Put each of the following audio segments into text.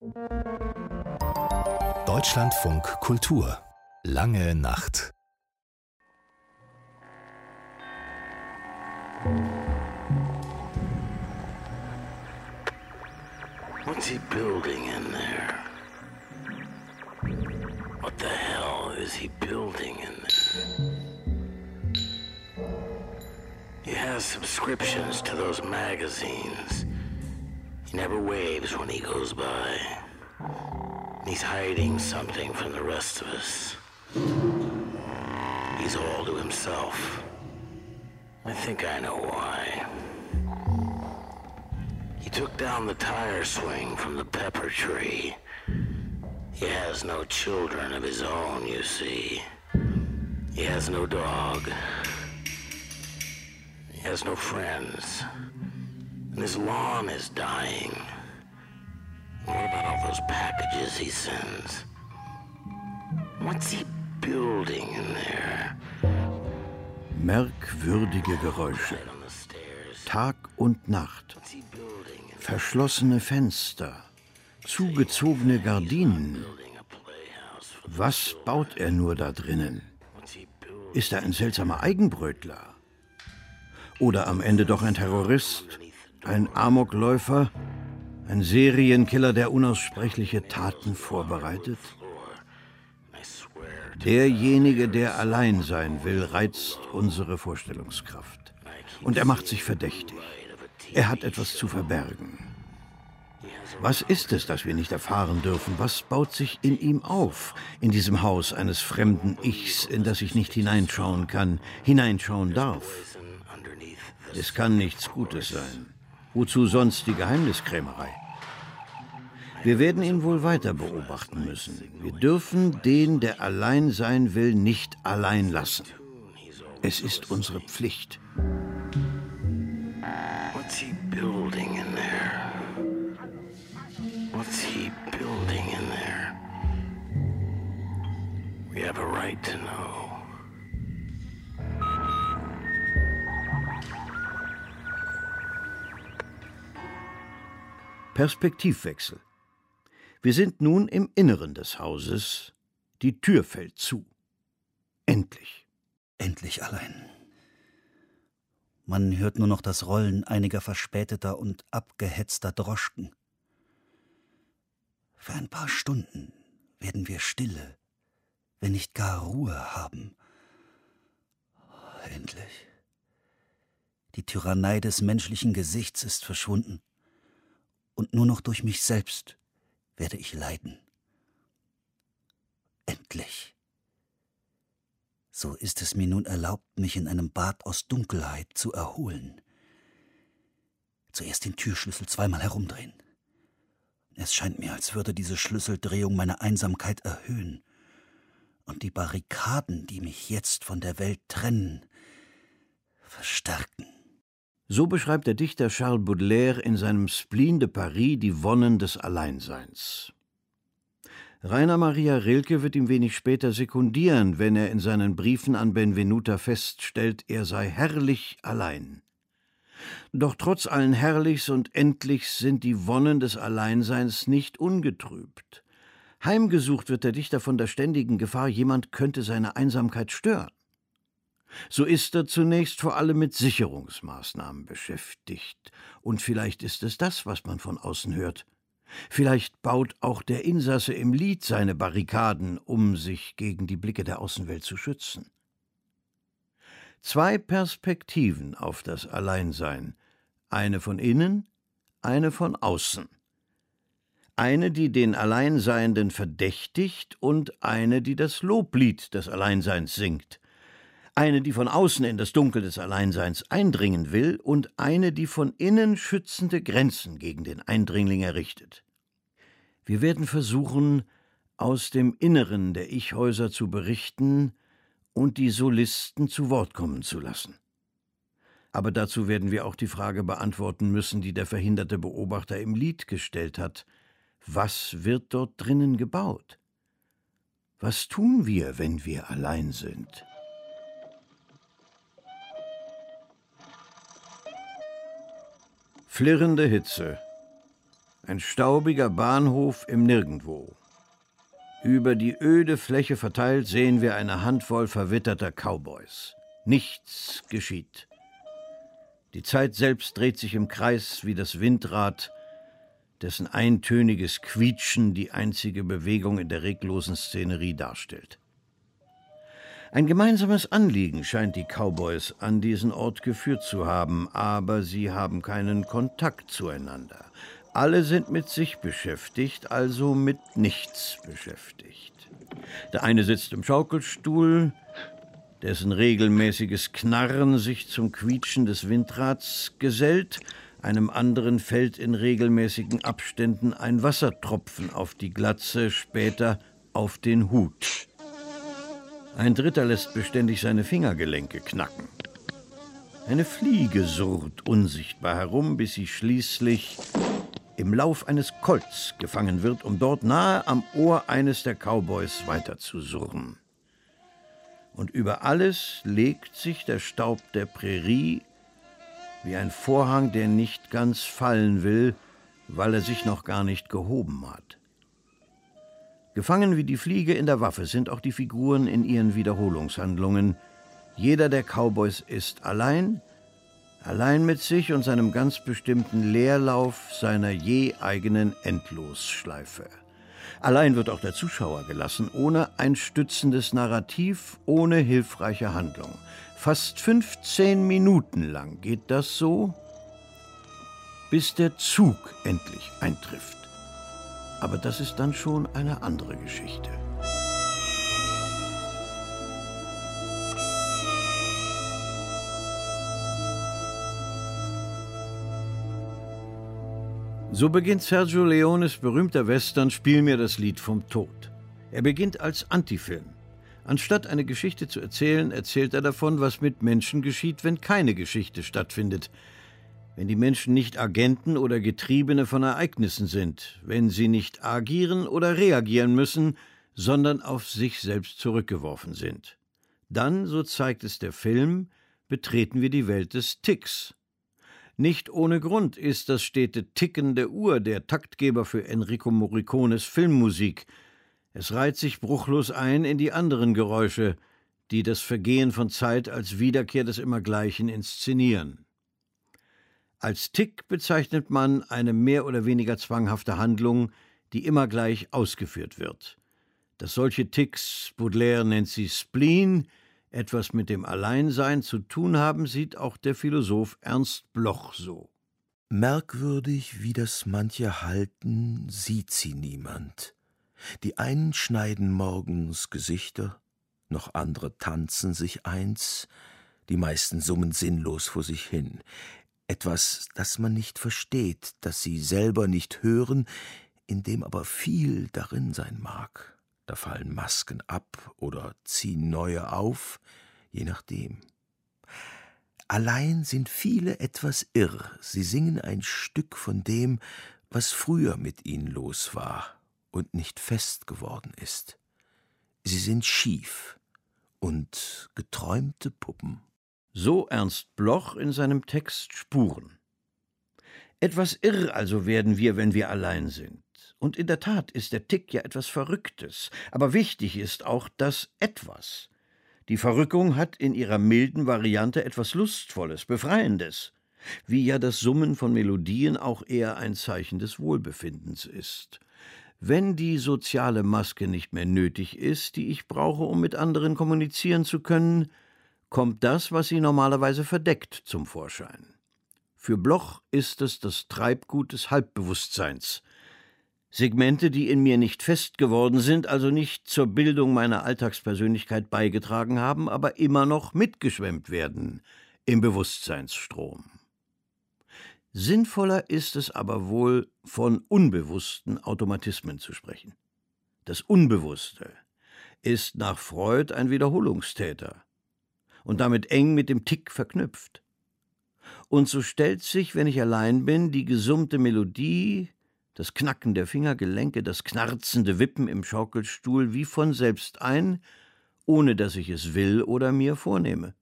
Deutschlandfunk Kultur. Lange Nacht. What's he building in there? What the hell is he building in there? He has subscriptions to those magazines. He never waves when he goes by. He's hiding something from the rest of us. He's all to himself. I think I know why. He took down the tire swing from the pepper tree. He has no children of his own, you see. He has no dog. He has no friends. And his lawn is dying. What about all those packages he sends? What's he building in there? Merkwürdige Geräusche. Tag und Nacht. Verschlossene Fenster. Zugezogene Gardinen. Was baut er nur da drinnen? Ist er ein seltsamer Eigenbrötler? Oder am Ende doch ein Terrorist? Ein Amokläufer? Ein Serienkiller, der unaussprechliche Taten vorbereitet? Derjenige, der allein sein will, reizt unsere Vorstellungskraft. Und er macht sich verdächtig. Er hat etwas zu verbergen. Was ist es, das wir nicht erfahren dürfen? Was baut sich in ihm auf, in diesem Haus eines fremden Ichs, in das ich nicht hineinschauen kann, hineinschauen darf? Es kann nichts Gutes sein. Wozu sonst die Geheimniskrämerei? Wir werden ihn wohl weiter beobachten müssen. Wir dürfen den, der allein sein will, nicht allein lassen. Es ist unsere Pflicht. What's he building in there? What's he building in there? We have a right to know. Perspektivwechsel. Wir sind nun im Inneren des Hauses. Die Tür fällt zu. Endlich. Endlich allein. Man hört nur noch das Rollen einiger verspäteter und abgehetzter Droschken. Für ein paar Stunden werden wir Stille, wenn nicht gar Ruhe haben. Endlich. Die Tyrannei des menschlichen Gesichts ist verschwunden. Und nur noch durch mich selbst werde ich leiden. Endlich. So ist es mir nun erlaubt, mich in einem Bad aus Dunkelheit zu erholen. Zuerst den Türschlüssel zweimal herumdrehen. Es scheint mir, als würde diese Schlüsseldrehung meine Einsamkeit erhöhen und die Barrikaden, die mich jetzt von der Welt trennen, verstärken. So beschreibt der Dichter Charles Baudelaire in seinem Spleen de Paris die Wonnen des Alleinseins. Rainer Maria Rilke wird ihm wenig später sekundieren, wenn er in seinen Briefen an Benvenuta feststellt, er sei herrlich allein. Doch trotz allen Herrlichs und Endlichs sind die Wonnen des Alleinseins nicht ungetrübt. Heimgesucht wird der Dichter von der ständigen Gefahr, jemand könnte seine Einsamkeit stören. So ist er zunächst vor allem mit Sicherungsmaßnahmen beschäftigt. Und vielleicht ist es das, was man von außen hört. Vielleicht baut auch der Insasse im Lied seine Barrikaden, um sich gegen die Blicke der Außenwelt zu schützen. Zwei Perspektiven auf das Alleinsein, eine von innen, eine von außen. Eine, die den Alleinseienden verdächtigt und eine, die das Loblied des Alleinseins singt. Eine, die von außen in das Dunkel des Alleinseins eindringen will und eine, die von innen schützende Grenzen gegen den Eindringling errichtet. Wir werden versuchen, aus dem Inneren der Ich-Häuser zu berichten und die Solisten zu Wort kommen zu lassen. Aber dazu werden wir auch die Frage beantworten müssen, die der verhinderte Beobachter im Lied gestellt hat. Was wird dort drinnen gebaut? Was tun wir, wenn wir allein sind? Flirrende Hitze, Ein staubiger Bahnhof im Nirgendwo. Über die öde Fläche verteilt sehen wir eine Handvoll verwitterter Cowboys. Nichts geschieht. Die Zeit selbst dreht sich im Kreis wie das Windrad, dessen eintöniges Quietschen die einzige Bewegung in der reglosen Szenerie darstellt. Ein gemeinsames Anliegen scheint die Cowboys an diesen Ort geführt zu haben, aber sie haben keinen Kontakt zueinander. Alle sind mit sich beschäftigt, also mit nichts beschäftigt. Der eine sitzt im Schaukelstuhl, dessen regelmäßiges Knarren sich zum Quietschen des Windrads gesellt. Einem anderen fällt in regelmäßigen Abständen ein Wassertropfen auf die Glatze, später auf den Hut. Ein dritter lässt beständig seine Fingergelenke knacken. Eine Fliege surrt unsichtbar herum, bis sie schließlich im Lauf eines Colts gefangen wird, um dort nahe am Ohr eines der Cowboys weiter zu surren. Und über alles legt sich der Staub der Prärie wie ein Vorhang, der nicht ganz fallen will, weil er sich noch gar nicht gehoben hat. Gefangen wie die Fliege in der Waffe sind auch die Figuren in ihren Wiederholungshandlungen. Jeder der Cowboys ist allein mit sich und seinem ganz bestimmten Leerlauf seiner je eigenen Endlosschleife. Allein wird auch der Zuschauer gelassen, ohne ein stützendes Narrativ, ohne hilfreiche Handlung. Fast 15 Minuten lang geht das so, bis der Zug endlich eintrifft. Aber das ist dann schon eine andere Geschichte. So beginnt Sergio Leones berühmter Western »Spiel mir das Lied vom Tod«. Er beginnt als Antifilm. Anstatt eine Geschichte zu erzählen, erzählt er davon, was mit Menschen geschieht, wenn keine Geschichte stattfindet. Wenn die Menschen nicht Agenten oder Getriebene von Ereignissen sind, wenn sie nicht agieren oder reagieren müssen, sondern auf sich selbst zurückgeworfen sind. Dann, so zeigt es der Film, betreten wir die Welt des Ticks. Nicht ohne Grund ist das stete Ticken der Uhr der Taktgeber für Enrico Morricones Filmmusik. Es reiht sich bruchlos ein in die anderen Geräusche, die das Vergehen von Zeit als Wiederkehr des Immergleichen inszenieren. Als Tick bezeichnet man eine mehr oder weniger zwanghafte Handlung, die immer gleich ausgeführt wird. Dass solche Ticks, Baudelaire nennt sie Spleen, etwas mit dem Alleinsein zu tun haben, sieht auch der Philosoph Ernst Bloch so. Merkwürdig, wie das manche halten, sieht sie niemand. Die einen schneiden morgens Gesichter, noch andere tanzen sich eins, die meisten summen sinnlos vor sich hin. Etwas, das man nicht versteht, das sie selber nicht hören, in dem aber viel darin sein mag. Da fallen Masken ab oder ziehen neue auf, je nachdem. Allein sind viele etwas irr. Sie singen ein Stück von dem, was früher mit ihnen los war und nicht fest geworden ist. Sie sind schief und geträumte Puppen. So Ernst Bloch in seinem Text Spuren. Etwas irr also werden wir, wenn wir allein sind. Und in der Tat ist der Tick ja etwas Verrücktes. Aber wichtig ist auch das Etwas. Die Verrückung hat in ihrer milden Variante etwas Lustvolles, Befreiendes, wie ja das Summen von Melodien auch eher ein Zeichen des Wohlbefindens ist. Wenn die soziale Maske nicht mehr nötig ist, die ich brauche, um mit anderen kommunizieren zu können, kommt das, was sie normalerweise verdeckt, zum Vorschein. Für Bloch ist es das Treibgut des Halbbewusstseins. Segmente, die in mir nicht fest geworden sind, also nicht zur Bildung meiner Alltagspersönlichkeit beigetragen haben, aber immer noch mitgeschwemmt werden im Bewusstseinsstrom. Sinnvoller ist es aber wohl, von unbewussten Automatismen zu sprechen. Das Unbewusste ist nach Freud ein Wiederholungstäter und damit eng mit dem Tick verknüpft. Und so stellt sich, wenn ich allein bin, die gesummte Melodie, das Knacken der Fingergelenke, das knarzende Wippen im Schaukelstuhl wie von selbst ein, ohne dass ich es will oder mir vornehme.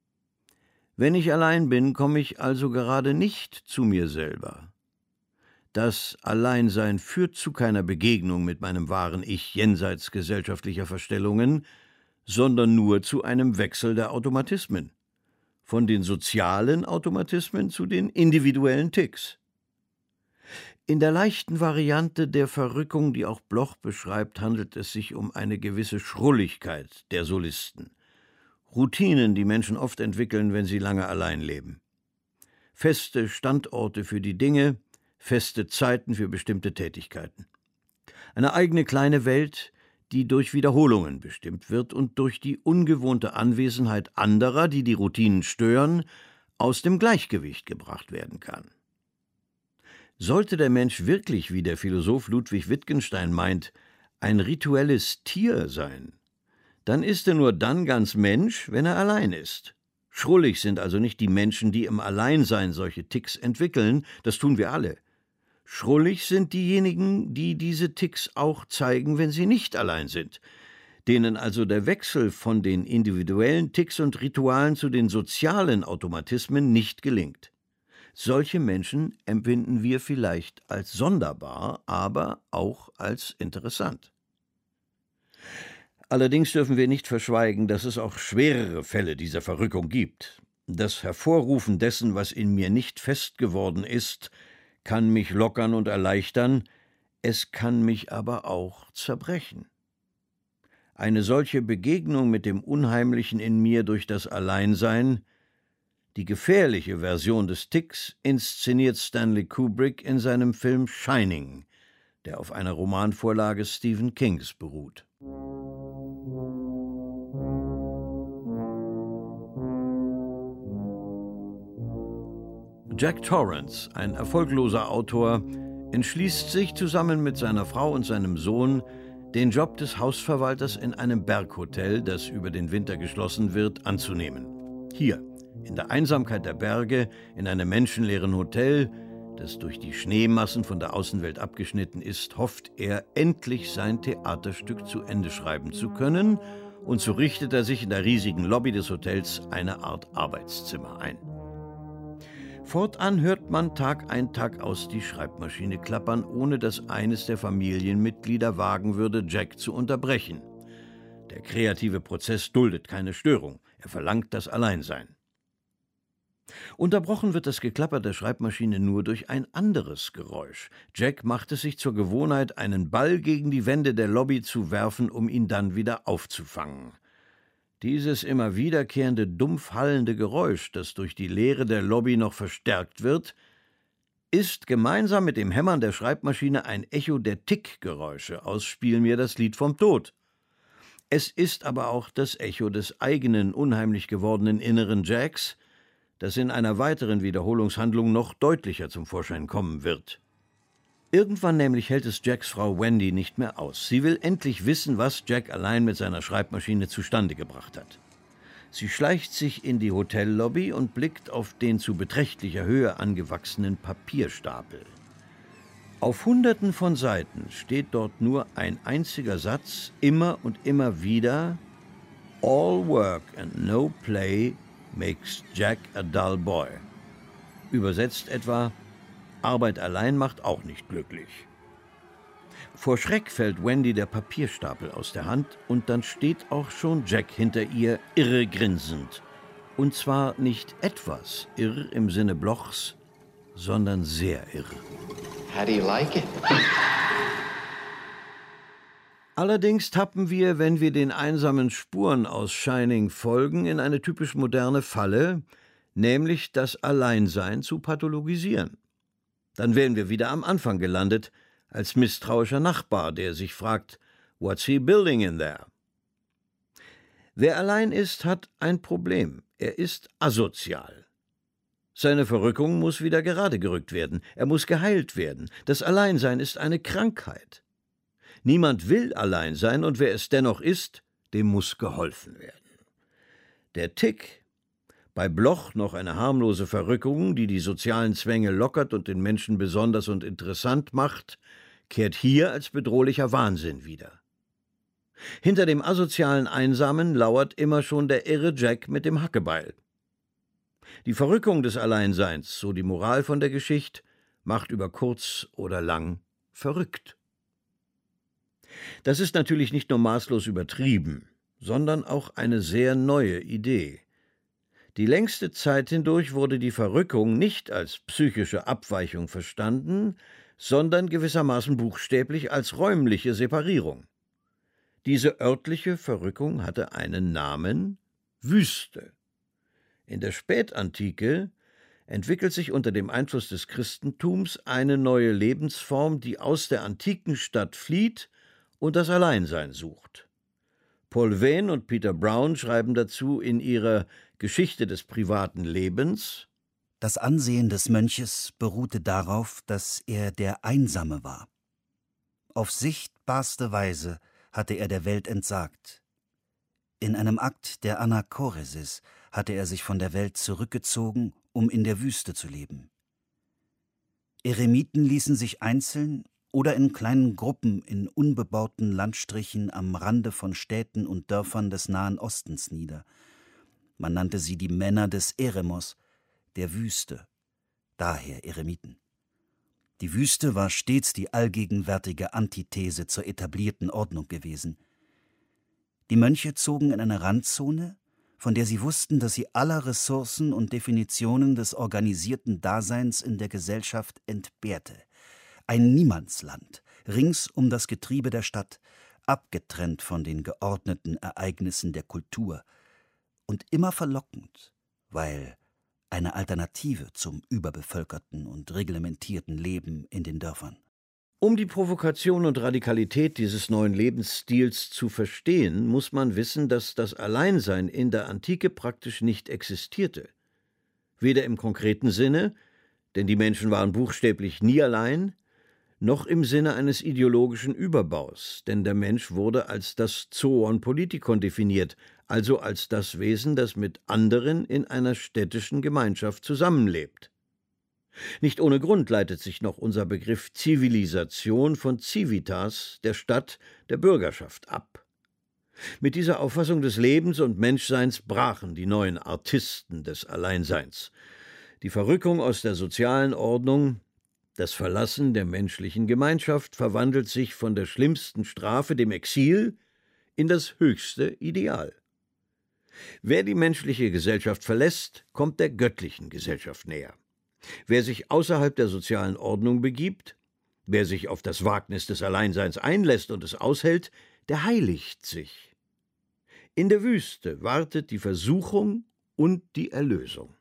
Wenn ich allein bin, komme ich also gerade nicht zu mir selber. Das Alleinsein führt zu keiner Begegnung mit meinem wahren Ich jenseits gesellschaftlicher Verstellungen, sondern nur zu einem Wechsel der Automatismen, von den sozialen Automatismen zu den individuellen Ticks. In der leichten Variante der Verrückung, die auch Bloch beschreibt, handelt es sich um eine gewisse Schrulligkeit der Solisten. Routinen, die Menschen oft entwickeln, wenn sie lange allein leben. Feste Standorte für die Dinge, feste Zeiten für bestimmte Tätigkeiten. Eine eigene kleine Welt, die durch Wiederholungen bestimmt wird und durch die ungewohnte Anwesenheit anderer, die die Routinen stören, aus dem Gleichgewicht gebracht werden kann. Sollte der Mensch wirklich, wie der Philosoph Ludwig Wittgenstein meint, ein rituelles Tier sein, dann ist er nur dann ganz Mensch, wenn er allein ist. Schrullig sind also nicht die Menschen, die im Alleinsein solche Ticks entwickeln, das tun wir alle. Schrullig sind diejenigen, die diese Ticks auch zeigen, wenn sie nicht allein sind, denen also der Wechsel von den individuellen Ticks und Ritualen zu den sozialen Automatismen nicht gelingt. Solche Menschen empfinden wir vielleicht als sonderbar, aber auch als interessant. Allerdings dürfen wir nicht verschweigen, dass es auch schwerere Fälle dieser Verrückung gibt. Das Hervorrufen dessen, was in mir nicht fest geworden ist, kann mich lockern und erleichtern, es kann mich aber auch zerbrechen. Eine solche Begegnung mit dem Unheimlichen in mir durch das Alleinsein, die gefährliche Version des Ticks, inszeniert Stanley Kubrick in seinem Film Shining, der auf einer Romanvorlage Stephen Kings beruht. Jack Torrance, ein erfolgloser Autor, entschließt sich zusammen mit seiner Frau und seinem Sohn, den Job des Hausverwalters in einem Berghotel, das über den Winter geschlossen wird, anzunehmen. Hier, in der Einsamkeit der Berge, in einem menschenleeren Hotel, das durch die Schneemassen von der Außenwelt abgeschnitten ist, hofft er, endlich sein Theaterstück zu Ende schreiben zu können, und so richtet er sich in der riesigen Lobby des Hotels eine Art Arbeitszimmer ein. Fortan hört man Tag ein, Tag aus die Schreibmaschine klappern, ohne dass eines der Familienmitglieder wagen würde, Jack zu unterbrechen. Der kreative Prozess duldet keine Störung, er verlangt das Alleinsein. Unterbrochen wird das Geklapper der Schreibmaschine nur durch ein anderes Geräusch. Jack macht es sich zur Gewohnheit, einen Ball gegen die Wände der Lobby zu werfen, um ihn dann wieder aufzufangen. Dieses immer wiederkehrende, dumpf hallende Geräusch, das durch die Leere der Lobby noch verstärkt wird, ist gemeinsam mit dem Hämmern der Schreibmaschine ein Echo der Tickgeräusche aus Spiel mir das Lied vom Tod. Es ist aber auch das Echo des eigenen, unheimlich gewordenen inneren Jacks, das in einer weiteren Wiederholungshandlung noch deutlicher zum Vorschein kommen wird. Irgendwann nämlich hält es Jacks Frau Wendy nicht mehr aus. Sie will endlich wissen, was Jack allein mit seiner Schreibmaschine zustande gebracht hat. Sie schleicht sich in die Hotellobby und blickt auf den zu beträchtlicher Höhe angewachsenen Papierstapel. Auf Hunderten von Seiten steht dort nur ein einziger Satz, immer und immer wieder: All work and no play makes Jack a dull boy. Übersetzt etwa: Arbeit allein macht auch nicht glücklich. Vor Schreck fällt Wendy der Papierstapel aus der Hand und dann steht auch schon Jack hinter ihr, irre grinsend. Und zwar nicht etwas irr im Sinne Blochs, sondern sehr irr. How do you like it? Allerdings tappen wir, wenn wir den einsamen Spuren aus Shining folgen, in eine typisch moderne Falle, nämlich das Alleinsein zu pathologisieren. Dann wären wir wieder am Anfang gelandet, als misstrauischer Nachbar, der sich fragt, "What's he building in there?" Wer allein ist, hat ein Problem. Er ist asozial. Seine Verrückung muss wieder gerade gerückt werden. Er muss geheilt werden. Das Alleinsein ist eine Krankheit. Niemand will allein sein, und wer es dennoch ist, dem muss geholfen werden. Der Tick, bei Bloch noch eine harmlose Verrückung, die die sozialen Zwänge lockert und den Menschen besonders und interessant macht, kehrt hier als bedrohlicher Wahnsinn wieder. Hinter dem asozialen Einsamen lauert immer schon der irre Jack mit dem Hackebeil. Die Verrückung des Alleinseins, so die Moral von der Geschichte, macht über kurz oder lang verrückt. Das ist natürlich nicht nur maßlos übertrieben, sondern auch eine sehr neue Idee. Die längste Zeit hindurch wurde die Verrückung nicht als psychische Abweichung verstanden, sondern gewissermaßen buchstäblich als räumliche Separierung. Diese örtliche Verrückung hatte einen Namen: Wüste. In der Spätantike entwickelt sich unter dem Einfluss des Christentums eine neue Lebensform, die aus der antiken Stadt flieht und das Alleinsein sucht. Paul Veyne und Peter Brown schreiben dazu in ihrer Geschichte des privaten Lebens: Das Ansehen des Mönches beruhte darauf, dass er der Einsame war. Auf sichtbarste Weise hatte er der Welt entsagt. In einem Akt der Anachoresis hatte er sich von der Welt zurückgezogen, um in der Wüste zu leben. Eremiten ließen sich einzeln oder in kleinen Gruppen in unbebauten Landstrichen am Rande von Städten und Dörfern des Nahen Ostens nieder. Man nannte sie die Männer des Eremos, der Wüste, daher Eremiten. Die Wüste war stets die allgegenwärtige Antithese zur etablierten Ordnung gewesen. Die Mönche zogen in eine Randzone, von der sie wussten, dass sie aller Ressourcen und Definitionen des organisierten Daseins in der Gesellschaft entbehrte. Ein Niemandsland, rings um das Getriebe der Stadt, abgetrennt von den geordneten Ereignissen der Kultur und immer verlockend, weil eine Alternative zum überbevölkerten und reglementierten Leben in den Dörfern. Um die Provokation und Radikalität dieses neuen Lebensstils zu verstehen, muss man wissen, dass das Alleinsein in der Antike praktisch nicht existierte. Weder im konkreten Sinne, denn die Menschen waren buchstäblich nie allein, noch im Sinne eines ideologischen Überbaus, denn der Mensch wurde als das Zoon Politikon definiert, also als das Wesen, das mit anderen in einer städtischen Gemeinschaft zusammenlebt. Nicht ohne Grund leitet sich noch unser Begriff Zivilisation von Civitas, der Stadt, der Bürgerschaft, ab. Mit dieser Auffassung des Lebens und Menschseins brachen die neuen Artisten des Alleinseins. Die Verrückung aus der sozialen Ordnung, das Verlassen der menschlichen Gemeinschaft verwandelt sich von der schlimmsten Strafe, dem Exil, in das höchste Ideal. Wer die menschliche Gesellschaft verlässt, kommt der göttlichen Gesellschaft näher. Wer sich außerhalb der sozialen Ordnung begibt, wer sich auf das Wagnis des Alleinseins einlässt und es aushält, der heiligt sich. In der Wüste wartet die Versuchung und die Erlösung.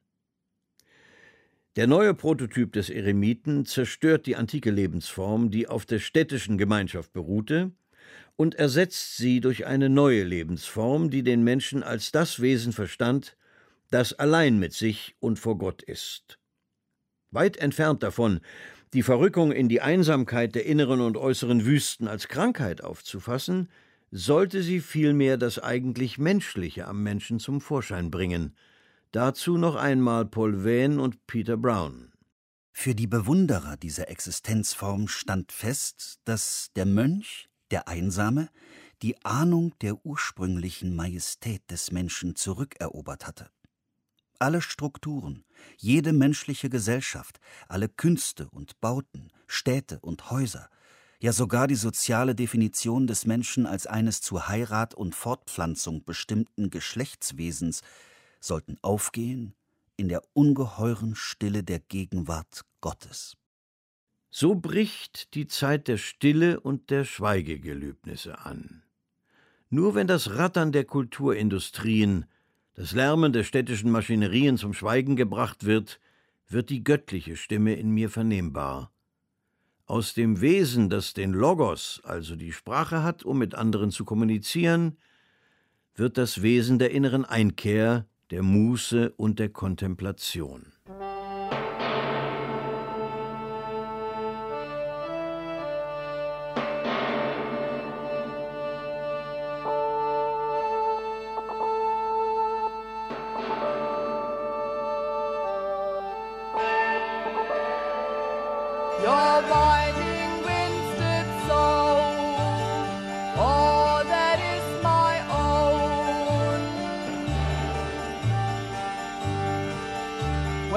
Der neue Prototyp des Eremiten zerstört die antike Lebensform, die auf der städtischen Gemeinschaft beruhte, und ersetzt sie durch eine neue Lebensform, die den Menschen als das Wesen verstand, das allein mit sich und vor Gott ist. Weit entfernt davon, die Verrückung in die Einsamkeit der inneren und äußeren Wüsten als Krankheit aufzufassen, sollte sie vielmehr das eigentlich Menschliche am Menschen zum Vorschein bringen. Dazu noch einmal Paul Veyne und Peter Brown. Für die Bewunderer dieser Existenzform stand fest, dass der Mönch, der Einsame, die Ahnung der ursprünglichen Majestät des Menschen zurückerobert hatte. Alle Strukturen, jede menschliche Gesellschaft, alle Künste und Bauten, Städte und Häuser, ja sogar die soziale Definition des Menschen als eines zu Heirat und Fortpflanzung bestimmten Geschlechtswesens sollten aufgehen in der ungeheuren Stille der Gegenwart Gottes. So bricht die Zeit der Stille und der Schweigegelübnisse an. Nur wenn das Rattern der Kulturindustrien, das Lärmen der städtischen Maschinerien zum Schweigen gebracht wird, wird die göttliche Stimme in mir vernehmbar. Aus dem Wesen, das den Logos, also die Sprache hat, um mit anderen zu kommunizieren, wird das Wesen der inneren Einkehr, der Muße und der Kontemplation. Your winding winds did sow all that is my own.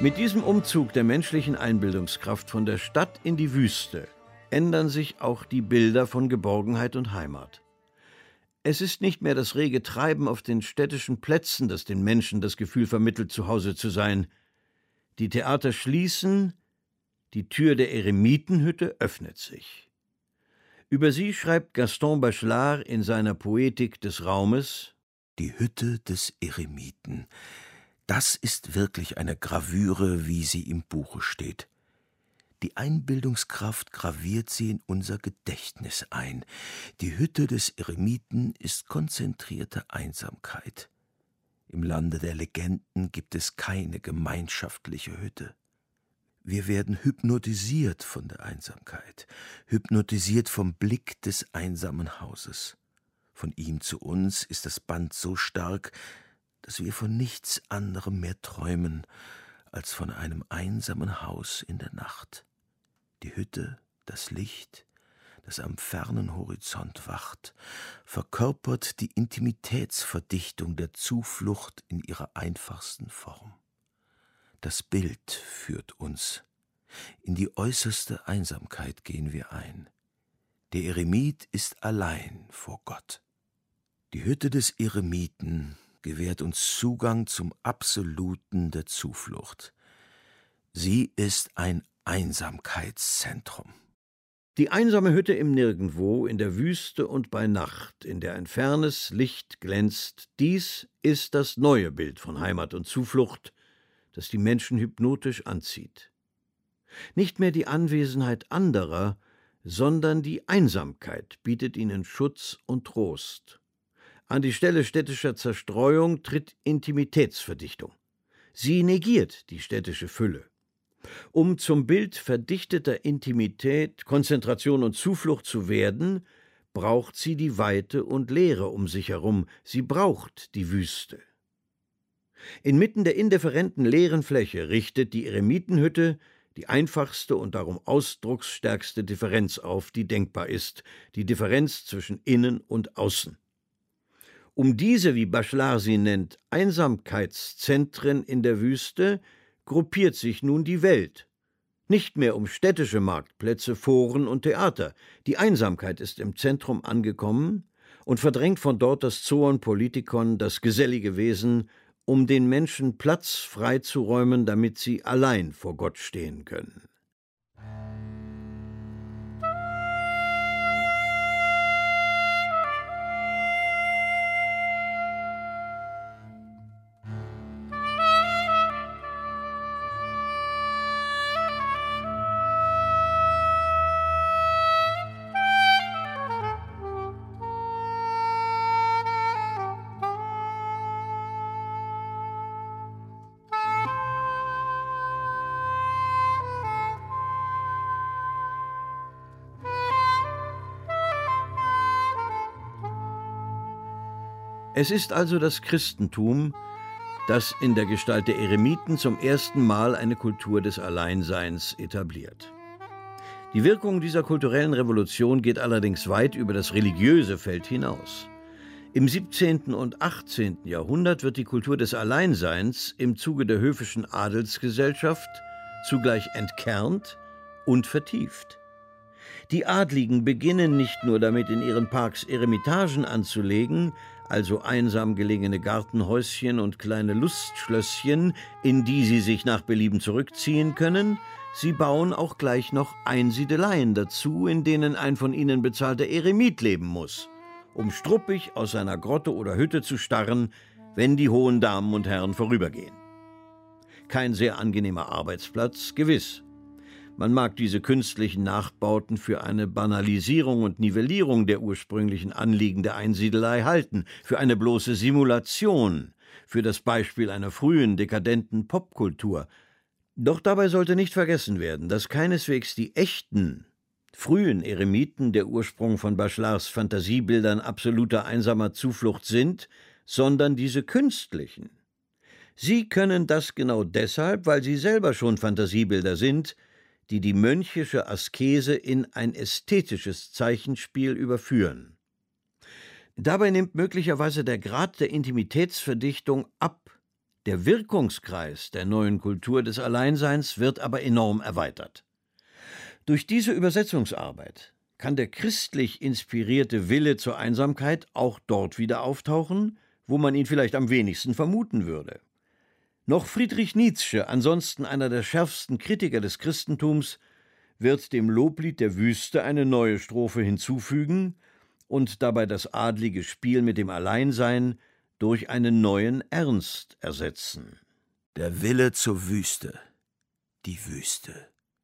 Mit diesem Umzug der menschlichen Einbildungskraft von der Stadt in die Wüste ändern sich auch die Bilder von Geborgenheit und Heimat. Es ist nicht mehr das rege Treiben auf den städtischen Plätzen, das den Menschen das Gefühl vermittelt, zu Hause zu sein. Die Theater schließen, die Tür der Eremitenhütte öffnet sich. Über sie schreibt Gaston Bachelard in seiner Poetik des Raumes: Die Hütte des Eremiten. Das ist wirklich eine Gravüre, wie sie im Buche steht. Die Einbildungskraft graviert sie in unser Gedächtnis ein. Die Hütte des Eremiten ist konzentrierte Einsamkeit. Im Lande der Legenden gibt es keine gemeinschaftliche Hütte. Wir werden hypnotisiert von der Einsamkeit, hypnotisiert vom Blick des einsamen Hauses. Von ihm zu uns ist das Band so stark, dass wir von nichts anderem mehr träumen als von einem einsamen Haus in der Nacht. Die Hütte, das Licht, das am fernen Horizont wacht, verkörpert die Intimitätsverdichtung der Zuflucht in ihrer einfachsten Form. Das Bild führt uns. In die äußerste Einsamkeit gehen wir ein. Der Eremit ist allein vor Gott. Die Hütte des Eremiten gewährt uns Zugang zum Absoluten der Zuflucht. Sie ist ein Einsamkeitszentrum. Die einsame Hütte im Nirgendwo, in der Wüste und bei Nacht, in der ein fernes Licht glänzt, dies ist das neue Bild von Heimat und Zuflucht, das die Menschen hypnotisch anzieht. Nicht mehr die Anwesenheit anderer, sondern die Einsamkeit bietet ihnen Schutz und Trost. An die Stelle städtischer Zerstreuung tritt Intimitätsverdichtung. Sie negiert die städtische Fülle. Um zum Bild verdichteter Intimität, Konzentration und Zuflucht zu werden, braucht sie die Weite und Leere um sich herum. Sie braucht die Wüste. Inmitten der indifferenten leeren Fläche richtet die Eremitenhütte die einfachste und darum ausdrucksstärkste Differenz auf, die denkbar ist, die Differenz zwischen Innen und Außen. Um diese, wie Bachelard sie nennt, Einsamkeitszentren in der Wüste, gruppiert sich nun die Welt. Nicht mehr um städtische Marktplätze, Foren und Theater. Die Einsamkeit ist im Zentrum angekommen und verdrängt von dort das Zoon Politikon, das gesellige Wesen, um den Menschen Platz freizuräumen, damit sie allein vor Gott stehen können. Es ist also das Christentum, das in der Gestalt der Eremiten zum ersten Mal eine Kultur des Alleinseins etabliert. Die Wirkung dieser kulturellen Revolution geht allerdings weit über das religiöse Feld hinaus. Im 17. und 18. Jahrhundert wird die Kultur des Alleinseins im Zuge der höfischen Adelsgesellschaft zugleich entkernt und vertieft. Die Adligen beginnen nicht nur damit, in ihren Parks Eremitagen anzulegen, also einsam gelegene Gartenhäuschen und kleine Lustschlösschen, in die sie sich nach Belieben zurückziehen können, sie bauen auch gleich noch Einsiedeleien dazu, in denen ein von ihnen bezahlter Eremit leben muss, um struppig aus seiner Grotte oder Hütte zu starren, wenn die hohen Damen und Herren vorübergehen. Kein sehr angenehmer Arbeitsplatz, gewiss. Man mag diese künstlichen Nachbauten für eine Banalisierung und Nivellierung der ursprünglichen Anliegen der Einsiedelei halten, für eine bloße Simulation, für das Beispiel einer frühen, dekadenten Popkultur. Doch dabei sollte nicht vergessen werden, dass keineswegs die echten, frühen Eremiten der Ursprung von Bachelards Fantasiebildern absoluter einsamer Zuflucht sind, sondern diese künstlichen. Sie können das genau deshalb, weil sie selber schon Fantasiebilder sind, die die mönchische Askese in ein ästhetisches Zeichenspiel überführen. Dabei nimmt möglicherweise der Grad der Intimitätsverdichtung ab, Der Wirkungskreis der neuen Kultur des Alleinseins wird aber enorm erweitert. Durch diese Übersetzungsarbeit kann der christlich inspirierte Wille zur Einsamkeit auch dort wieder auftauchen, wo man ihn vielleicht am wenigsten vermuten würde. Noch Friedrich Nietzsche, ansonsten einer der schärfsten Kritiker des Christentums, wird dem Loblied der Wüste eine neue Strophe hinzufügen und dabei das adlige Spiel mit dem Alleinsein durch einen neuen Ernst ersetzen. Der Wille zur Wüste, die Wüste,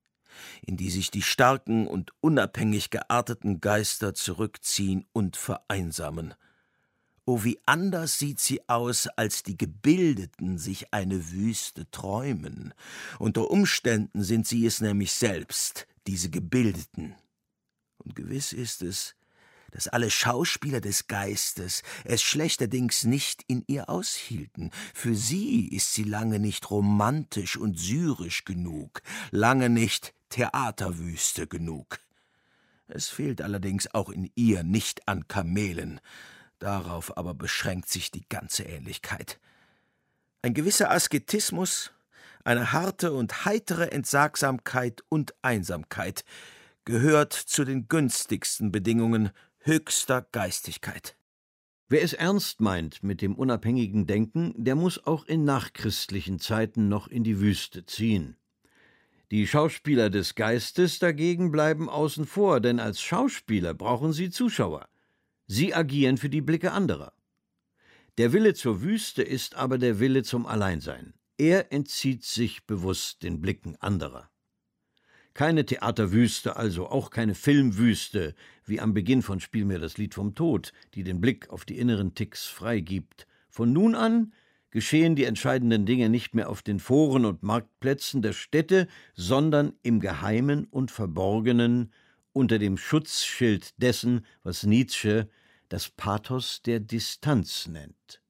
in die sich die starken und unabhängig gearteten Geister zurückziehen und vereinsamen. Oh, wie anders sieht sie aus, als die Gebildeten sich eine Wüste träumen. Unter Umständen sind sie es nämlich selbst, diese Gebildeten. Und gewiss ist es, dass alle Schauspieler des Geistes es schlechterdings nicht in ihr aushielten. Für sie ist sie lange nicht romantisch und syrisch genug, lange nicht Theaterwüste genug. Es fehlt allerdings auch in ihr nicht an Kamelen, darauf aber beschränkt sich die ganze Ähnlichkeit. Ein gewisser Asketismus, eine harte und heitere Entsagsamkeit und Einsamkeit gehört zu den günstigsten Bedingungen höchster Geistigkeit. Wer es ernst meint mit dem unabhängigen Denken, der muss auch in nachchristlichen Zeiten noch in die Wüste ziehen. Die Schauspieler des Geistes dagegen bleiben außen vor, denn als Schauspieler brauchen sie Zuschauer. Sie agieren für die Blicke anderer. Der Wille zur Wüste ist aber der Wille zum Alleinsein. Er entzieht sich bewusst den Blicken anderer. Keine Theaterwüste, also auch keine Filmwüste, wie am Beginn von Spiel mir das Lied vom Tod, die den Blick auf die inneren Ticks freigibt. Von nun an geschehen die entscheidenden Dinge nicht mehr auf den Foren und Marktplätzen der Städte, sondern im Geheimen und Verborgenen unter dem Schutzschild dessen, was Nietzsche das Pathos der Distanz nennt.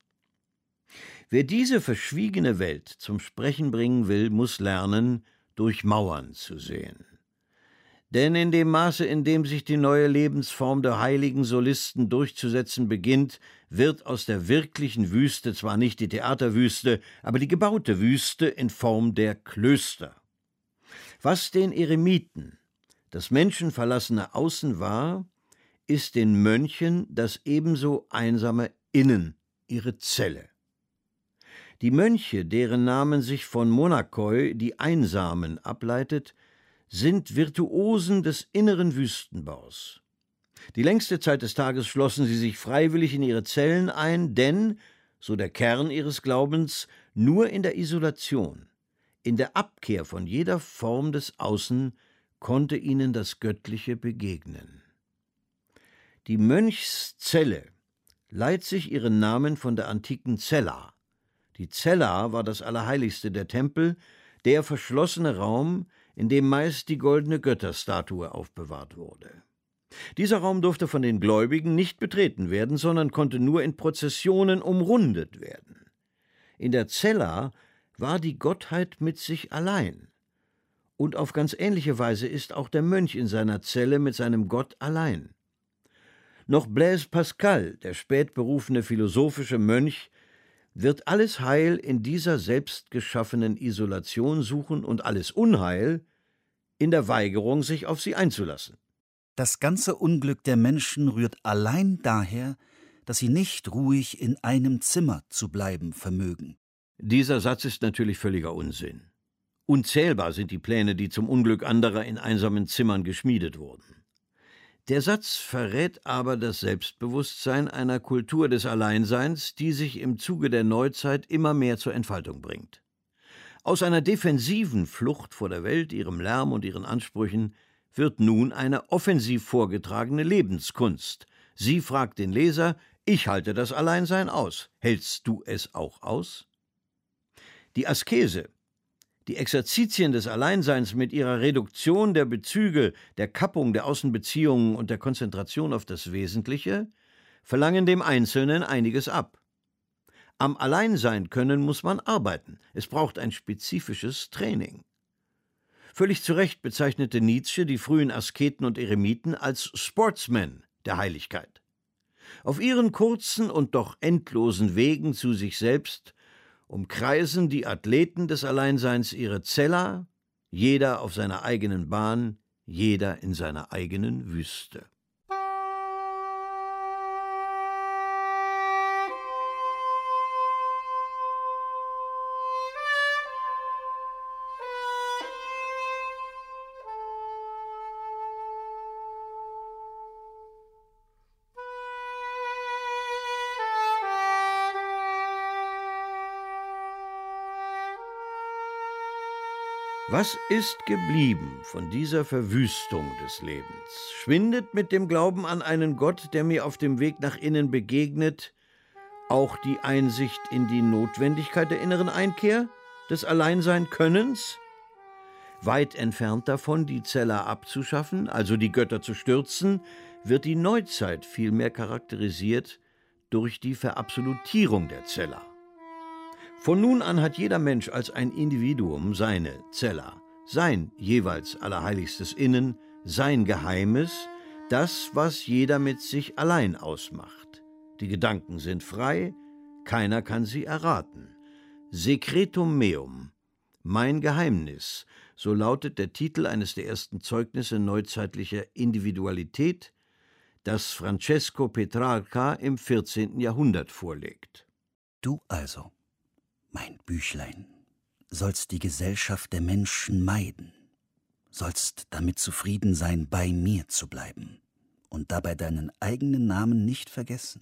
Wer diese verschwiegene Welt zum Sprechen bringen will, muss lernen, durch Mauern zu sehen. Denn in dem Maße, in dem sich die neue Lebensform der heiligen Solisten durchzusetzen beginnt, wird aus der wirklichen Wüste zwar nicht die Theaterwüste, aber die gebaute Wüste in Form der Klöster. Was den Eremiten das menschenverlassene Außen war, ist den Mönchen das ebenso einsame Innen, ihre Zelle. Die Mönche, deren Namen sich von Monachoi, die Einsamen, ableitet, sind Virtuosen des inneren Wüstenbaus. Die längste Zeit des Tages schlossen sie sich freiwillig in ihre Zellen ein, denn, so der Kern ihres Glaubens, nur in der Isolation, in der Abkehr von jeder Form des Außen konnte ihnen das Göttliche begegnen. Die Mönchszelle leiht sich ihren Namen von der antiken Cella. Die Cella war das Allerheiligste der Tempel, der verschlossene Raum, in dem meist die goldene Götterstatue aufbewahrt wurde. Dieser Raum durfte von den Gläubigen nicht betreten werden, sondern konnte nur in Prozessionen umrundet werden. In der Cella war die Gottheit mit sich allein. Und auf ganz ähnliche Weise ist auch der Mönch in seiner Zelle mit seinem Gott allein. Noch Blaise Pascal, der spätberufene philosophische Mönch, wird alles Heil in dieser selbstgeschaffenen Isolation suchen und alles Unheil in der Weigerung, sich auf sie einzulassen. Das ganze Unglück der Menschen rührt allein daher, dass sie nicht ruhig in einem Zimmer zu bleiben vermögen. Dieser Satz ist natürlich völliger Unsinn. Unzählbar sind die Pläne, die zum Unglück anderer in einsamen Zimmern geschmiedet wurden. Der Satz verrät aber das Selbstbewusstsein einer Kultur des Alleinseins, die sich im Zuge der Neuzeit immer mehr zur Entfaltung bringt. Aus einer defensiven Flucht vor der Welt, ihrem Lärm und ihren Ansprüchen wird nun eine offensiv vorgetragene Lebenskunst. Sie fragt den Leser: Ich halte das Alleinsein aus. Hältst du es auch aus? Die Askese, die Exerzitien des Alleinseins mit ihrer Reduktion der Bezüge, der Kappung der Außenbeziehungen und der Konzentration auf das Wesentliche, verlangen dem Einzelnen einiges ab. Am Alleinsein können muss man arbeiten. Es braucht ein spezifisches Training. Völlig zu Recht bezeichnete Nietzsche die frühen Asketen und Eremiten als Sportsmen der Heiligkeit. Auf ihren kurzen und doch endlosen Wegen zu sich selbst umkreisen die Athleten des Alleinseins ihre Cella, jeder auf seiner eigenen Bahn, jeder in seiner eigenen Wüste. Was ist geblieben von dieser Verwüstung des Lebens? Schwindet mit dem Glauben an einen Gott, der mir auf dem Weg nach innen begegnet, auch die Einsicht in die Notwendigkeit der inneren Einkehr, des Alleinsein-Könnens? Weit entfernt davon, die Cella abzuschaffen, also die Götter zu stürzen, wird die Neuzeit vielmehr charakterisiert durch die Verabsolutierung der Cella. Von nun an hat jeder Mensch als ein Individuum seine Cella, sein jeweils allerheiligstes Innen, sein Geheimes, das, was jeder mit sich allein ausmacht. Die Gedanken sind frei, keiner kann sie erraten. Secretum meum, mein Geheimnis, so lautet der Titel eines der ersten Zeugnisse neuzeitlicher Individualität, das Francesco Petrarca im 14. Jahrhundert vorlegt. Du also, mein Büchlein, sollst die Gesellschaft der Menschen meiden, sollst damit zufrieden sein, bei mir zu bleiben und dabei deinen eigenen Namen nicht vergessen.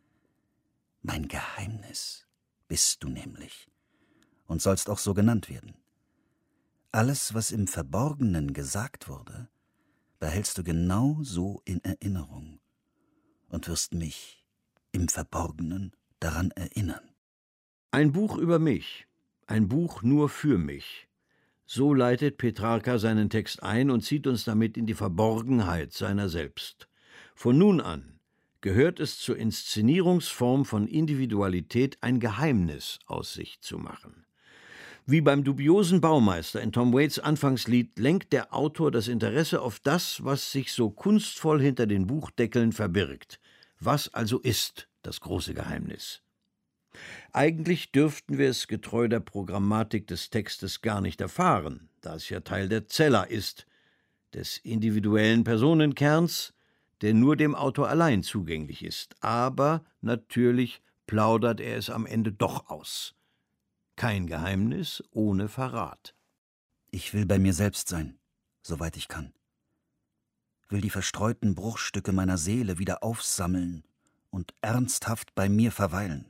Mein Geheimnis bist du nämlich und sollst auch so genannt werden. Alles, was im Verborgenen gesagt wurde, behältst du genau so in Erinnerung und wirst mich im Verborgenen daran erinnern. Ein Buch über mich, ein Buch nur für mich. So leitet Petrarca seinen Text ein und zieht uns damit in die Verborgenheit seiner selbst. Von nun an gehört es zur Inszenierungsform von Individualität, ein Geheimnis aus sich zu machen. Wie beim dubiosen Baumeister in Tom Waits Anfangslied lenkt der Autor das Interesse auf das, was sich so kunstvoll hinter den Buchdeckeln verbirgt. Was also ist das große Geheimnis? Eigentlich dürften wir es getreu der Programmatik des Textes gar nicht erfahren, da es ja Teil der Cella ist, des individuellen Personenkerns, der nur dem Autor allein zugänglich ist. Aber natürlich plaudert er es am Ende doch aus. Kein Geheimnis ohne Verrat. Ich will bei mir selbst sein, soweit ich kann. Will die verstreuten Bruchstücke meiner Seele wieder aufsammeln und ernsthaft bei mir verweilen.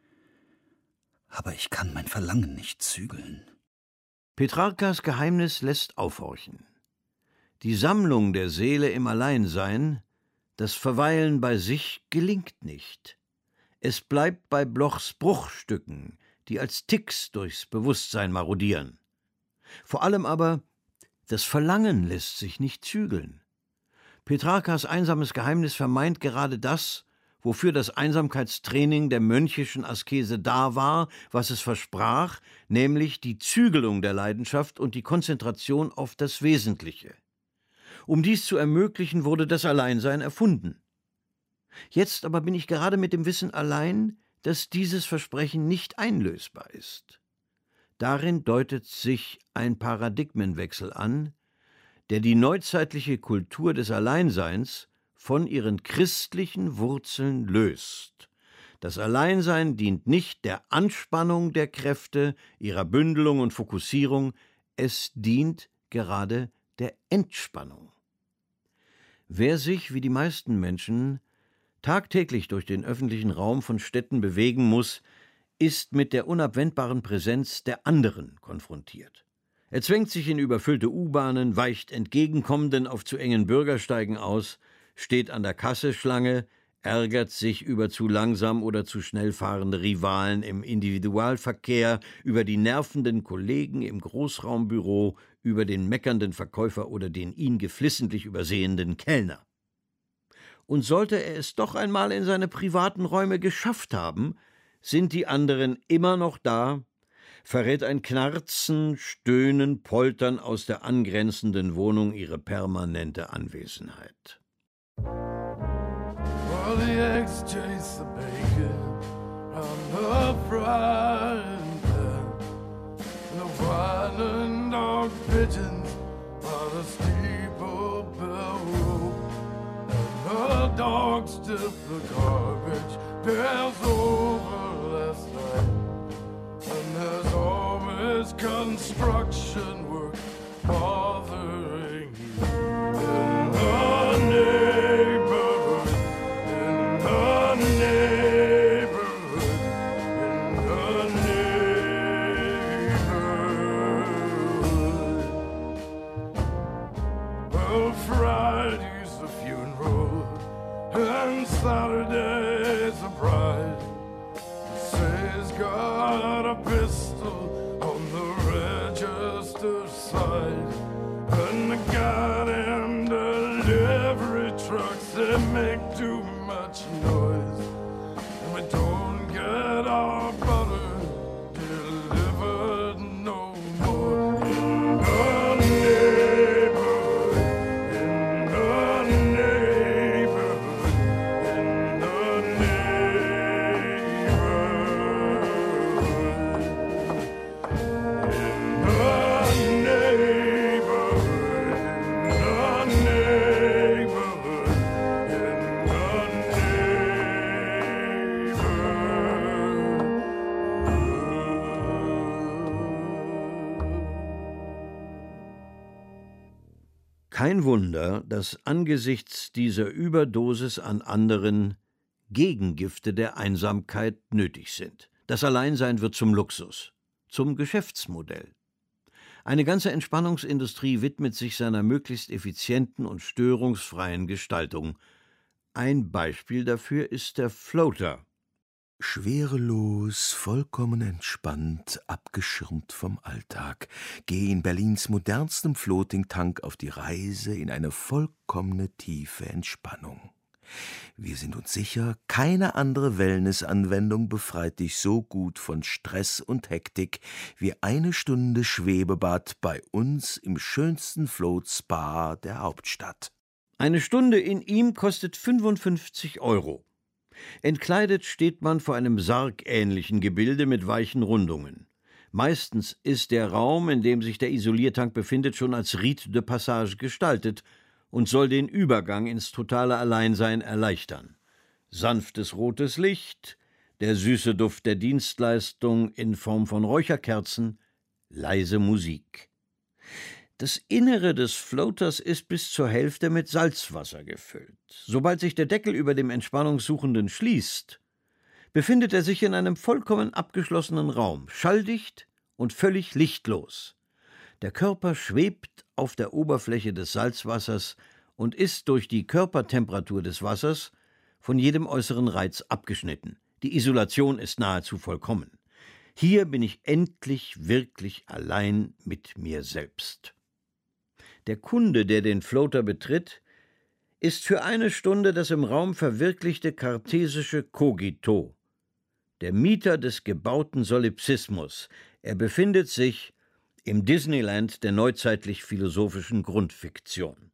Aber ich kann mein Verlangen nicht zügeln. Petrarcas Geheimnis lässt aufhorchen. Die Sammlung der Seele im Alleinsein, das Verweilen bei sich gelingt nicht. Es bleibt bei Blochs Bruchstücken, die als Ticks durchs Bewusstsein marodieren. Vor allem aber, das Verlangen lässt sich nicht zügeln. Petrarcas einsames Geheimnis vermeint gerade das, wofür das Einsamkeitstraining der mönchischen Askese da war, was es versprach, nämlich die Zügelung der Leidenschaft und die Konzentration auf das Wesentliche. Um dies zu ermöglichen, wurde das Alleinsein erfunden. Jetzt aber bin ich gerade mit dem Wissen allein, dass dieses Versprechen nicht einlösbar ist. Darin deutet sich ein Paradigmenwechsel an, der die neuzeitliche Kultur des Alleinseins von ihren christlichen Wurzeln löst. Das Alleinsein dient nicht der Anspannung der Kräfte, ihrer Bündelung und Fokussierung, es dient gerade der Entspannung. Wer sich, wie die meisten Menschen, tagtäglich durch den öffentlichen Raum von Städten bewegen muss, ist mit der unabwendbaren Präsenz der anderen konfrontiert. Er zwängt sich in überfüllte U-Bahnen, weicht Entgegenkommenden auf zu engen Bürgersteigen aus, steht an der Kasseschlange, ärgert sich über zu langsam oder zu schnell fahrende Rivalen im Individualverkehr, über die nervenden Kollegen im Großraumbüro, über den meckernden Verkäufer oder den ihn geflissentlich übersehenden Kellner. Und sollte er es doch einmal in seine privaten Räume geschafft haben, sind die anderen immer noch da, verrät ein Knarzen, Stöhnen, Poltern aus der angrenzenden Wohnung ihre permanente Anwesenheit. While the eggs chase the bacon on the frying Whining dog pigeons by the steeple bell rope, and the dogs dip the garbage pails over last night. And there's always construction work bothering you in the neighborhood, in the neighborhood, in the neighborhood. Well, Friday's the funeral and Saturday's a bride. He's got a pistol on the register side, and the goddamn delivery trucks, they make too much noise, and we don't get our butter delivered no more. In the neighborhood, in the neighborhood, in the Kein Wunder, dass angesichts dieser Überdosis an anderen Gegengifte der Einsamkeit nötig sind. Das Alleinsein wird zum Luxus, zum Geschäftsmodell. Eine ganze Entspannungsindustrie widmet sich seiner möglichst effizienten und störungsfreien Gestaltung. Ein Beispiel dafür ist der Floater. Schwerelos, vollkommen entspannt, abgeschirmt vom Alltag, gehe in Berlins modernstem Floating-Tank auf die Reise in eine vollkommene tiefe Entspannung. Wir sind uns sicher, keine andere Wellnessanwendung befreit dich so gut von Stress und Hektik wie eine Stunde Schwebebad bei uns im schönsten Float-Spa der Hauptstadt. Eine Stunde in ihm kostet 55 €. Entkleidet steht man vor einem sargähnlichen Gebilde mit weichen Rundungen. Meistens ist der Raum, in dem sich der Isoliertank befindet, schon als Rite de Passage gestaltet und soll den Übergang ins totale Alleinsein erleichtern. Sanftes rotes Licht, der süße Duft der Dienstleistung in Form von Räucherkerzen, leise Musik. Das Innere des Floaters ist bis zur Hälfte mit Salzwasser gefüllt. Sobald sich der Deckel über dem Entspannungssuchenden schließt, befindet er sich in einem vollkommen abgeschlossenen Raum, schalldicht und völlig lichtlos. Der Körper schwebt auf der Oberfläche des Salzwassers und ist durch die Körpertemperatur des Wassers von jedem äußeren Reiz abgeschnitten. Die Isolation ist nahezu vollkommen. Hier bin ich endlich wirklich allein mit mir selbst. Der Kunde, der den Floater betritt, ist für eine Stunde das im Raum verwirklichte kartesische Kogito, der Mieter des gebauten Solipsismus. Er befindet sich im Disneyland der neuzeitlich-philosophischen Grundfiktion.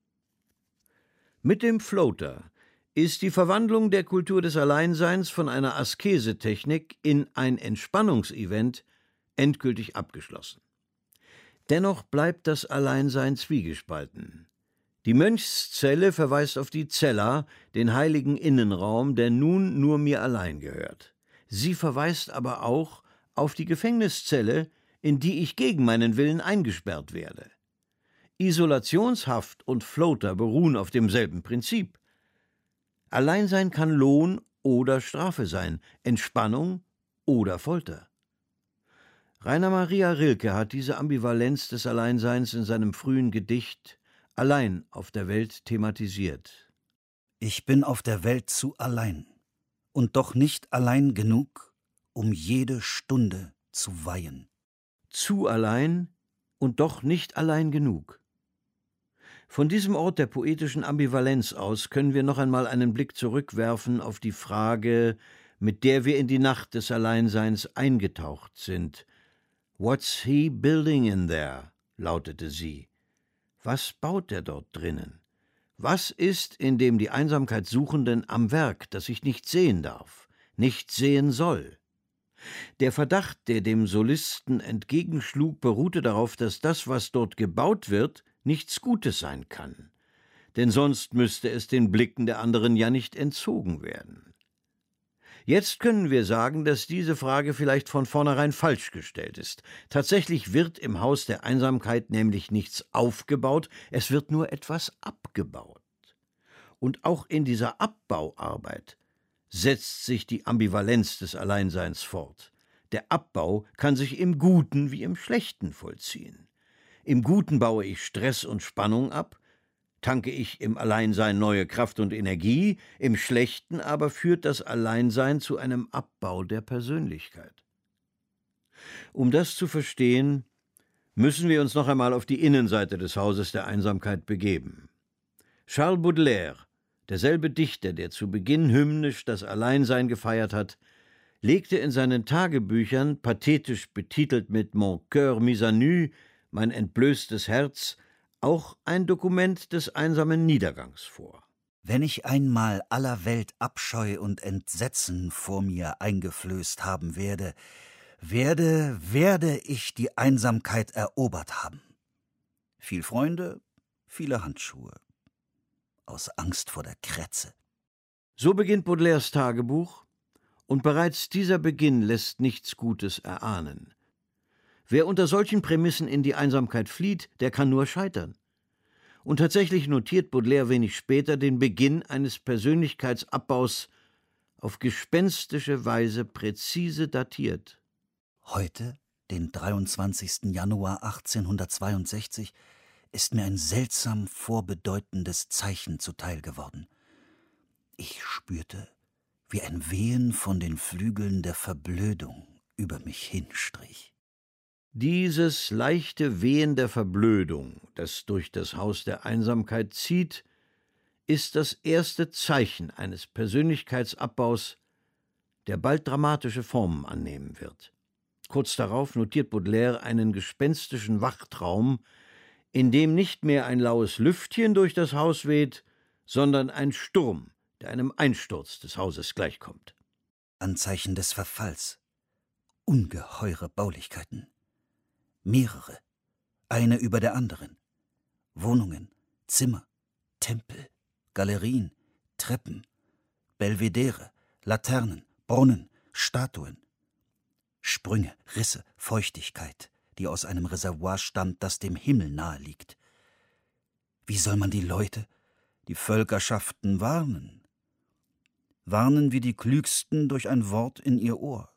Mit dem Floater ist die Verwandlung der Kultur des Alleinseins von einer Askesetechnik in ein Entspannungsevent endgültig abgeschlossen. Dennoch bleibt das Alleinsein zwiegespalten. Die Mönchszelle verweist auf die Cella, den heiligen Innenraum, der nun nur mir allein gehört. Sie verweist aber auch auf die Gefängniszelle, in die ich gegen meinen Willen eingesperrt werde. Isolationshaft und Floater beruhen auf demselben Prinzip. Alleinsein kann Lohn oder Strafe sein, Entspannung oder Folter. Rainer Maria Rilke hat diese Ambivalenz des Alleinseins in seinem frühen Gedicht »Allein auf der Welt« thematisiert. Ich bin auf der Welt zu allein und doch nicht allein genug, um jede Stunde zu weihen. Zu allein und doch nicht allein genug. Von diesem Ort der poetischen Ambivalenz aus können wir noch einmal einen Blick zurückwerfen auf die Frage, mit der wir in die Nacht des Alleinseins eingetaucht sind. »What's he building in there?« lautete sie. Was baut er dort drinnen? Was ist in dem die Einsamkeit Suchenden am Werk, das ich nicht sehen darf, nicht sehen soll? Der Verdacht, der dem Solisten entgegenschlug, beruhte darauf, dass das, was dort gebaut wird, nichts Gutes sein kann. Denn sonst müsste es den Blicken der anderen ja nicht entzogen werden. Jetzt können wir sagen, dass diese Frage vielleicht von vornherein falsch gestellt ist. Tatsächlich wird im Haus der Einsamkeit nämlich nichts aufgebaut, es wird nur etwas abgebaut. Und auch in dieser Abbauarbeit setzt sich die Ambivalenz des Alleinseins fort. Der Abbau kann sich im Guten wie im Schlechten vollziehen. Im Guten baue ich Stress und Spannung ab, tanke ich im Alleinsein neue Kraft und Energie, im Schlechten aber führt das Alleinsein zu einem Abbau der Persönlichkeit. Um das zu verstehen, müssen wir uns noch einmal auf die Innenseite des Hauses der Einsamkeit begeben. Charles Baudelaire, derselbe Dichter, der zu Beginn hymnisch das Alleinsein gefeiert hat, legte in seinen Tagebüchern, pathetisch betitelt mit »Mon cœur mis à nu«, mein entblößtes Herz, auch ein Dokument des einsamen Niedergangs vor. Wenn ich einmal aller Welt Abscheu und Entsetzen vor mir eingeflößt haben werde ich die Einsamkeit erobert haben. Viel Freunde, viele Handschuhe. Aus Angst vor der Krätze. So beginnt Baudelaires Tagebuch, und bereits dieser Beginn lässt nichts Gutes erahnen. Wer unter solchen Prämissen in die Einsamkeit flieht, der kann nur scheitern. Und tatsächlich notiert Baudelaire wenig später den Beginn eines Persönlichkeitsabbaus auf gespenstische Weise präzise datiert. Heute, den 23. Januar 1862, ist mir ein seltsam vorbedeutendes Zeichen zuteil geworden. Ich spürte, wie ein Wehen von den Flügeln der Verblödung über mich hinstrich. Dieses leichte Wehen der Verblödung, das durch das Haus der Einsamkeit zieht, ist das erste Zeichen eines Persönlichkeitsabbaus, der bald dramatische Formen annehmen wird. Kurz darauf notiert Baudelaire einen gespenstischen Wachtraum, in dem nicht mehr ein laues Lüftchen durch das Haus weht, sondern ein Sturm, der einem Einsturz des Hauses gleichkommt. Anzeichen des Verfalls, ungeheure Baulichkeiten. Mehrere, eine über der anderen. Wohnungen, Zimmer, Tempel, Galerien, Treppen, Belvedere, Laternen, Brunnen, Statuen. Sprünge, Risse, Feuchtigkeit, die aus einem Reservoir stammt, das dem Himmel nahe liegt. Wie soll man die Leute, die Völkerschaften warnen? Warnen wie die Klügsten durch ein Wort in ihr Ohr.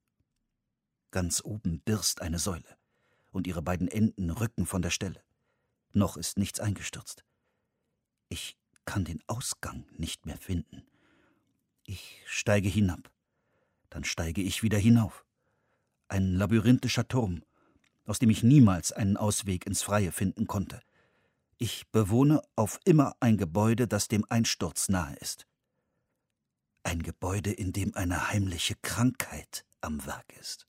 Ganz oben birst eine Säule, und ihre beiden Enden rücken von der Stelle. Noch ist nichts eingestürzt. Ich kann den Ausgang nicht mehr finden. Ich steige hinab, dann steige ich wieder hinauf. Ein labyrinthischer Turm, aus dem ich niemals einen Ausweg ins Freie finden konnte. Ich bewohne auf immer ein Gebäude, das dem Einsturz nahe ist. Ein Gebäude, in dem eine heimliche Krankheit am Werk ist.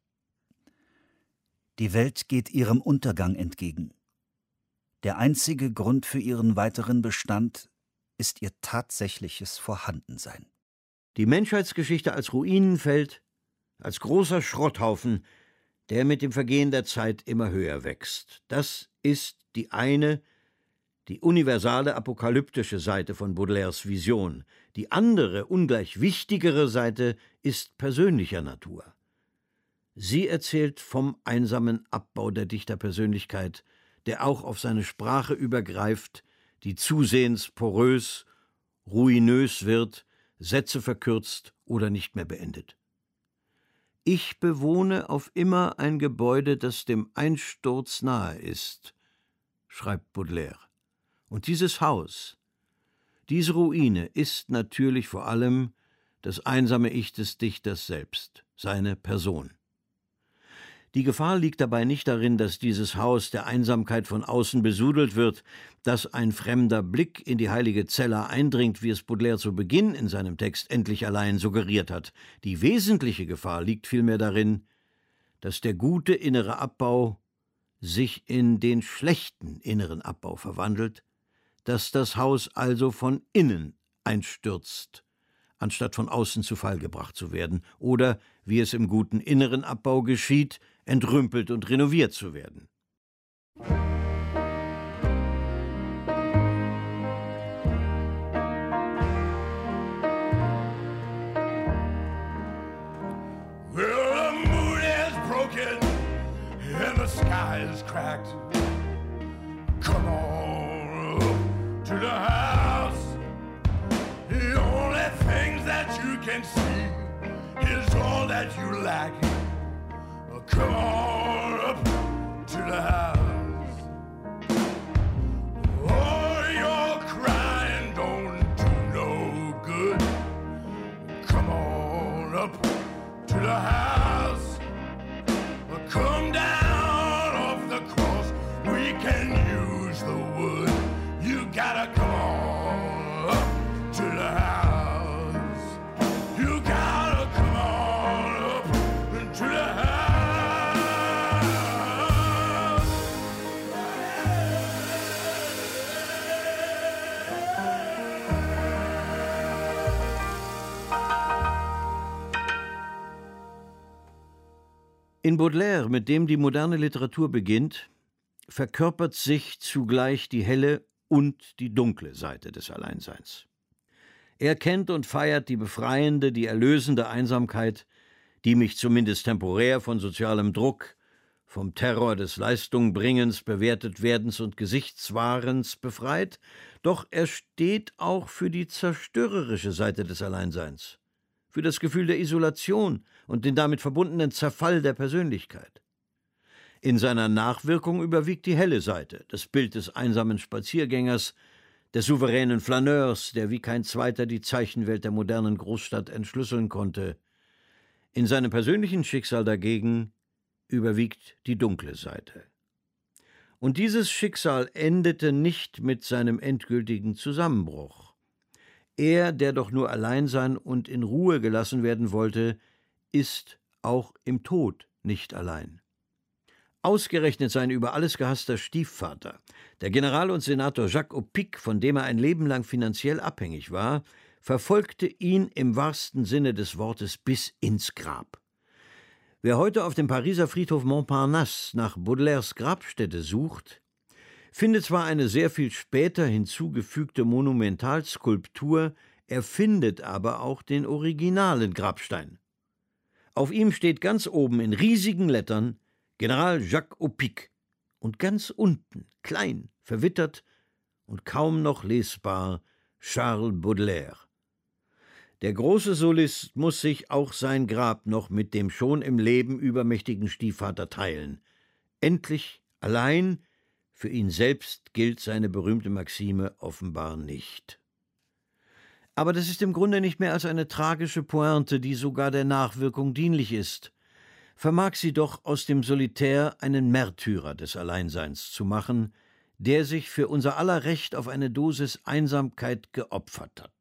Die Welt geht ihrem Untergang entgegen. Der einzige Grund für ihren weiteren Bestand ist ihr tatsächliches Vorhandensein. Die Menschheitsgeschichte als Ruinenfeld, als großer Schrotthaufen, der mit dem Vergehen der Zeit immer höher wächst. Das ist die eine, die universale apokalyptische Seite von Baudelaires Vision. Die andere, ungleich wichtigere Seite ist persönlicher Natur. Sie erzählt vom einsamen Abbau der Dichterpersönlichkeit, der auch auf seine Sprache übergreift, die zusehends porös, ruinös wird, Sätze verkürzt oder nicht mehr beendet. Ich bewohne auf immer ein Gebäude, das dem Einsturz nahe ist, schreibt Baudelaire. Und dieses Haus, diese Ruine ist natürlich vor allem das einsame Ich des Dichters selbst, seine Person. Die Gefahr liegt dabei nicht darin, dass dieses Haus der Einsamkeit von außen besudelt wird, dass ein fremder Blick in die heilige Cella eindringt, wie es Baudelaire zu Beginn in seinem Text Endlich allein suggeriert hat. Die wesentliche Gefahr liegt vielmehr darin, dass der gute innere Abbau sich in den schlechten inneren Abbau verwandelt, dass das Haus also von innen einstürzt, anstatt von außen zu Fall gebracht zu werden oder, wie es im guten inneren Abbau geschieht, entrümpelt und renoviert zu werden. Well, the moon is broken and the sky is cracked. Come on up to the house. The only things that you can see is all that you lack. Come on up to the house. Oh, your crying don't do no good. Come on up to the house. Come down off the cross. We can use the wood. You gotta come on up to the house. You gotta come on up to the house. In Baudelaire, mit dem die moderne Literatur beginnt, verkörpert sich zugleich die helle und die dunkle Seite des Alleinseins. Er kennt und feiert die befreiende, die erlösende Einsamkeit, die mich zumindest temporär von sozialem Druck, vom Terror des Leistungbringens, Bewertetwerdens und Gesichtswahrens befreit, doch er steht auch für die zerstörerische Seite des Alleinseins, für das Gefühl der Isolation und den damit verbundenen Zerfall der Persönlichkeit. In seiner Nachwirkung überwiegt die helle Seite, das Bild des einsamen Spaziergängers, des souveränen Flaneurs, der wie kein zweiter die Zeichenwelt der modernen Großstadt entschlüsseln konnte. In seinem persönlichen Schicksal dagegen überwiegt die dunkle Seite. Und dieses Schicksal endete nicht mit seinem endgültigen Zusammenbruch. Er, der doch nur allein sein und in Ruhe gelassen werden wollte, ist auch im Tod nicht allein. Ausgerechnet sein über alles gehasster Stiefvater, der General und Senator Jacques Opic, von dem er ein Leben lang finanziell abhängig war, verfolgte ihn im wahrsten Sinne des Wortes bis ins Grab. Wer heute auf dem Pariser Friedhof Montparnasse nach Baudelaires Grabstätte sucht, findet zwar eine sehr viel später hinzugefügte Monumentalskulptur, er findet aber auch den originalen Grabstein. Auf ihm steht ganz oben in riesigen Lettern General Jacques Opic und ganz unten, klein, verwittert und kaum noch lesbar, Charles Baudelaire. Der große Solist muss sich auch sein Grab noch mit dem schon im Leben übermächtigen Stiefvater teilen. Endlich, allein, für ihn selbst gilt seine berühmte Maxime offenbar nicht. Aber das ist im Grunde nicht mehr als eine tragische Pointe, die sogar der Nachwirkung dienlich ist. Vermag sie doch aus dem Solitär einen Märtyrer des Alleinseins zu machen, der sich für unser aller Recht auf eine Dosis Einsamkeit geopfert hat.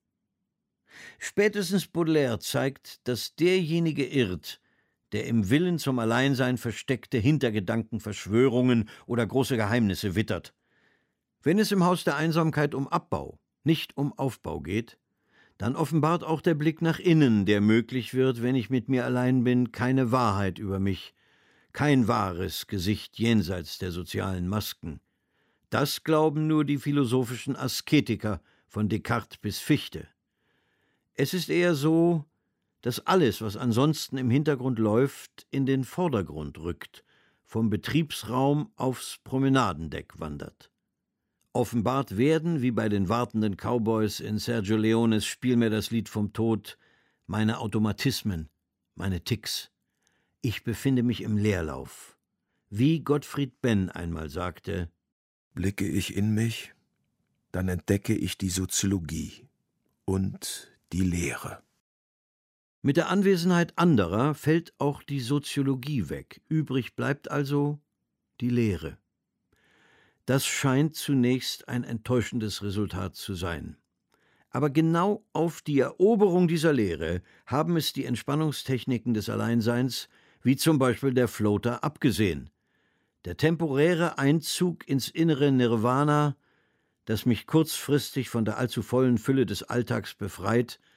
Spätestens Baudelaire zeigt, dass derjenige irrt, der im Willen zum Alleinsein versteckte Hintergedanken, Verschwörungen oder große Geheimnisse wittert. Wenn es im Haus der Einsamkeit um Abbau, nicht um Aufbau geht, dann offenbart auch der Blick nach innen, der möglich wird, wenn ich mit mir allein bin, keine Wahrheit über mich, kein wahres Gesicht jenseits der sozialen Masken. Das glauben nur die philosophischen Asketiker von Descartes bis Fichte. Es ist eher so, dass alles, was ansonsten im Hintergrund läuft, in den Vordergrund rückt, vom Betriebsraum aufs Promenadendeck wandert. Offenbart werden, wie bei den wartenden Cowboys in Sergio Leones Spiel mir das Lied vom Tod, meine Automatismen, meine Ticks. Ich befinde mich im Leerlauf. Wie Gottfried Benn einmal sagte: Blicke ich in mich, dann entdecke ich die Soziologie und die Lehre. Mit der Anwesenheit anderer fällt auch die Soziologie weg. Übrig bleibt also die Lehre. Das scheint zunächst ein enttäuschendes Resultat zu sein. Aber genau auf die Eroberung dieser Lehre haben es die Entspannungstechniken des Alleinseins, wie zum Beispiel der Floater, abgesehen. Der temporäre Einzug ins innere Nirvana, das mich kurzfristig von der allzu vollen Fülle des Alltags befreit,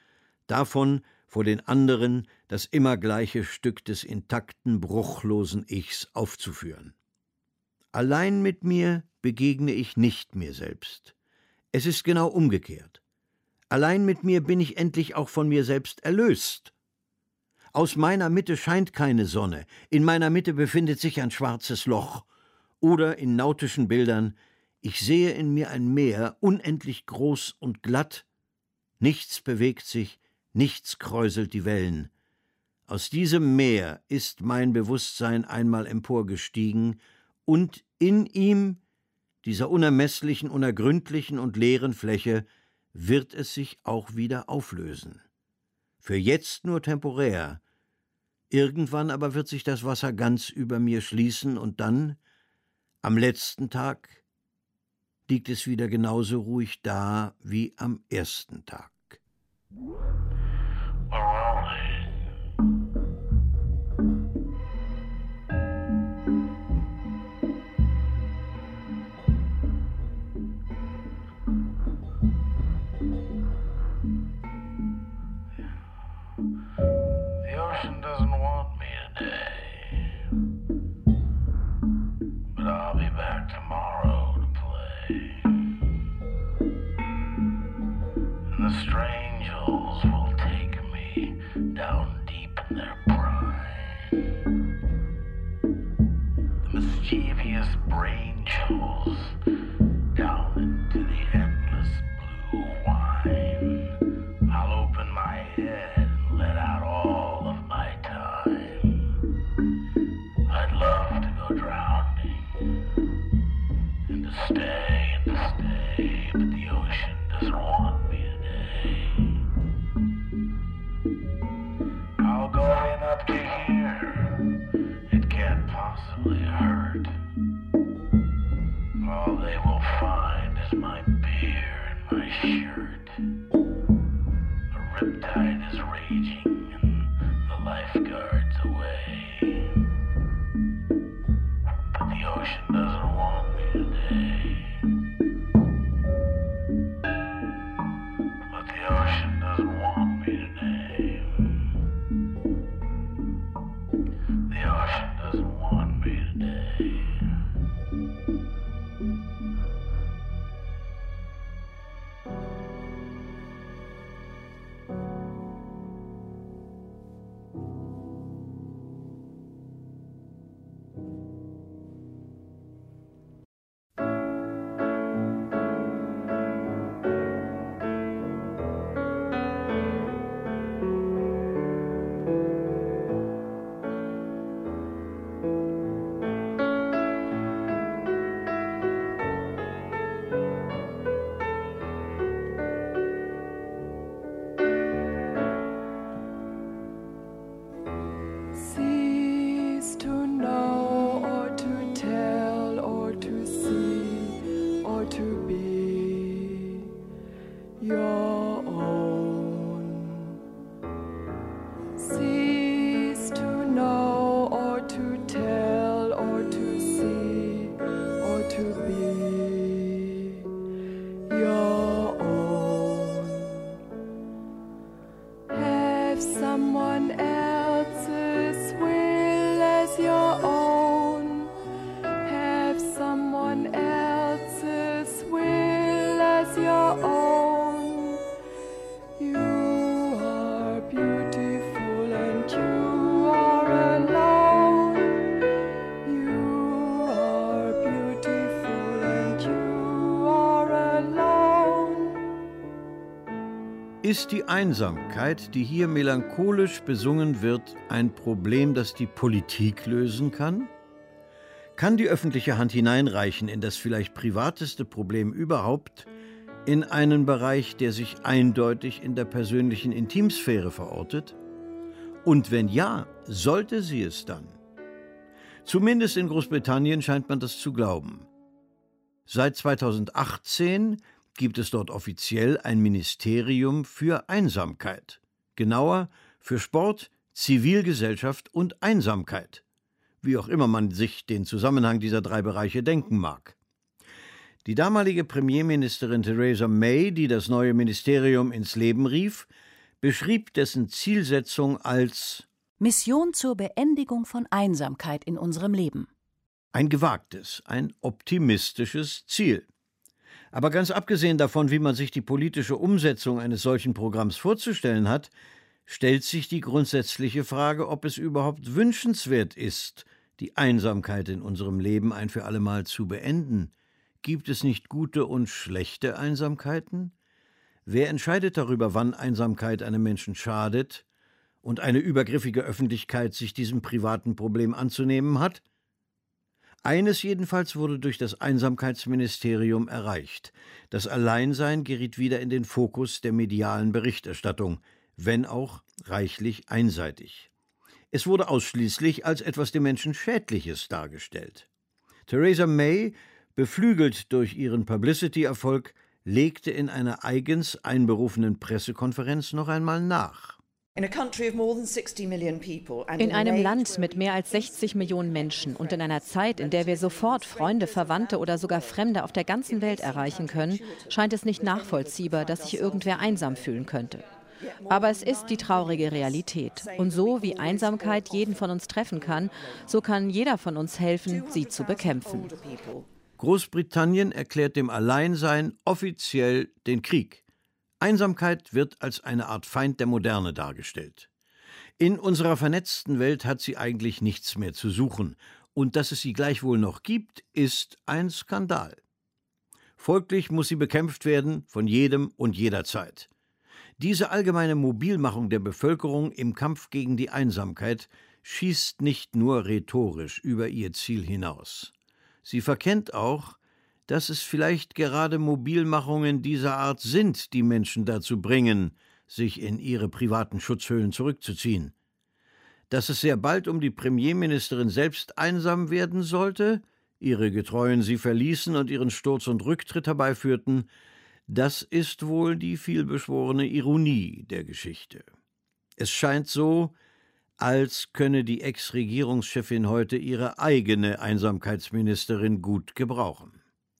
davon, vor den anderen das immer gleiche Stück des intakten, bruchlosen Ichs aufzuführen. Allein mit mir begegne ich nicht mir selbst. Es ist genau umgekehrt. Allein mit mir bin ich endlich auch von mir selbst erlöst. Aus meiner Mitte scheint keine Sonne, in meiner Mitte befindet sich ein schwarzes Loch. Oder in nautischen Bildern, ich sehe in mir ein Meer, unendlich groß und glatt. Nichts bewegt sich, nichts kräuselt die Wellen. Aus diesem Meer ist mein Bewusstsein einmal emporgestiegen, und in ihm, dieser unermesslichen, unergründlichen und leeren Fläche, wird es sich auch wieder auflösen. Für jetzt nur temporär. Irgendwann aber wird sich das Wasser ganz über mir schließen, und dann, am letzten Tag, liegt es wieder genauso ruhig da wie am ersten Tag. The ocean doesn't want me today, but I'll be back tomorrow to play. And the strangers will take me down deep in their prime. The mischievous brain chills down into the endless blue wine. I'll open my head and let out all of my time. I'd love to go drowning and to stay, but the ocean doesn't want me today. I'll go in up to here, it can't possibly hurt. All they will find is my beer and my shirt. A riptide is raging and the lifeguard's away. But the ocean doesn't want me today. But the ocean doesn't want me today. The ocean doesn't want me today. Cease to know or to tell or to see or to be your own. Cease to know or to tell or to see or to be your own. Have someone else's will as your own. Have someone else's will as your own. You are beautiful and you are alone. You are beautiful and you are alone. Ist die Einsamkeit, die hier melancholisch besungen wird, ein Problem, das die Politik lösen kann? Kann die öffentliche Hand hineinreichen in das vielleicht privateste Problem überhaupt, in einen Bereich, der sich eindeutig in der persönlichen Intimsphäre verortet? Und wenn ja, sollte sie es dann? Zumindest in Großbritannien scheint man das zu glauben. Seit 2018 gibt es dort offiziell ein Ministerium für Einsamkeit. Genauer für Sport, Zivilgesellschaft und Einsamkeit. Wie auch immer man sich den Zusammenhang dieser drei Bereiche denken mag. Die damalige Premierministerin Theresa May, die das neue Ministerium ins Leben rief, beschrieb dessen Zielsetzung als Mission zur Beendigung von Einsamkeit in unserem Leben. ein gewagtes, ein optimistisches Ziel. Aber ganz abgesehen davon, wie man sich die politische Umsetzung eines solchen Programms vorzustellen hat, stellt sich die grundsätzliche Frage, ob es überhaupt wünschenswert ist, die Einsamkeit in unserem Leben ein für allemal zu beenden. Gibt es nicht gute und schlechte Einsamkeiten? Wer entscheidet darüber, wann Einsamkeit einem Menschen schadet und eine übergriffige Öffentlichkeit sich diesem privaten Problem anzunehmen hat? Eines jedenfalls wurde durch das Einsamkeitsministerium erreicht. Das Alleinsein geriet wieder in den Fokus der medialen Berichterstattung, wenn auch reichlich einseitig. Es wurde ausschließlich als etwas dem Menschen Schädliches dargestellt. Theresa May, beflügelt durch ihren Publicity-Erfolg, legte in einer eigens einberufenen Pressekonferenz noch einmal nach. In einem Land mit mehr als 60 Millionen Menschen und in einer Zeit, in der wir sofort Freunde, Verwandte oder sogar Fremde auf der ganzen Welt erreichen können, scheint es nicht nachvollziehbar, dass sich irgendwer einsam fühlen könnte. Aber es ist die traurige Realität. Und so wie Einsamkeit jeden von uns treffen kann, so kann jeder von uns helfen, sie zu bekämpfen. Großbritannien erklärt dem Alleinsein offiziell den Krieg. Einsamkeit wird als eine Art Feind der Moderne dargestellt. In unserer vernetzten Welt hat sie eigentlich nichts mehr zu suchen. Und dass es sie gleichwohl noch gibt, ist ein Skandal. Folglich muss sie bekämpft werden von jedem und jederzeit. Diese allgemeine Mobilmachung der Bevölkerung im Kampf gegen die Einsamkeit schießt nicht nur rhetorisch über ihr Ziel hinaus. Sie verkennt auch, dass es vielleicht gerade Mobilmachungen dieser Art sind, die Menschen dazu bringen, sich in ihre privaten Schutzhöhlen zurückzuziehen. Dass es sehr bald um die Premierministerin selbst einsam werden sollte, ihre Getreuen sie verließen und ihren Sturz und Rücktritt herbeiführten, das ist wohl die vielbeschworene Ironie der Geschichte. Es scheint so, als könne die Ex-Regierungschefin heute ihre eigene Einsamkeitsministerin gut gebrauchen.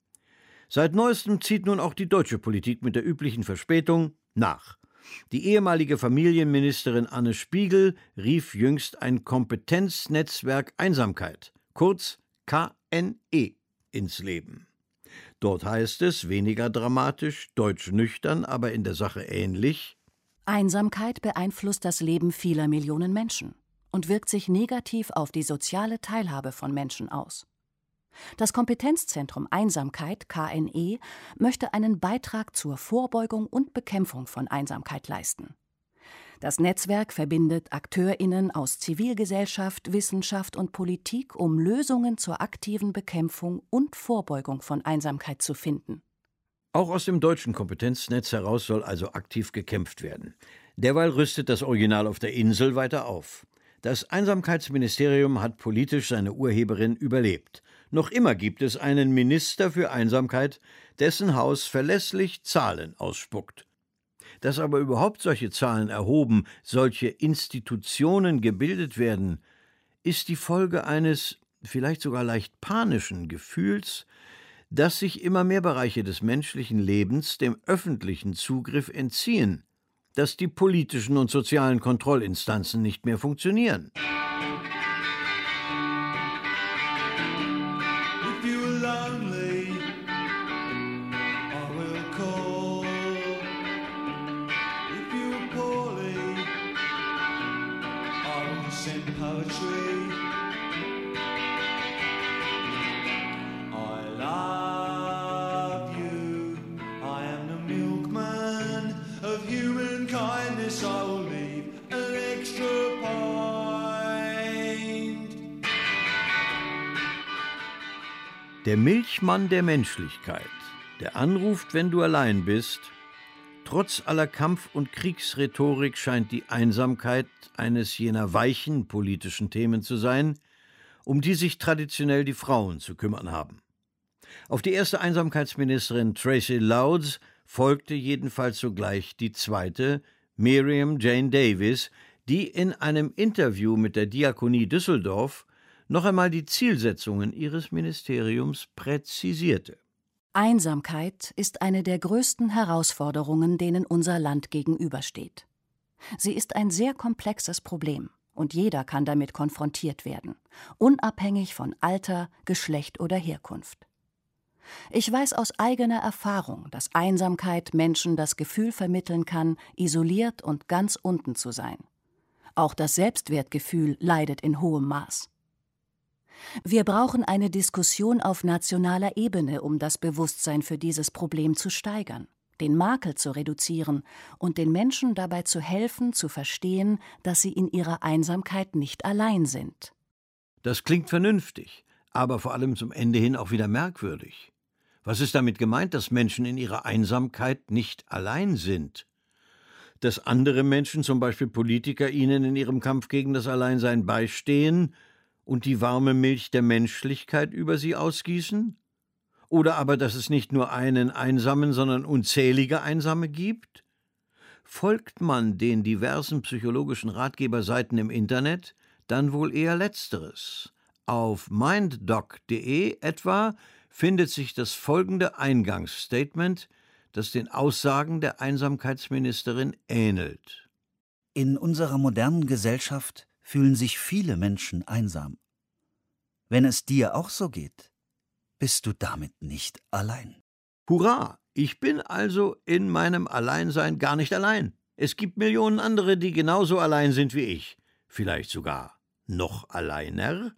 Seit Neuestem zieht nun auch die deutsche Politik mit der üblichen Verspätung nach. Die ehemalige Familienministerin Anne Spiegel rief jüngst ein Kompetenznetzwerk Einsamkeit, kurz KNE, ins Leben. Dort heißt es, weniger dramatisch, deutsch nüchtern, aber in der Sache ähnlich: Einsamkeit beeinflusst das Leben vieler Millionen Menschen und wirkt sich negativ auf die soziale Teilhabe von Menschen aus. Das Kompetenzzentrum Einsamkeit, KNE, möchte einen Beitrag zur Vorbeugung und Bekämpfung von Einsamkeit leisten. Das Netzwerk verbindet AkteurInnen aus Zivilgesellschaft, Wissenschaft und Politik, um Lösungen zur aktiven Bekämpfung und Vorbeugung von Einsamkeit zu finden. Auch aus dem deutschen Kompetenznetz heraus soll also aktiv gekämpft werden. Derweil rüstet das Original auf der Insel weiter auf. Das Einsamkeitsministerium hat politisch seine Urheberin überlebt. Noch immer gibt es einen Minister für Einsamkeit, dessen Haus verlässlich Zahlen ausspuckt. Dass aber überhaupt solche Zahlen erhoben, solche Institutionen gebildet werden, ist die Folge eines vielleicht sogar leicht panischen Gefühls, dass sich immer mehr Bereiche des menschlichen Lebens dem öffentlichen Zugriff entziehen, dass die politischen und sozialen Kontrollinstanzen nicht mehr funktionieren. Der Milchmann der Menschlichkeit, der anruft, wenn du allein bist. Trotz aller Kampf- und Kriegsrhetorik scheint die Einsamkeit eines jener weichen politischen Themen zu sein, um die sich traditionell die Frauen zu kümmern haben. Auf die erste Einsamkeitsministerin Tracy Louds folgte jedenfalls sogleich die zweite, Miriam Jane Davis, die in einem Interview mit der Diakonie Düsseldorf noch einmal die Zielsetzungen ihres Ministeriums präzisierte. Einsamkeit ist eine der größten Herausforderungen, denen unser Land gegenübersteht. Sie ist ein sehr komplexes Problem und jeder kann damit konfrontiert werden, unabhängig von Alter, Geschlecht oder Herkunft. Ich weiß aus eigener Erfahrung, dass Einsamkeit Menschen das Gefühl vermitteln kann, isoliert und ganz unten zu sein. Auch das Selbstwertgefühl leidet in hohem Maß. Wir brauchen eine Diskussion auf nationaler Ebene, um das Bewusstsein für dieses Problem zu steigern, den Makel zu reduzieren und den Menschen dabei zu helfen, zu verstehen, dass sie in ihrer Einsamkeit nicht allein sind. Das klingt vernünftig, aber vor allem zum Ende hin auch wieder merkwürdig. Was ist damit gemeint, dass Menschen in ihrer Einsamkeit nicht allein sind? Dass andere Menschen, zum Beispiel Politiker, ihnen in ihrem Kampf gegen das Alleinsein beistehen und die warme Milch der Menschlichkeit über sie ausgießen? Oder aber, dass es nicht nur einen Einsamen, sondern unzählige Einsame gibt? Folgt man den diversen psychologischen Ratgeberseiten im Internet, dann wohl eher Letzteres. Auf minddoc.de etwa findet sich das folgende Eingangsstatement, das den Aussagen der Einsamkeitsministerin ähnelt. In unserer modernen Gesellschaft fühlen sich viele Menschen einsam. Wenn es dir auch so geht, bist du damit nicht allein. Hurra! Ich bin also in meinem Alleinsein gar nicht allein. Es gibt Millionen andere, die genauso allein sind wie ich. Vielleicht sogar noch alleiner?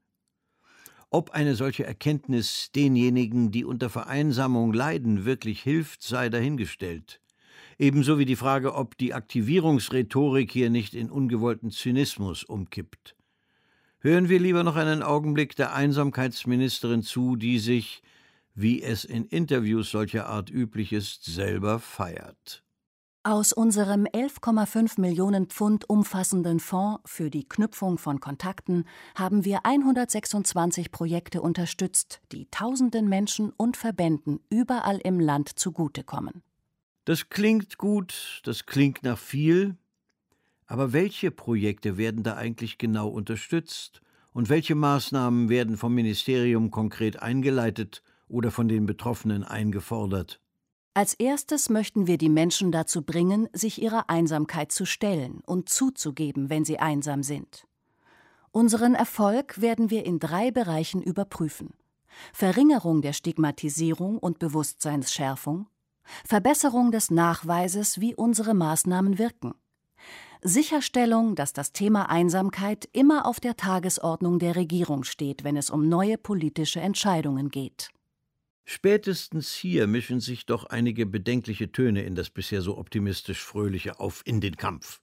Ob eine solche Erkenntnis denjenigen, die unter Vereinsamung leiden, wirklich hilft, sei dahingestellt. Ebenso wie die Frage, ob die Aktivierungsrhetorik hier nicht in ungewollten Zynismus umkippt. Hören wir lieber noch einen Augenblick der Einsamkeitsministerin zu, die sich, wie es in Interviews solcher Art üblich ist, selber feiert. Aus unserem 11,5 Millionen Pfund umfassenden Fonds für die Knüpfung von Kontakten haben wir 126 Projekte unterstützt, die tausenden Menschen und Verbänden überall im Land zugutekommen. Das klingt gut, das klingt nach viel, aber welche Projekte werden da eigentlich genau unterstützt und welche Maßnahmen werden vom Ministerium konkret eingeleitet oder von den Betroffenen eingefordert? Als erstes möchten wir die Menschen dazu bringen, sich ihrer Einsamkeit zu stellen und zuzugeben, wenn sie einsam sind. Unseren Erfolg werden wir in 3 Bereichen überprüfen: Verringerung der Stigmatisierung und Bewusstseinsschärfung, Verbesserung des Nachweises, wie unsere Maßnahmen wirken, Sicherstellung, dass das Thema Einsamkeit immer auf der Tagesordnung der Regierung steht, wenn es um neue politische Entscheidungen geht. Spätestens hier mischen sich doch einige bedenkliche Töne in das bisher so optimistisch Fröhliche auf in den Kampf.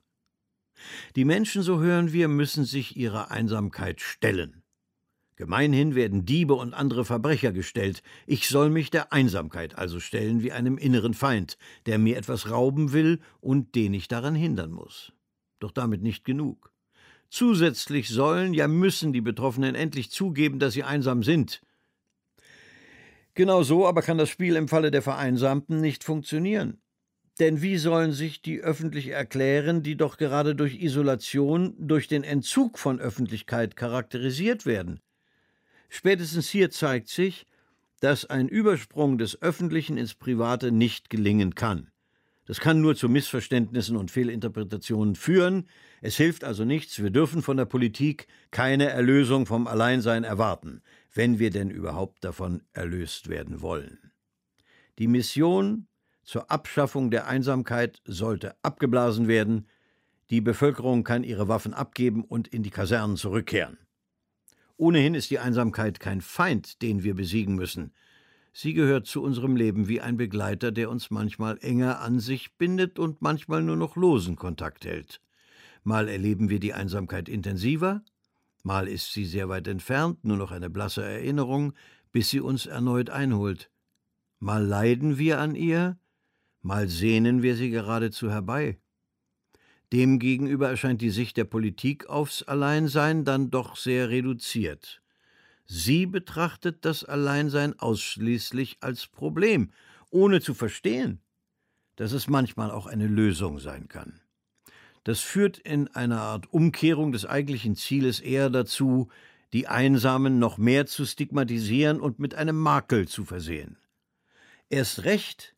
Die Menschen, so hören wir, müssen sich ihrer Einsamkeit stellen. Gemeinhin werden Diebe und andere Verbrecher gestellt. Ich soll mich der Einsamkeit also stellen wie einem inneren Feind, der mir etwas rauben will und den ich daran hindern muss. Doch damit nicht genug. Zusätzlich sollen, ja müssen die Betroffenen endlich zugeben, dass sie einsam sind. Genau so aber kann das Spiel im Falle der Vereinsamten nicht funktionieren. Denn wie sollen sich die öffentlich erklären, die doch gerade durch Isolation, durch den Entzug von Öffentlichkeit charakterisiert werden? Spätestens hier zeigt sich, dass ein Übersprung des Öffentlichen ins Private nicht gelingen kann. Das kann nur zu Missverständnissen und Fehlinterpretationen führen. Es hilft also nichts, wir dürfen von der Politik keine Erlösung vom Alleinsein erwarten, wenn wir denn überhaupt davon erlöst werden wollen. Die Mission zur Abschaffung der Einsamkeit sollte abgeblasen werden. Die Bevölkerung kann ihre Waffen abgeben und in die Kasernen zurückkehren. Ohnehin ist die Einsamkeit kein Feind, den wir besiegen müssen. Sie gehört zu unserem Leben wie ein Begleiter, der uns manchmal enger an sich bindet und manchmal nur noch losen Kontakt hält. Mal erleben wir die Einsamkeit intensiver, mal ist sie sehr weit entfernt, nur noch eine blasse Erinnerung, bis sie uns erneut einholt. Mal leiden wir an ihr, mal sehnen wir sie geradezu herbei. Demgegenüber erscheint die Sicht der Politik aufs Alleinsein dann doch sehr reduziert. Sie betrachtet das Alleinsein ausschließlich als Problem, ohne zu verstehen, dass es manchmal auch eine Lösung sein kann. Das führt in einer Art Umkehrung des eigentlichen Zieles eher dazu, die Einsamen noch mehr zu stigmatisieren und mit einem Makel zu versehen. Erst recht,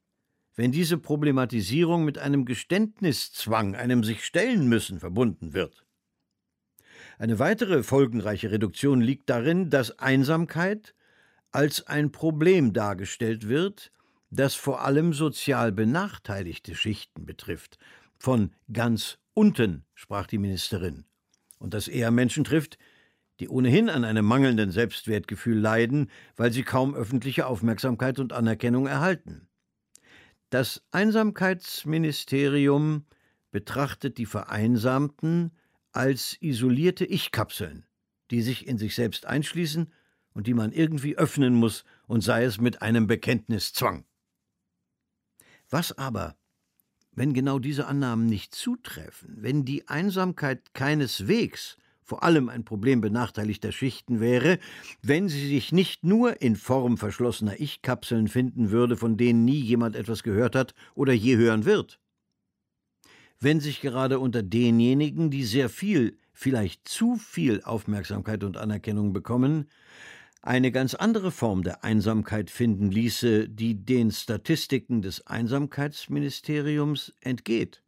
wenn diese Problematisierung mit einem Geständniszwang, einem sich stellen müssen, verbunden wird. Eine weitere folgenreiche Reduktion liegt darin, dass Einsamkeit als ein Problem dargestellt wird, das vor allem sozial benachteiligte Schichten betrifft. Von ganz unten sprach die Ministerin. Und das eher Menschen trifft, die ohnehin an einem mangelnden Selbstwertgefühl leiden, weil sie kaum öffentliche Aufmerksamkeit und Anerkennung erhalten. Das Einsamkeitsministerium betrachtet die Vereinsamten als isolierte Ich-Kapseln, die sich in sich selbst einschließen und die man irgendwie öffnen muss, und sei es mit einem Bekenntniszwang. Was aber, wenn genau diese Annahmen nicht zutreffen, wenn die Einsamkeit keineswegs vor allem ein Problem benachteiligter Schichten wäre, wenn sie sich nicht nur in Form verschlossener Ich-Kapseln finden würde, von denen nie jemand etwas gehört hat oder je hören wird? Wenn sich gerade unter denjenigen, die sehr viel, vielleicht zu viel Aufmerksamkeit und Anerkennung bekommen, eine ganz andere Form der Einsamkeit finden ließe, die den Statistiken des Einsamkeitsministeriums entgeht.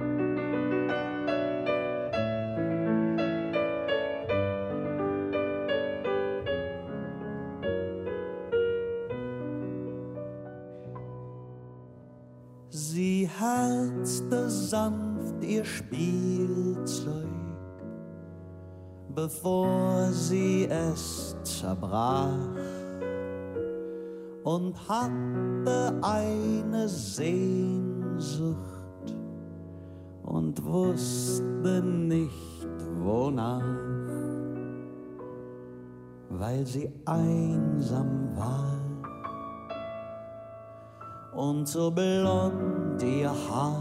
Sie herzte sanft ihr Spielzeug, bevor sie es zerbrach, und hatte eine Sehnsucht und wusste nicht wonach, weil sie einsam war. Und so blond ihr Haar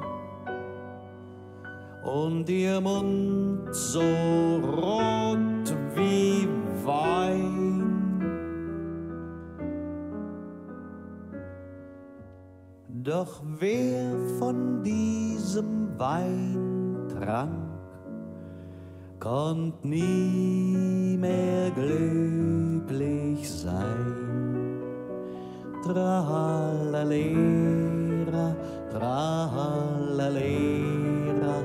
und ihr Mund so rot wie Wein. Doch wer von diesem Wein trank, konnt nie mehr glücklich sein. Tralalera, tralalera,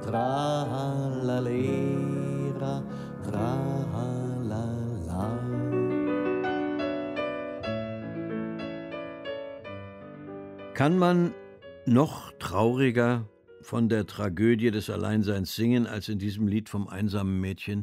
tralalera, tralala. Kann man noch trauriger von der Tragödie des Alleinseins singen, als in diesem Lied vom einsamen Mädchen?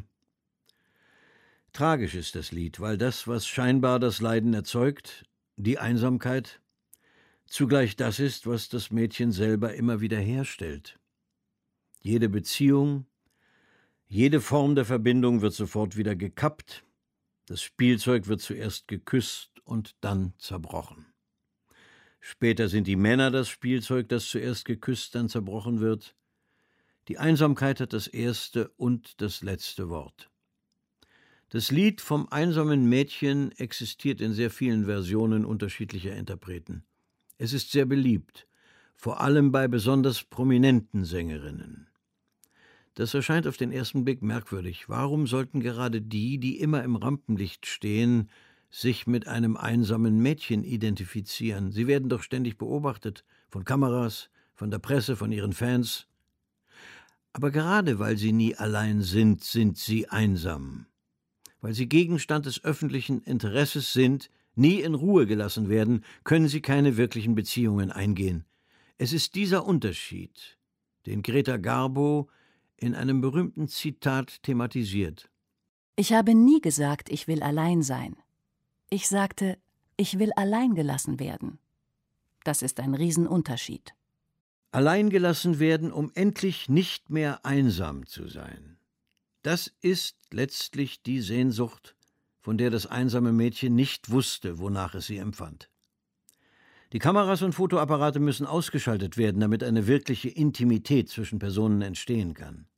Tragisch ist das Lied, weil das, was scheinbar das Leiden erzeugt, die Einsamkeit, zugleich das ist, was das Mädchen selber immer wieder herstellt. Jede Beziehung, jede Form der Verbindung wird sofort wieder gekappt, das Spielzeug wird zuerst geküsst und dann zerbrochen. Später sind die Männer das Spielzeug, das zuerst geküsst, dann zerbrochen wird. Die Einsamkeit hat das erste und das letzte Wort. Das Lied vom einsamen Mädchen existiert in sehr vielen Versionen unterschiedlicher Interpreten. Es ist sehr beliebt, vor allem bei besonders prominenten Sängerinnen. Das erscheint auf den ersten Blick merkwürdig. Warum sollten gerade die, die immer im Rampenlicht stehen, sich mit einem einsamen Mädchen identifizieren? Sie werden doch ständig beobachtet, von Kameras, von der Presse, von ihren Fans. Aber gerade weil sie nie allein sind, sind sie einsam. Weil sie Gegenstand des öffentlichen Interesses sind, nie in Ruhe gelassen werden, können sie keine wirklichen Beziehungen eingehen. Es ist dieser Unterschied, den Greta Garbo in einem berühmten Zitat thematisiert. Ich habe nie gesagt, ich will allein sein. Ich sagte, ich will allein gelassen werden. Das ist ein Riesenunterschied. Allein gelassen werden, um endlich nicht mehr einsam zu sein. Das ist letztlich die Sehnsucht, von der das einsame Mädchen nicht wusste, wonach es sie empfand. Die Kameras und Fotoapparate müssen ausgeschaltet werden, damit eine wirkliche Intimität zwischen Personen entstehen kann.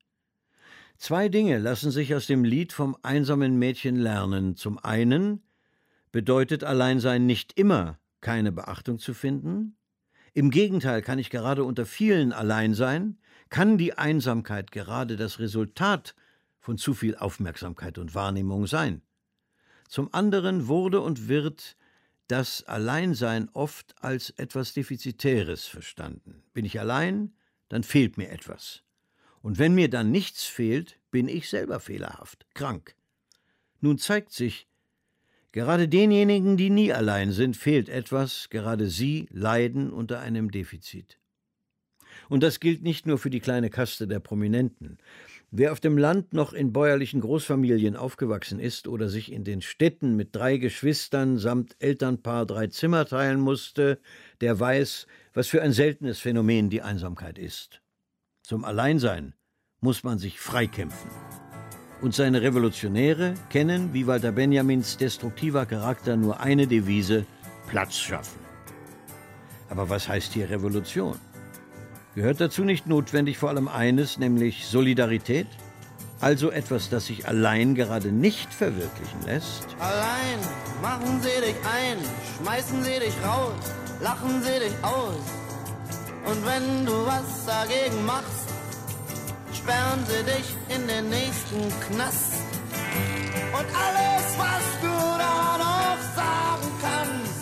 2 Dinge lassen sich aus dem Lied vom einsamen Mädchen lernen. Zum einen bedeutet Alleinsein nicht immer, keine Beachtung zu finden. Im Gegenteil kann ich gerade unter vielen allein sein, kann die Einsamkeit gerade das Resultat von zu viel Aufmerksamkeit und Wahrnehmung sein. Zum anderen wurde und wird das Alleinsein oft als etwas Defizitäres verstanden. Bin ich allein, dann fehlt mir etwas. Und wenn mir dann nichts fehlt, bin ich selber fehlerhaft, krank. Nun zeigt sich, gerade denjenigen, die nie allein sind, fehlt etwas, gerade sie leiden unter einem Defizit. Und das gilt nicht nur für die kleine Kaste der Prominenten. Wer auf dem Land noch in bäuerlichen Großfamilien aufgewachsen ist oder sich in den Städten mit 3 Geschwistern samt Elternpaar 3 Zimmer teilen musste, der weiß, was für ein seltenes Phänomen die Einsamkeit ist. Zum Alleinsein muss man sich freikämpfen. Und seine Revolutionäre kennen, wie Walter Benjamins destruktiver Charakter, nur eine Devise: Platz schaffen. Aber was heißt hier Revolution? Gehört dazu nicht notwendig vor allem eines, nämlich Solidarität? Also etwas, das sich allein gerade nicht verwirklichen lässt? Allein machen sie dich ein, schmeißen sie dich raus, lachen sie dich aus. Und wenn du was dagegen machst, sperren sie dich in den nächsten Knast. Und alles, was du da noch sagen kannst,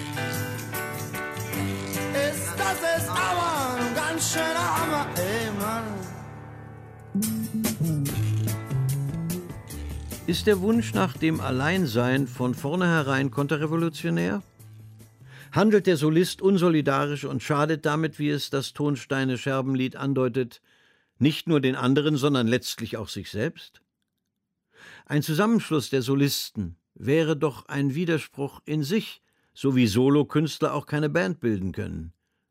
ist, das ist aber ein ganz schöner Hammer, ey Mann. Ist der Wunsch nach dem Alleinsein von vornherein konterrevolutionär? Handelt der Solist unsolidarisch und schadet damit, wie es das Tonsteine-Scherben-Lied andeutet, nicht nur den anderen, sondern letztlich auch sich selbst? Ein Zusammenschluss der Solisten wäre doch ein Widerspruch in sich, so wie Solokünstler auch keine Band bilden können.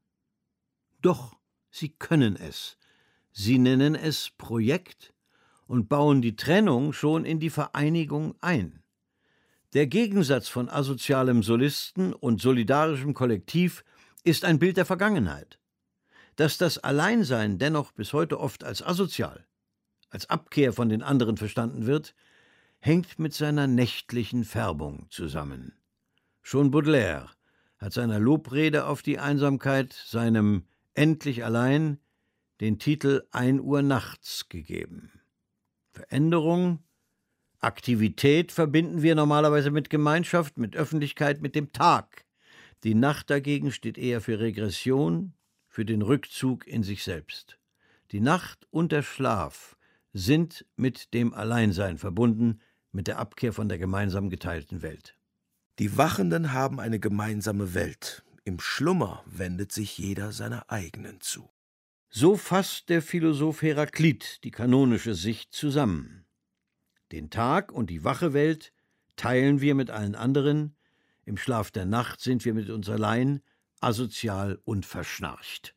Doch, sie können es. Sie nennen es Projekt und bauen die Trennung schon in die Vereinigung ein. Der Gegensatz von asozialem Solisten und solidarischem Kollektiv ist ein Bild der Vergangenheit. Dass das Alleinsein dennoch bis heute oft als asozial, als Abkehr von den anderen verstanden wird, hängt mit seiner nächtlichen Färbung zusammen. Schon Baudelaire hat seiner Lobrede auf die Einsamkeit, seinem Endlich allein, den Titel 1 Uhr nachts gegeben. Veränderung, Aktivität verbinden wir normalerweise mit Gemeinschaft, mit Öffentlichkeit, mit dem Tag. Die Nacht dagegen steht eher für Regression, für den Rückzug in sich selbst. Die Nacht und der Schlaf sind mit dem Alleinsein verbunden, mit der Abkehr von der gemeinsam geteilten Welt. Die Wachenden haben eine gemeinsame Welt. Im Schlummer wendet sich jeder seiner eigenen zu. So fasst der Philosoph Heraklit die kanonische Sicht zusammen. Den Tag und die wache Welt teilen wir mit allen anderen, im Schlaf der Nacht sind wir mit uns allein, asozial und verschnarcht.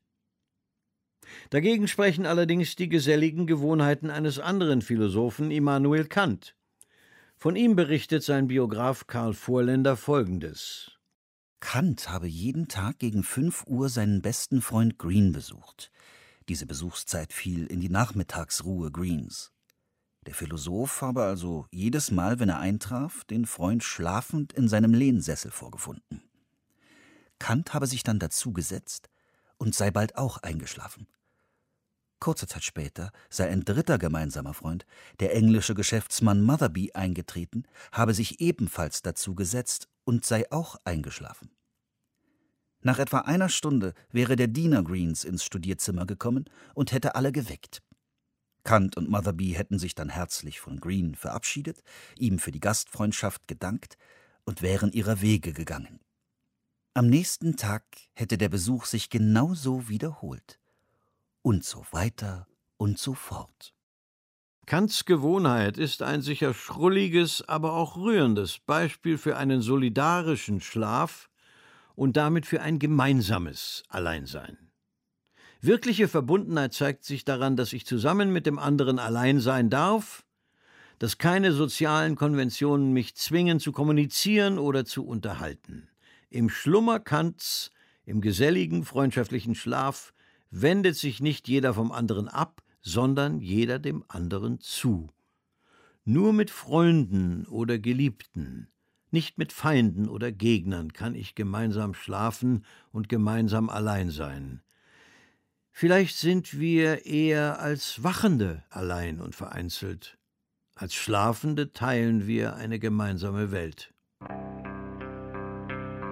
Dagegen sprechen allerdings die geselligen Gewohnheiten eines anderen Philosophen, Immanuel Kant. Von ihm berichtet sein Biograf Karl Vorländer Folgendes: Kant habe jeden Tag gegen 5 Uhr seinen besten Freund Green besucht. Diese Besuchszeit fiel in die Nachmittagsruhe Greens. Der Philosoph habe also jedes Mal, wenn er eintraf, den Freund schlafend in seinem Lehnsessel vorgefunden. Kant habe sich dann dazu gesetzt und sei bald auch eingeschlafen. Kurze Zeit später sei ein dritter gemeinsamer Freund, der englische Geschäftsmann Motherby, eingetreten, habe sich ebenfalls dazu gesetzt und sei auch eingeschlafen. Nach etwa einer Stunde wäre der Diener Greens ins Studierzimmer gekommen und hätte alle geweckt. Kant und Motherby hätten sich dann herzlich von Green verabschiedet, ihm für die Gastfreundschaft gedankt und wären ihrer Wege gegangen. Am nächsten Tag hätte der Besuch sich genauso wiederholt. Und so weiter und so fort. Kants Gewohnheit ist ein sicher schrulliges, aber auch rührendes Beispiel für einen solidarischen Schlaf und damit für ein gemeinsames Alleinsein. Wirkliche Verbundenheit zeigt sich daran, dass ich zusammen mit dem anderen allein sein darf, dass keine sozialen Konventionen mich zwingen zu kommunizieren oder zu unterhalten. Im Schlummer Kants, im geselligen, freundschaftlichen Schlaf wendet sich nicht jeder vom anderen ab, sondern jeder dem anderen zu. Nur mit Freunden oder Geliebten, nicht mit Feinden oder Gegnern kann ich gemeinsam schlafen und gemeinsam allein sein. Vielleicht sind wir eher als Wachende allein und vereinzelt. Als Schlafende teilen wir eine gemeinsame Welt.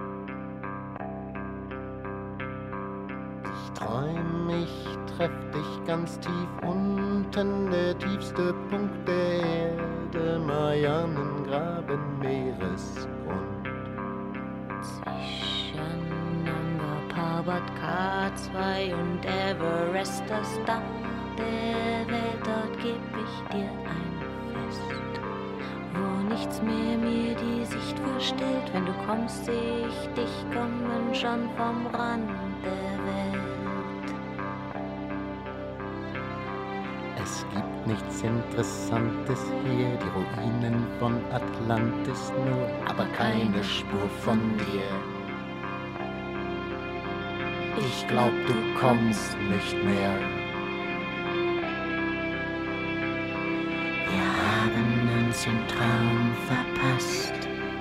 träum, ich treff dich ganz tief unten, der tiefste Punkt der Erde, Marianengraben, Meeresgrund. Zwischen Nanga Parbat, K2 und Everest, das Dach der Welt, dort geb ich dir ein Fest, wo nichts mehr mir die Sicht verstellt. Wenn du kommst, seh ich dich kommen schon vom Rand der Welt. Es gibt nichts Interessantes hier, die Ruinen von Atlantis nur, aber keine Spur von dir. Ich glaub, du kommst nicht mehr. Wir haben uns im Traum verpasst.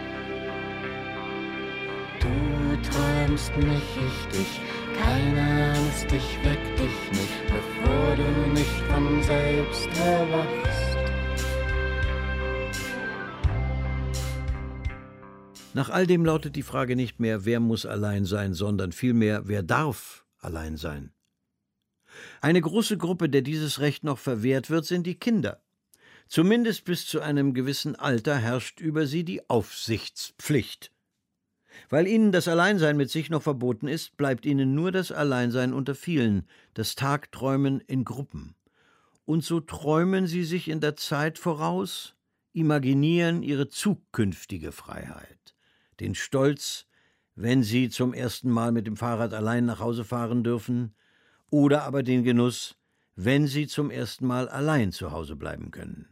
Du träumst mich, ich dich. Keine Angst, ich weck dich nicht, bevor du nicht von selbst erwachst. Nach all dem lautet die Frage nicht mehr, wer muss allein sein, sondern vielmehr, wer darf allein sein. Eine große Gruppe, der dieses Recht noch verwehrt wird, sind die Kinder. Zumindest bis zu einem gewissen Alter herrscht über sie die Aufsichtspflicht. Weil ihnen das Alleinsein mit sich noch verboten ist, bleibt ihnen nur das Alleinsein unter vielen, das Tagträumen in Gruppen. Und so träumen sie sich in der Zeit voraus, imaginieren ihre zukünftige Freiheit, den Stolz, wenn sie zum ersten Mal mit dem Fahrrad allein nach Hause fahren dürfen, oder aber den Genuss, wenn sie zum ersten Mal allein zu Hause bleiben können.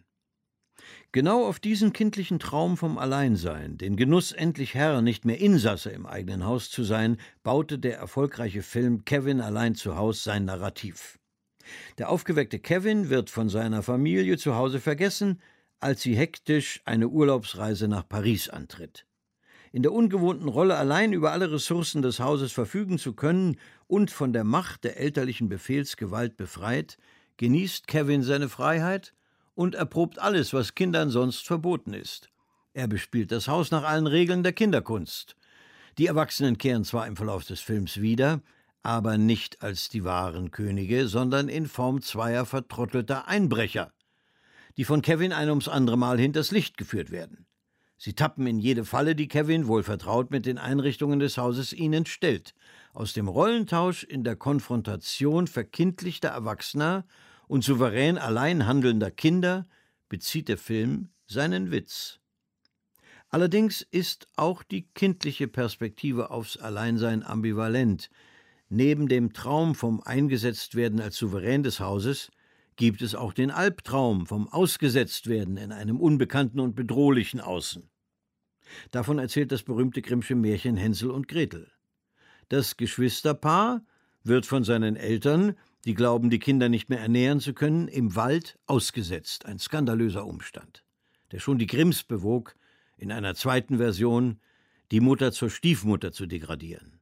Genau auf diesen kindlichen Traum vom Alleinsein, den Genuss, endlich Herr, nicht mehr Insasse im eigenen Haus zu sein, baute der erfolgreiche Film Kevin allein zu Haus sein Narrativ. Der aufgeweckte Kevin wird von seiner Familie zu Hause vergessen, als sie hektisch eine Urlaubsreise nach Paris antritt. In der ungewohnten Rolle, allein über alle Ressourcen des Hauses verfügen zu können und von der Macht der elterlichen Befehlsgewalt befreit, genießt Kevin seine Freiheit und erprobt alles, was Kindern sonst verboten ist. Er bespielt das Haus nach allen Regeln der Kinderkunst. Die Erwachsenen kehren zwar im Verlauf des Films wieder, aber nicht als die wahren Könige, sondern in Form zweier vertrottelter Einbrecher, die von Kevin ein ums andere Mal hinters Licht geführt werden. Sie tappen in jede Falle, die Kevin, wohl vertraut mit den Einrichtungen des Hauses, ihnen stellt. Aus dem Rollentausch in der Konfrontation verkindlichter Erwachsener und souverän allein handelnder Kinder bezieht der Film seinen Witz. Allerdings ist auch die kindliche Perspektive aufs Alleinsein ambivalent. Neben dem Traum vom Eingesetztwerden als Souverän des Hauses gibt es auch den Albtraum vom Ausgesetztwerden in einem unbekannten und bedrohlichen Außen. Davon erzählt das berühmte Grimmsche Märchen Hänsel und Gretel. Das Geschwisterpaar wird von seinen Eltern, die glauben, die Kinder nicht mehr ernähren zu können, im Wald ausgesetzt. Ein skandalöser Umstand, der schon die Grimms bewog, in einer zweiten Version die Mutter zur Stiefmutter zu degradieren.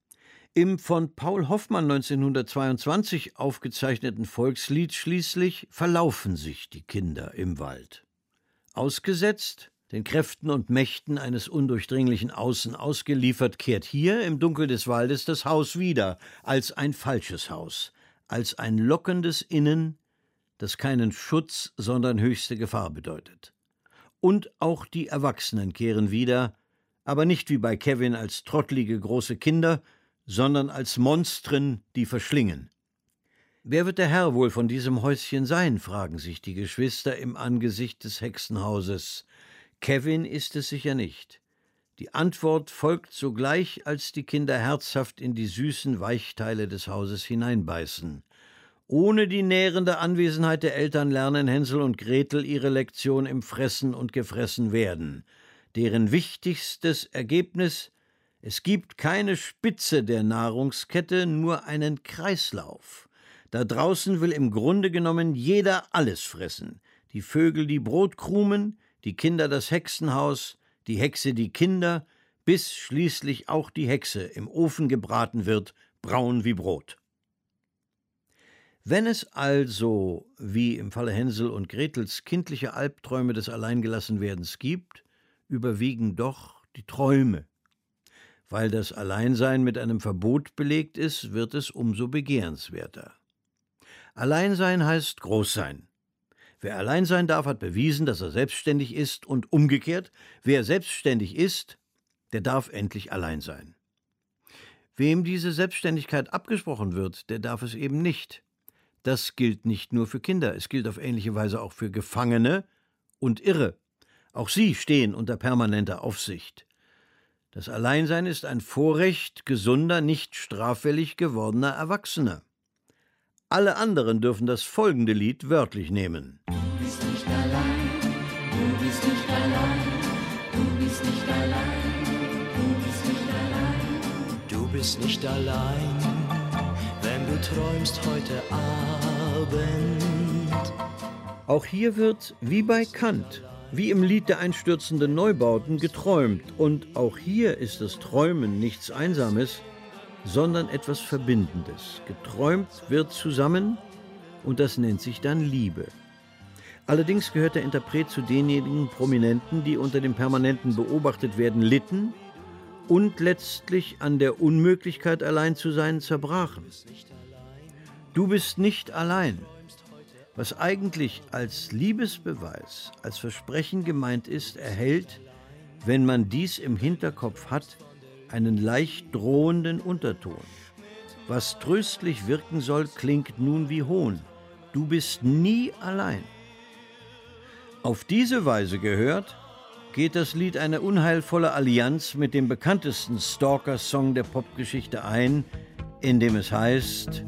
Im von Paul Hoffmann 1922 aufgezeichneten Volkslied schließlich verlaufen sich die Kinder im Wald. Ausgesetzt, den Kräften und Mächten eines undurchdringlichen Außen ausgeliefert, kehrt hier im Dunkel des Waldes das Haus wieder, als ein falsches Haus, als ein lockendes Innen, das keinen Schutz, sondern höchste Gefahr bedeutet. Und auch die Erwachsenen kehren wieder, aber nicht wie bei Kevin als trottlige große Kinder, sondern als Monstren, die verschlingen. Wer wird der Herr wohl von diesem Häuschen sein, fragen sich die Geschwister im Angesicht des Hexenhauses. Kevin ist es sicher nicht. Die Antwort folgt sogleich, als die Kinder herzhaft in die süßen Weichteile des Hauses hineinbeißen. Ohne die nährende Anwesenheit der Eltern lernen Hänsel und Gretel ihre Lektion im Fressen und Gefressenwerden. Deren wichtigstes Ergebnis: Es gibt keine Spitze der Nahrungskette, nur einen Kreislauf. Da draußen will im Grunde genommen jeder alles fressen. Die Vögel die Brotkrumen, die Kinder das Hexenhaus, die Hexe die Kinder, bis schließlich auch die Hexe im Ofen gebraten wird, braun wie Brot. Wenn es also, wie im Falle Hänsel und Gretels, kindliche Albträume des Alleingelassenwerdens gibt, überwiegen doch die Träume. Weil das Alleinsein mit einem Verbot belegt ist, wird es umso begehrenswerter. Alleinsein heißt groß sein. Wer allein sein darf, hat bewiesen, dass er selbstständig ist, und umgekehrt, wer selbstständig ist, der darf endlich allein sein. Wem diese Selbstständigkeit abgesprochen wird, der darf es eben nicht. Das gilt nicht nur für Kinder, es gilt auf ähnliche Weise auch für Gefangene und Irre. Auch sie stehen unter permanenter Aufsicht. Das Alleinsein ist ein Vorrecht gesunder, nicht straffällig gewordener Erwachsener. Alle anderen dürfen das folgende Lied wörtlich nehmen. Du bist nicht allein, du bist nicht allein, du bist nicht allein, du bist nicht allein. Du bist nicht allein, wenn du träumst heute Abend. Auch hier wird, wie bei Kant, wie im Lied der einstürzenden Neubauten, geträumt. Und auch hier ist das Träumen nichts Einsames, sondern etwas Verbindendes. Geträumt wird zusammen, und das nennt sich dann Liebe. Allerdings gehört der Interpret zu denjenigen Prominenten, die unter dem permanenten Beobachtetwerden litten und letztlich an der Unmöglichkeit, allein zu sein, zerbrachen. Du bist nicht allein, was eigentlich als Liebesbeweis, als Versprechen gemeint ist, erhält, wenn man dies im Hinterkopf hat, einen leicht drohenden Unterton. Was tröstlich wirken soll, klingt nun wie Hohn. Du bist nie allein. Auf diese Weise gehört, geht das Lied eine unheilvolle Allianz mit dem bekanntesten Stalker-Song der Popgeschichte ein, in dem es heißt: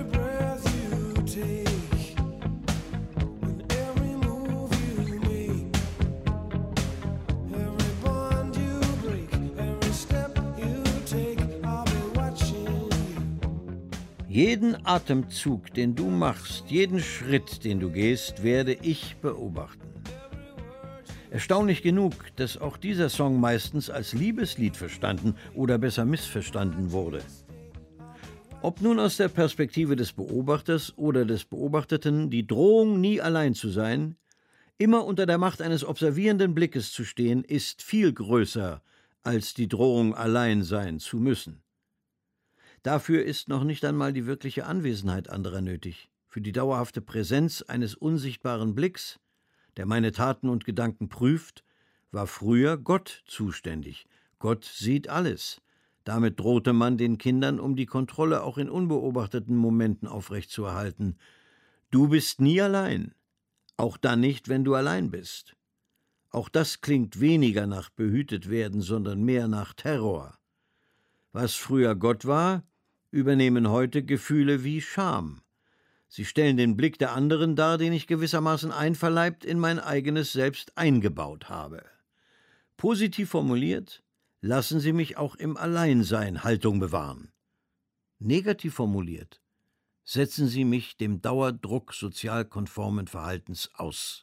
Jeden Atemzug, den du machst, jeden Schritt, den du gehst, werde ich beobachten. Erstaunlich genug, dass auch dieser Song meistens als Liebeslied verstanden oder besser missverstanden wurde. Ob nun aus der Perspektive des Beobachters oder des Beobachteten, die Drohung, nie allein zu sein, immer unter der Macht eines observierenden Blickes zu stehen, ist viel größer als die Drohung, allein sein zu müssen. Dafür ist noch nicht einmal die wirkliche Anwesenheit anderer nötig. Für die dauerhafte Präsenz eines unsichtbaren Blicks, der meine Taten und Gedanken prüft, war früher Gott zuständig. Gott sieht alles. Damit drohte man den Kindern, um die Kontrolle auch in unbeobachteten Momenten aufrechtzuerhalten. Du bist nie allein, auch dann nicht, wenn du allein bist. Auch das klingt weniger nach behütet werden, sondern mehr nach Terror. Was früher Gott war, übernehmen heute Gefühle wie Scham. Sie stellen den Blick der anderen dar, den ich gewissermaßen einverleibt in mein eigenes Selbst eingebaut habe. Positiv formuliert, lassen Sie mich auch im Alleinsein Haltung bewahren. Negativ formuliert, setzen Sie mich dem Dauerdruck sozialkonformen Verhaltens aus.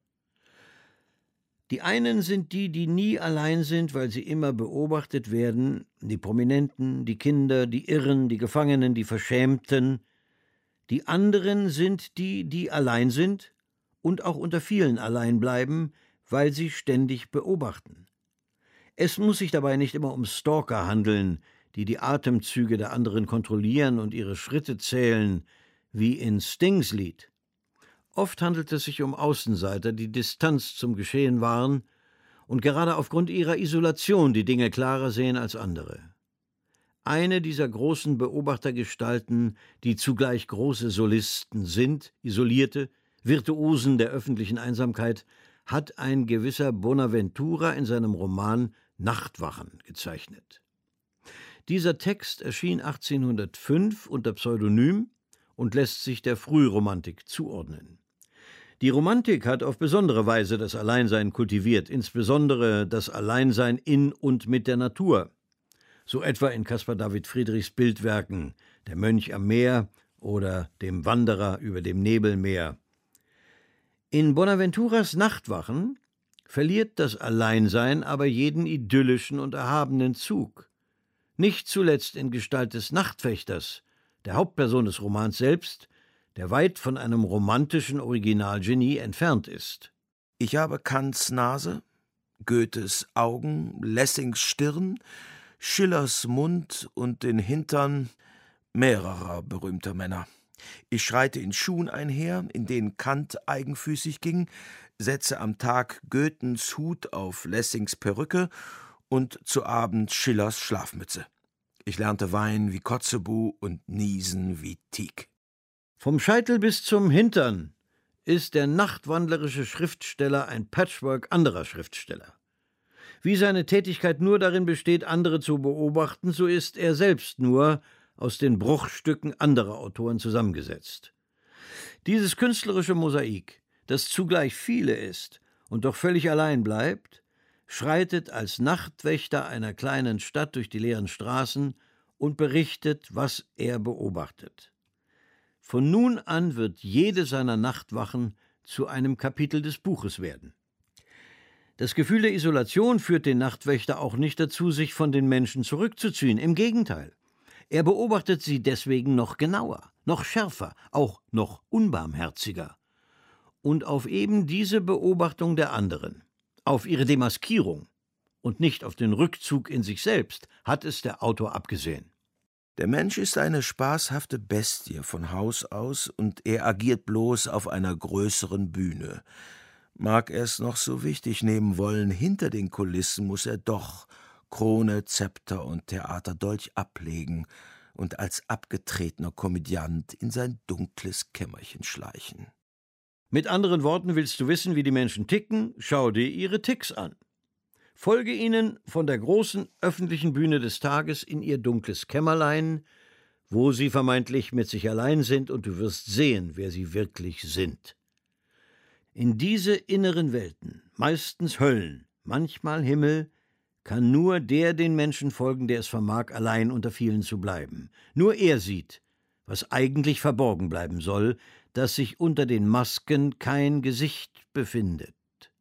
Die einen sind die, die nie allein sind, weil sie immer beobachtet werden, die Prominenten, die Kinder, die Irren, die Gefangenen, die Verschämten. Die anderen sind die, die allein sind und auch unter vielen allein bleiben, weil sie ständig beobachten. Es muss sich dabei nicht immer um Stalker handeln, die die Atemzüge der anderen kontrollieren und ihre Schritte zählen, wie in Stings Lied. Oft handelt es sich um Außenseiter, die Distanz zum Geschehen wahren und gerade aufgrund ihrer Isolation die Dinge klarer sehen als andere. Eine dieser großen Beobachtergestalten, die zugleich große Solisten sind, Isolierte, Virtuosen der öffentlichen Einsamkeit, hat ein gewisser Bonaventura in seinem Roman Nachtwachen gezeichnet. Dieser Text erschien 1805 unter Pseudonym und lässt sich der Frühromantik zuordnen. Die Romantik hat auf besondere Weise das Alleinsein kultiviert, insbesondere das Alleinsein in und mit der Natur. So etwa in Caspar David Friedrichs Bildwerken Der Mönch am Meer oder Dem Wanderer über dem Nebelmeer. In Bonaventuras Nachtwachen verliert das Alleinsein aber jeden idyllischen und erhabenen Zug. Nicht zuletzt in Gestalt des Nachtwächters, der Hauptperson des Romans selbst, der weit von einem romantischen Originalgenie entfernt ist. Ich habe Kants Nase, Goethes Augen, Lessings Stirn, Schillers Mund und den Hintern mehrerer berühmter Männer. Ich schreite in Schuhen einher, in denen Kant eigenfüßig ging, setze am Tag Goethens Hut auf Lessings Perücke und zu Abend Schillers Schlafmütze. Ich lernte weinen wie Kotzebue und niesen wie Tieck. Vom Scheitel bis zum Hintern ist der nachtwandlerische Schriftsteller ein Patchwork anderer Schriftsteller. Wie seine Tätigkeit nur darin besteht, andere zu beobachten, so ist er selbst nur aus den Bruchstücken anderer Autoren zusammengesetzt. Dieses künstlerische Mosaik, das zugleich viele ist und doch völlig allein bleibt, schreitet als Nachtwächter einer kleinen Stadt durch die leeren Straßen und berichtet, was er beobachtet. Von nun an wird jede seiner Nachtwachen zu einem Kapitel des Buches werden. Das Gefühl der Isolation führt den Nachtwächter auch nicht dazu, sich von den Menschen zurückzuziehen. Im Gegenteil. Er beobachtet sie deswegen noch genauer, noch schärfer, auch noch unbarmherziger. Und auf eben diese Beobachtung der anderen, auf ihre Demaskierung und nicht auf den Rückzug in sich selbst, hat es der Autor abgesehen. Der Mensch ist eine spaßhafte Bestie von Haus aus und er agiert bloß auf einer größeren Bühne. Mag er es noch so wichtig nehmen wollen, hinter den Kulissen muss er doch Krone, Zepter und Theaterdolch ablegen und als abgetretener Komödiant in sein dunkles Kämmerchen schleichen. Mit anderen Worten, willst du wissen, wie die Menschen ticken? Schau dir ihre Ticks an. Folge ihnen von der großen öffentlichen Bühne des Tages in ihr dunkles Kämmerlein, wo sie vermeintlich mit sich allein sind, und du wirst sehen, wer sie wirklich sind. In diese inneren Welten, meistens Höllen, manchmal Himmel, kann nur der den Menschen folgen, der es vermag, allein unter vielen zu bleiben. Nur er sieht, was eigentlich verborgen bleiben soll, dass sich unter den Masken kein Gesicht befindet.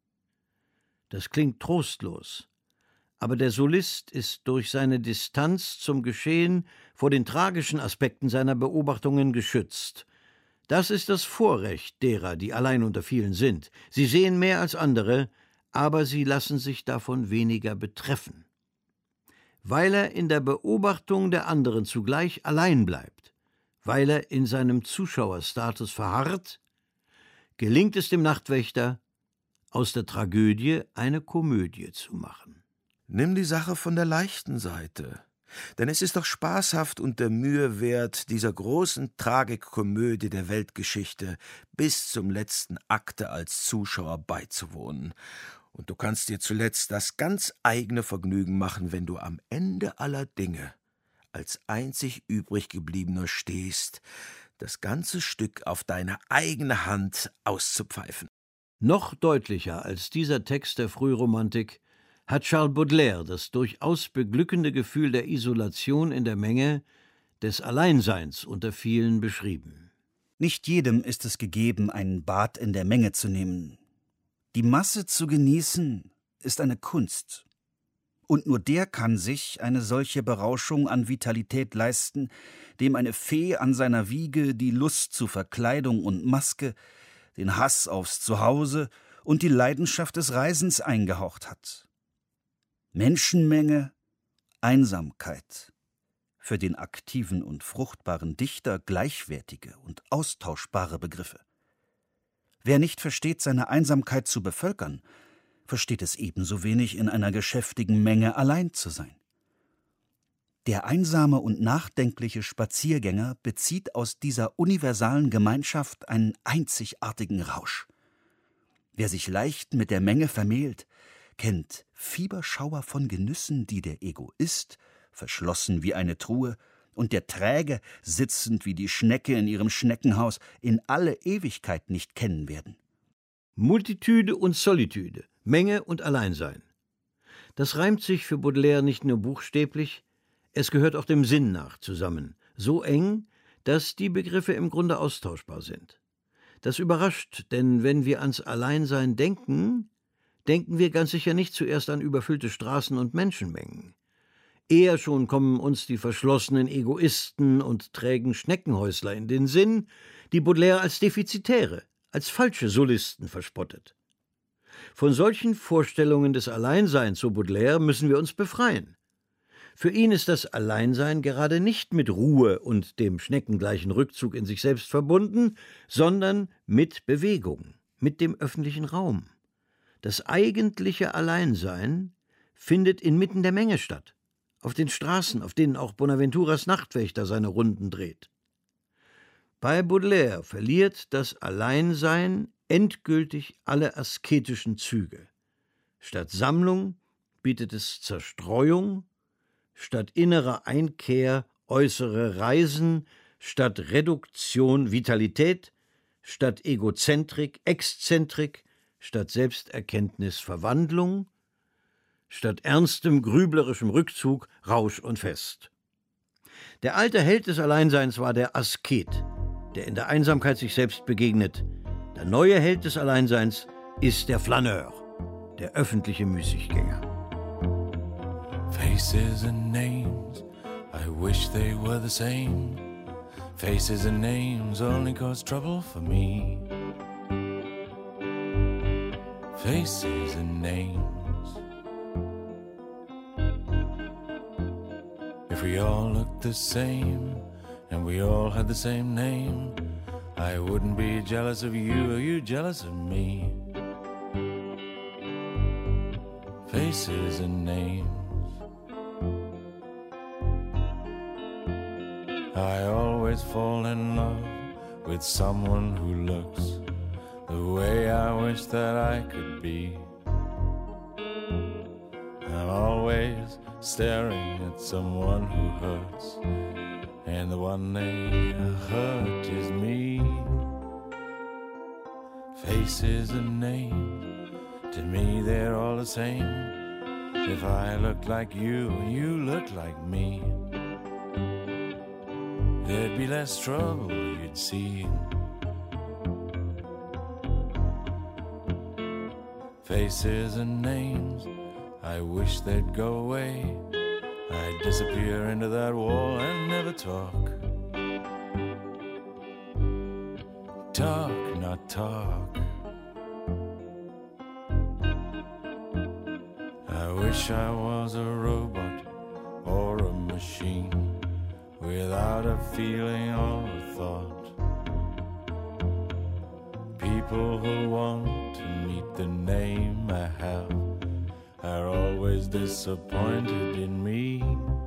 Das klingt trostlos, aber der Solist ist durch seine Distanz zum Geschehen vor den tragischen Aspekten seiner Beobachtungen geschützt. Das ist das Vorrecht derer, die allein unter vielen sind. Sie sehen mehr als andere, aber sie lassen sich davon weniger betreffen. Weil er in der Beobachtung der anderen zugleich allein bleibt, weil er in seinem Zuschauerstatus verharrt, gelingt es dem Nachtwächter, aus der Tragödie eine Komödie zu machen. Nimm die Sache von der leichten Seite. Denn es ist doch spaßhaft und der Mühe wert, dieser großen Tragikkomödie der Weltgeschichte bis zum letzten Akte als Zuschauer beizuwohnen. Und du kannst dir zuletzt das ganz eigene Vergnügen machen, wenn du am Ende aller Dinge als einzig übrig gebliebener stehst, das ganze Stück auf deine eigene Hand auszupfeifen. Noch deutlicher als dieser Text der Frühromantik hat Charles Baudelaire das durchaus beglückende Gefühl der Isolation in der Menge, des Alleinseins unter vielen beschrieben. Nicht jedem ist es gegeben, ein Bad in der Menge zu nehmen. Die Masse zu genießen, ist eine Kunst. Und nur der kann sich eine solche Berauschung an Vitalität leisten, dem eine Fee an seiner Wiege die Lust zu Verkleidung und Maske, den Hass aufs Zuhause und die Leidenschaft des Reisens eingehaucht hat. Menschenmenge, Einsamkeit. Für den aktiven und fruchtbaren Dichter gleichwertige und austauschbare Begriffe. Wer nicht versteht, seine Einsamkeit zu bevölkern, versteht es ebenso wenig, in einer geschäftigen Menge allein zu sein. Der einsame und nachdenkliche Spaziergänger bezieht aus dieser universalen Gemeinschaft einen einzigartigen Rausch. Wer sich leicht mit der Menge vermählt, kennt Fieberschauer von Genüssen, die der Egoist, verschlossen wie eine Truhe, und der Träge, sitzend wie die Schnecke in ihrem Schneckenhaus, in alle Ewigkeit nicht kennen werden. Multitude und Solitude, Menge und Alleinsein. Das reimt sich für Baudelaire nicht nur buchstäblich, es gehört auch dem Sinn nach zusammen, so eng, dass die Begriffe im Grunde austauschbar sind. Das überrascht, denn wenn wir ans Alleinsein denken, denken wir ganz sicher nicht zuerst an überfüllte Straßen und Menschenmengen. Eher schon kommen uns die verschlossenen Egoisten und trägen Schneckenhäusler in den Sinn, die Baudelaire als Defizitäre, als falsche Solisten verspottet. Von solchen Vorstellungen des Alleinseins, so Baudelaire, müssen wir uns befreien. Für ihn ist das Alleinsein gerade nicht mit Ruhe und dem schneckengleichen Rückzug in sich selbst verbunden, sondern mit Bewegung, mit dem öffentlichen Raum. Das eigentliche Alleinsein findet inmitten der Menge statt, auf den Straßen, auf denen auch Bonaventuras Nachtwächter seine Runden dreht. Bei Baudelaire verliert das Alleinsein endgültig alle asketischen Züge. Statt Sammlung bietet es Zerstreuung, statt innerer Einkehr äußere Reisen, statt Reduktion Vitalität, statt Egozentrik Exzentrik, statt Selbsterkenntnis Verwandlung, statt ernstem grüblerischem Rückzug Rausch und Fest. Der alte Held des Alleinseins war der Asket, der in der Einsamkeit sich selbst begegnet. Der neue Held des Alleinseins ist der Flaneur, der öffentliche Müßiggänger. Faces and names, I wish they were the same. Faces and names only cause trouble for me. Faces and names. If we all looked the same and we all had the same name, I wouldn't be jealous of you or you jealous of me. Faces and names. I always fall in love with someone who looks the way I wish that I could be. I'm always staring at someone who hurts, and the one they hurt is me. Faces and names, to me they're all the same. If I look like you and you look like me, there'd be less trouble, you'd see. Faces and names, I wish they'd go away. I'd disappear into that wall and never talk. Talk, not talk. I wish I was a robot or a machine, without a feeling or a thought. People who want to meet the name I have are always disappointed in me.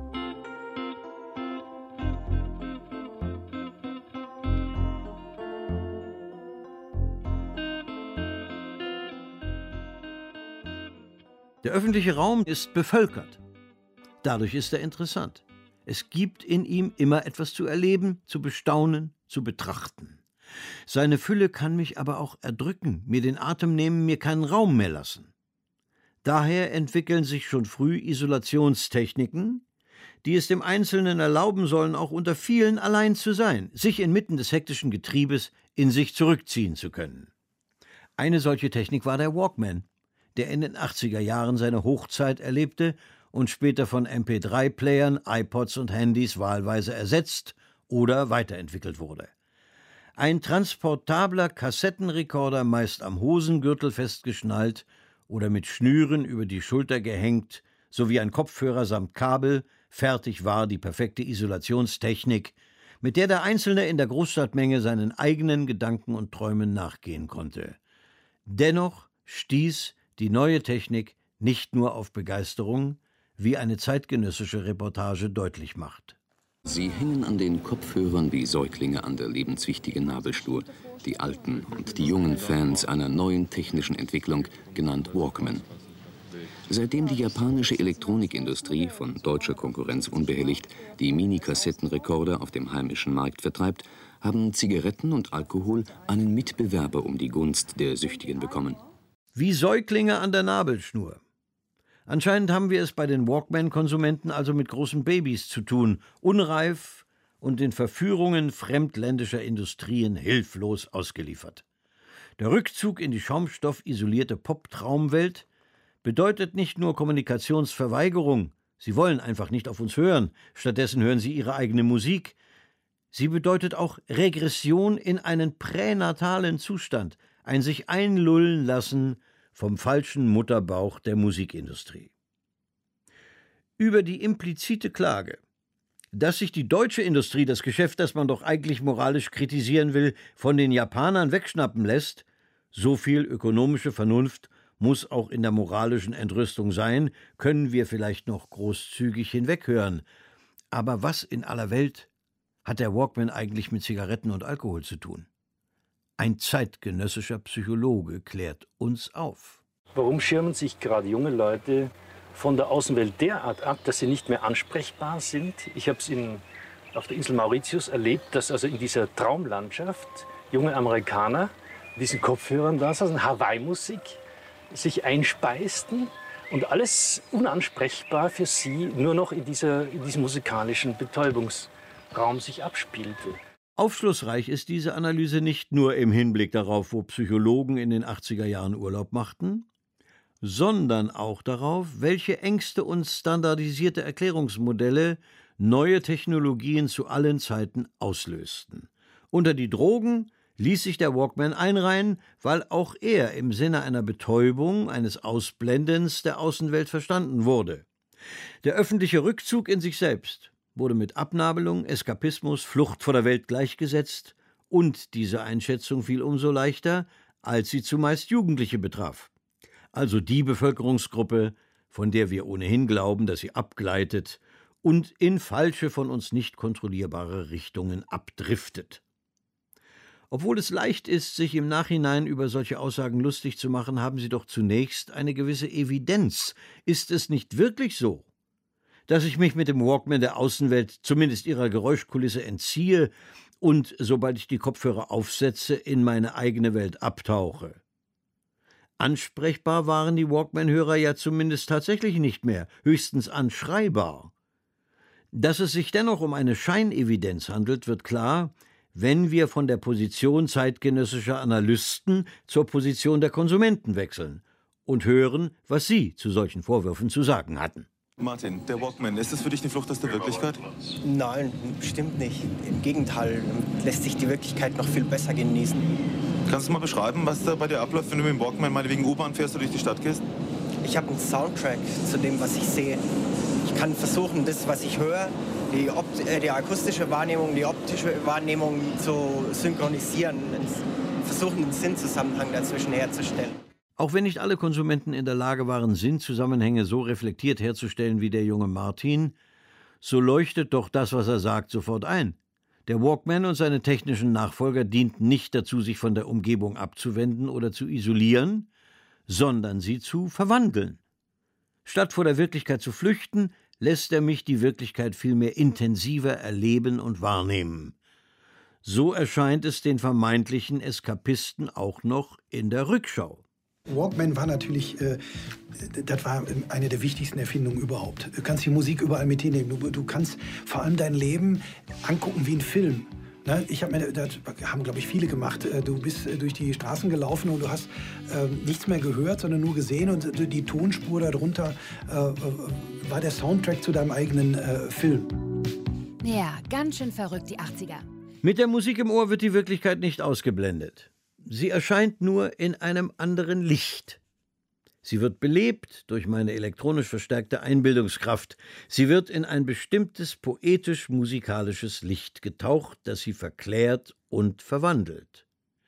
Der öffentliche Raum ist bevölkert. Dadurch ist er interessant. Es gibt in ihm immer etwas zu erleben, zu bestaunen, zu betrachten. Seine Fülle kann mich aber auch erdrücken, mir den Atem nehmen, mir keinen Raum mehr lassen. Daher entwickeln sich schon früh Isolationstechniken, die es dem Einzelnen erlauben sollen, auch unter vielen allein zu sein, sich inmitten des hektischen Getriebes in sich zurückziehen zu können. Eine solche Technik war der Walkman, der in den 80er Jahren seine Hochzeit erlebte und später von MP3-Playern, iPods und Handys wahlweise ersetzt oder weiterentwickelt wurde. Ein transportabler Kassettenrekorder, meist am Hosengürtel festgeschnallt oder mit Schnüren über die Schulter gehängt, sowie ein Kopfhörer samt Kabel, fertig war die perfekte Isolationstechnik, mit der der Einzelne in der Großstadtmenge seinen eigenen Gedanken und Träumen nachgehen konnte. Dennoch stieß die neue Technik nicht nur auf Begeisterung, wie eine zeitgenössische Reportage deutlich macht. Sie hängen an den Kopfhörern wie Säuglinge an der lebenswichtigen Nabelschnur, die alten und die jungen Fans einer neuen technischen Entwicklung, genannt Walkman. Seitdem die japanische Elektronikindustrie, von deutscher Konkurrenz unbehelligt, die Mini-Kassettenrekorder auf dem heimischen Markt vertreibt, haben Zigaretten und Alkohol einen Mitbewerber um die Gunst der Süchtigen bekommen. Wie Säuglinge an der Nabelschnur. Anscheinend haben wir es bei den Walkman-Konsumenten also mit großen Babys zu tun, unreif und den Verführungen fremdländischer Industrien hilflos ausgeliefert. Der Rückzug in die schaumstoffisolierte Pop-Traumwelt bedeutet nicht nur Kommunikationsverweigerung, sie wollen einfach nicht auf uns hören, stattdessen hören sie ihre eigene Musik. Sie bedeutet auch Regression in einen pränatalen Zustand, ein sich einlullen lassen vom falschen Mutterbauch der Musikindustrie. Über die implizite Klage, dass sich die deutsche Industrie das Geschäft, das man doch eigentlich moralisch kritisieren will, von den Japanern wegschnappen lässt, so viel ökonomische Vernunft muss auch in der moralischen Entrüstung sein, können wir vielleicht noch großzügig hinweghören. Aber was in aller Welt hat der Walkman eigentlich mit Zigaretten und Alkohol zu tun? Ein zeitgenössischer Psychologe klärt uns auf. Warum schirmen sich gerade junge Leute von der Außenwelt derart ab, dass sie nicht mehr ansprechbar sind? Ich habe es auf der Insel Mauritius erlebt, dass also in dieser Traumlandschaft junge Amerikaner mit diesen Kopfhörern da saßen, Hawaii-Musik, sich einspeisten und alles unansprechbar für sie nur noch in diesem musikalischen Betäubungsraum sich abspielte. Aufschlussreich ist diese Analyse nicht nur im Hinblick darauf, wo Psychologen in den 80er Jahren Urlaub machten, sondern auch darauf, welche Ängste und standardisierte Erklärungsmodelle neue Technologien zu allen Zeiten auslösten. Unter die Drogen ließ sich der Walkman einreihen, weil auch er im Sinne einer Betäubung, eines Ausblendens der Außenwelt verstanden wurde. Der öffentliche Rückzug in sich selbst wurde mit Abnabelung, Eskapismus, Flucht vor der Welt gleichgesetzt, und diese Einschätzung fiel umso leichter, als sie zumeist Jugendliche betraf. Also die Bevölkerungsgruppe, von der wir ohnehin glauben, dass sie abgleitet und in falsche, von uns nicht kontrollierbare Richtungen abdriftet. Obwohl es leicht ist, sich im Nachhinein über solche Aussagen lustig zu machen, haben sie doch zunächst eine gewisse Evidenz. Ist es nicht wirklich so, dass ich mich mit dem Walkman der Außenwelt, zumindest ihrer Geräuschkulisse, entziehe und, sobald ich die Kopfhörer aufsetze, in meine eigene Welt abtauche? Ansprechbar waren die Walkman-Hörer ja zumindest tatsächlich nicht mehr, höchstens anschreibar. Dass es sich dennoch um eine Scheinevidenz handelt, wird klar, wenn wir von der Position zeitgenössischer Analysten zur Position der Konsumenten wechseln und hören, was sie zu solchen Vorwürfen zu sagen hatten. Martin, der Walkman, ist das für dich eine Flucht aus der Wirklichkeit? Nein, bestimmt nicht. Im Gegenteil, lässt sich die Wirklichkeit noch viel besser genießen. Kannst du mal beschreiben, was da bei dir abläuft, wenn du mit dem Walkman meinetwegen U-Bahn fährst oder durch die Stadt gehst? Ich habe einen Soundtrack zu dem, was ich sehe. Ich kann versuchen, das, was ich höre, die akustische Wahrnehmung, die optische Wahrnehmung zu synchronisieren, versuchen, einen Sinnzusammenhang dazwischen herzustellen. Auch wenn nicht alle Konsumenten in der Lage waren, Sinnzusammenhänge so reflektiert herzustellen wie der junge Martin, so leuchtet doch das, was er sagt, sofort ein. Der Walkman und seine technischen Nachfolger dienten nicht dazu, sich von der Umgebung abzuwenden oder zu isolieren, sondern sie zu verwandeln. Statt vor der Wirklichkeit zu flüchten, lässt er mich die Wirklichkeit vielmehr intensiver erleben und wahrnehmen. So erscheint es den vermeintlichen Eskapisten auch noch in der Rückschau. Walkman war natürlich, das war eine der wichtigsten Erfindungen überhaupt. Du kannst die Musik überall mit hinnehmen. Du kannst vor allem dein Leben angucken wie ein Film. Ne? Das haben, glaube ich, viele gemacht. Du bist durch die Straßen gelaufen und du hast nichts mehr gehört, sondern nur gesehen. Und die Tonspur darunter war der Soundtrack zu deinem eigenen Film. Ja, ganz schön verrückt, die 80er. Mit der Musik im Ohr wird die Wirklichkeit nicht ausgeblendet. Sie erscheint nur in einem anderen Licht. Sie wird belebt durch meine elektronisch verstärkte Einbildungskraft. Sie wird in ein bestimmtes poetisch-musikalisches Licht getaucht, das sie verklärt und verwandelt.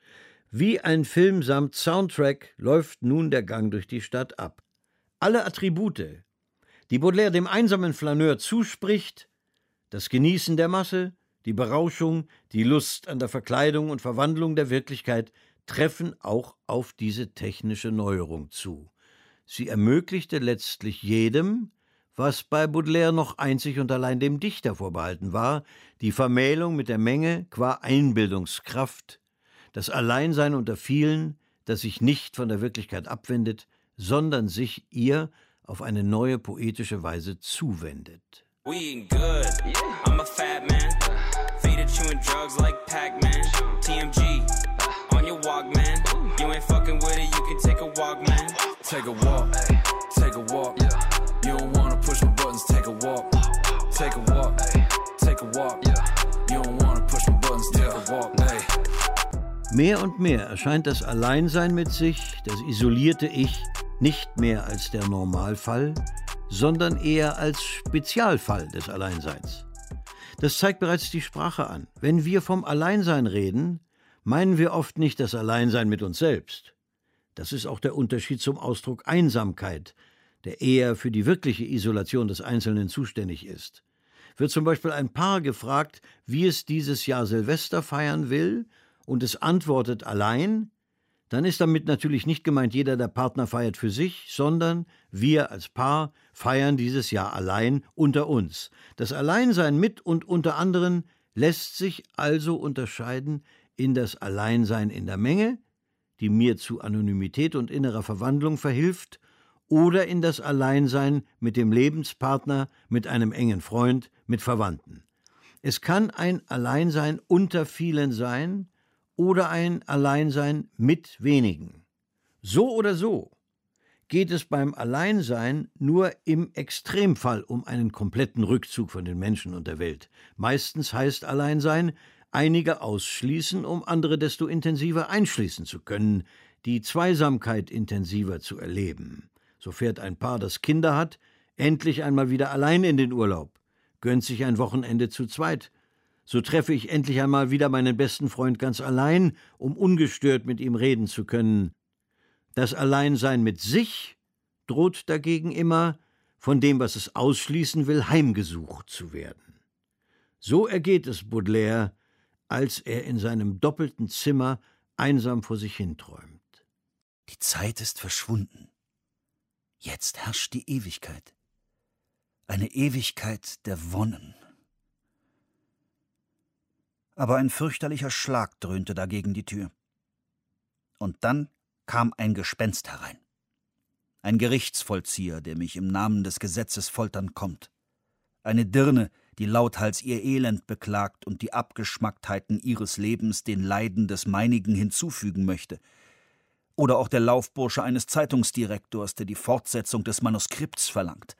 Wie ein Film samt Soundtrack läuft nun der Gang durch die Stadt ab. Alle Attribute, die Baudelaire dem einsamen Flaneur zuspricht, das Genießen der Masse, die Berauschung, die Lust an der Verkleidung und Verwandlung der Wirklichkeit, treffen auch auf diese technische Neuerung zu. Sie ermöglichte letztlich jedem, was bei Baudelaire noch einzig und allein dem Dichter vorbehalten war, die Vermählung mit der Menge qua Einbildungskraft, das Alleinsein unter vielen, das sich nicht von der Wirklichkeit abwendet, sondern sich ihr auf eine neue poetische Weise zuwendet. We eating good. I'm a fat man. Faded chewing drugs like Pac-Man. TMG on your Walkman. You ain't fucking with it, you can take a walk, man. Take a walk, take a walk. You don't wanna push my buttons, take a walk. Take a walk, take a walk. You don't wanna push my buttons, take a walk. Hey. Mehr und mehr erscheint das Alleinsein mit sich, das isolierte Ich, nicht mehr als der Normalfall, sondern eher als Spezialfall des Alleinseins. Das zeigt bereits die Sprache an. Wenn wir vom Alleinsein reden, meinen wir oft nicht das Alleinsein mit uns selbst. Das ist auch der Unterschied zum Ausdruck Einsamkeit, der eher für die wirkliche Isolation des Einzelnen zuständig ist. Wird zum Beispiel ein Paar gefragt, wie es dieses Jahr Silvester feiern will, und es antwortet allein, dann ist damit natürlich nicht gemeint, jeder der Partner feiert für sich, sondern wir als Paar feiern dieses Jahr allein unter uns. Das Alleinsein mit und unter anderen lässt sich also unterscheiden in das Alleinsein in der Menge, die mir zu Anonymität und innerer Verwandlung verhilft, oder in das Alleinsein mit dem Lebenspartner, mit einem engen Freund, mit Verwandten. Es kann ein Alleinsein unter vielen sein oder ein Alleinsein mit wenigen. So oder so geht es beim Alleinsein nur im Extremfall um einen kompletten Rückzug von den Menschen und der Welt. Meistens heißt Alleinsein, einige ausschließen, um andere desto intensiver einschließen zu können, die Zweisamkeit intensiver zu erleben. So fährt ein Paar, das Kinder hat, endlich einmal wieder allein in den Urlaub, gönnt sich ein Wochenende zu zweit. So treffe ich endlich einmal wieder meinen besten Freund ganz allein, um ungestört mit ihm reden zu können. Das Alleinsein mit sich droht dagegen immer, von dem, was es ausschließen will, heimgesucht zu werden. So ergeht es Baudelaire, als er in seinem doppelten Zimmer einsam vor sich hinträumt. Die Zeit ist verschwunden. Jetzt herrscht die Ewigkeit. Eine Ewigkeit der Wonnen. Aber ein fürchterlicher Schlag dröhnte dagegen die Tür. Und dann kam ein Gespenst herein. Ein Gerichtsvollzieher, der mich im Namen des Gesetzes foltern kommt. Eine Dirne, die lauthals ihr Elend beklagt und die Abgeschmacktheiten ihres Lebens den Leiden des meinigen hinzufügen möchte. Oder auch der Laufbursche eines Zeitungsdirektors, der die Fortsetzung des Manuskripts verlangt.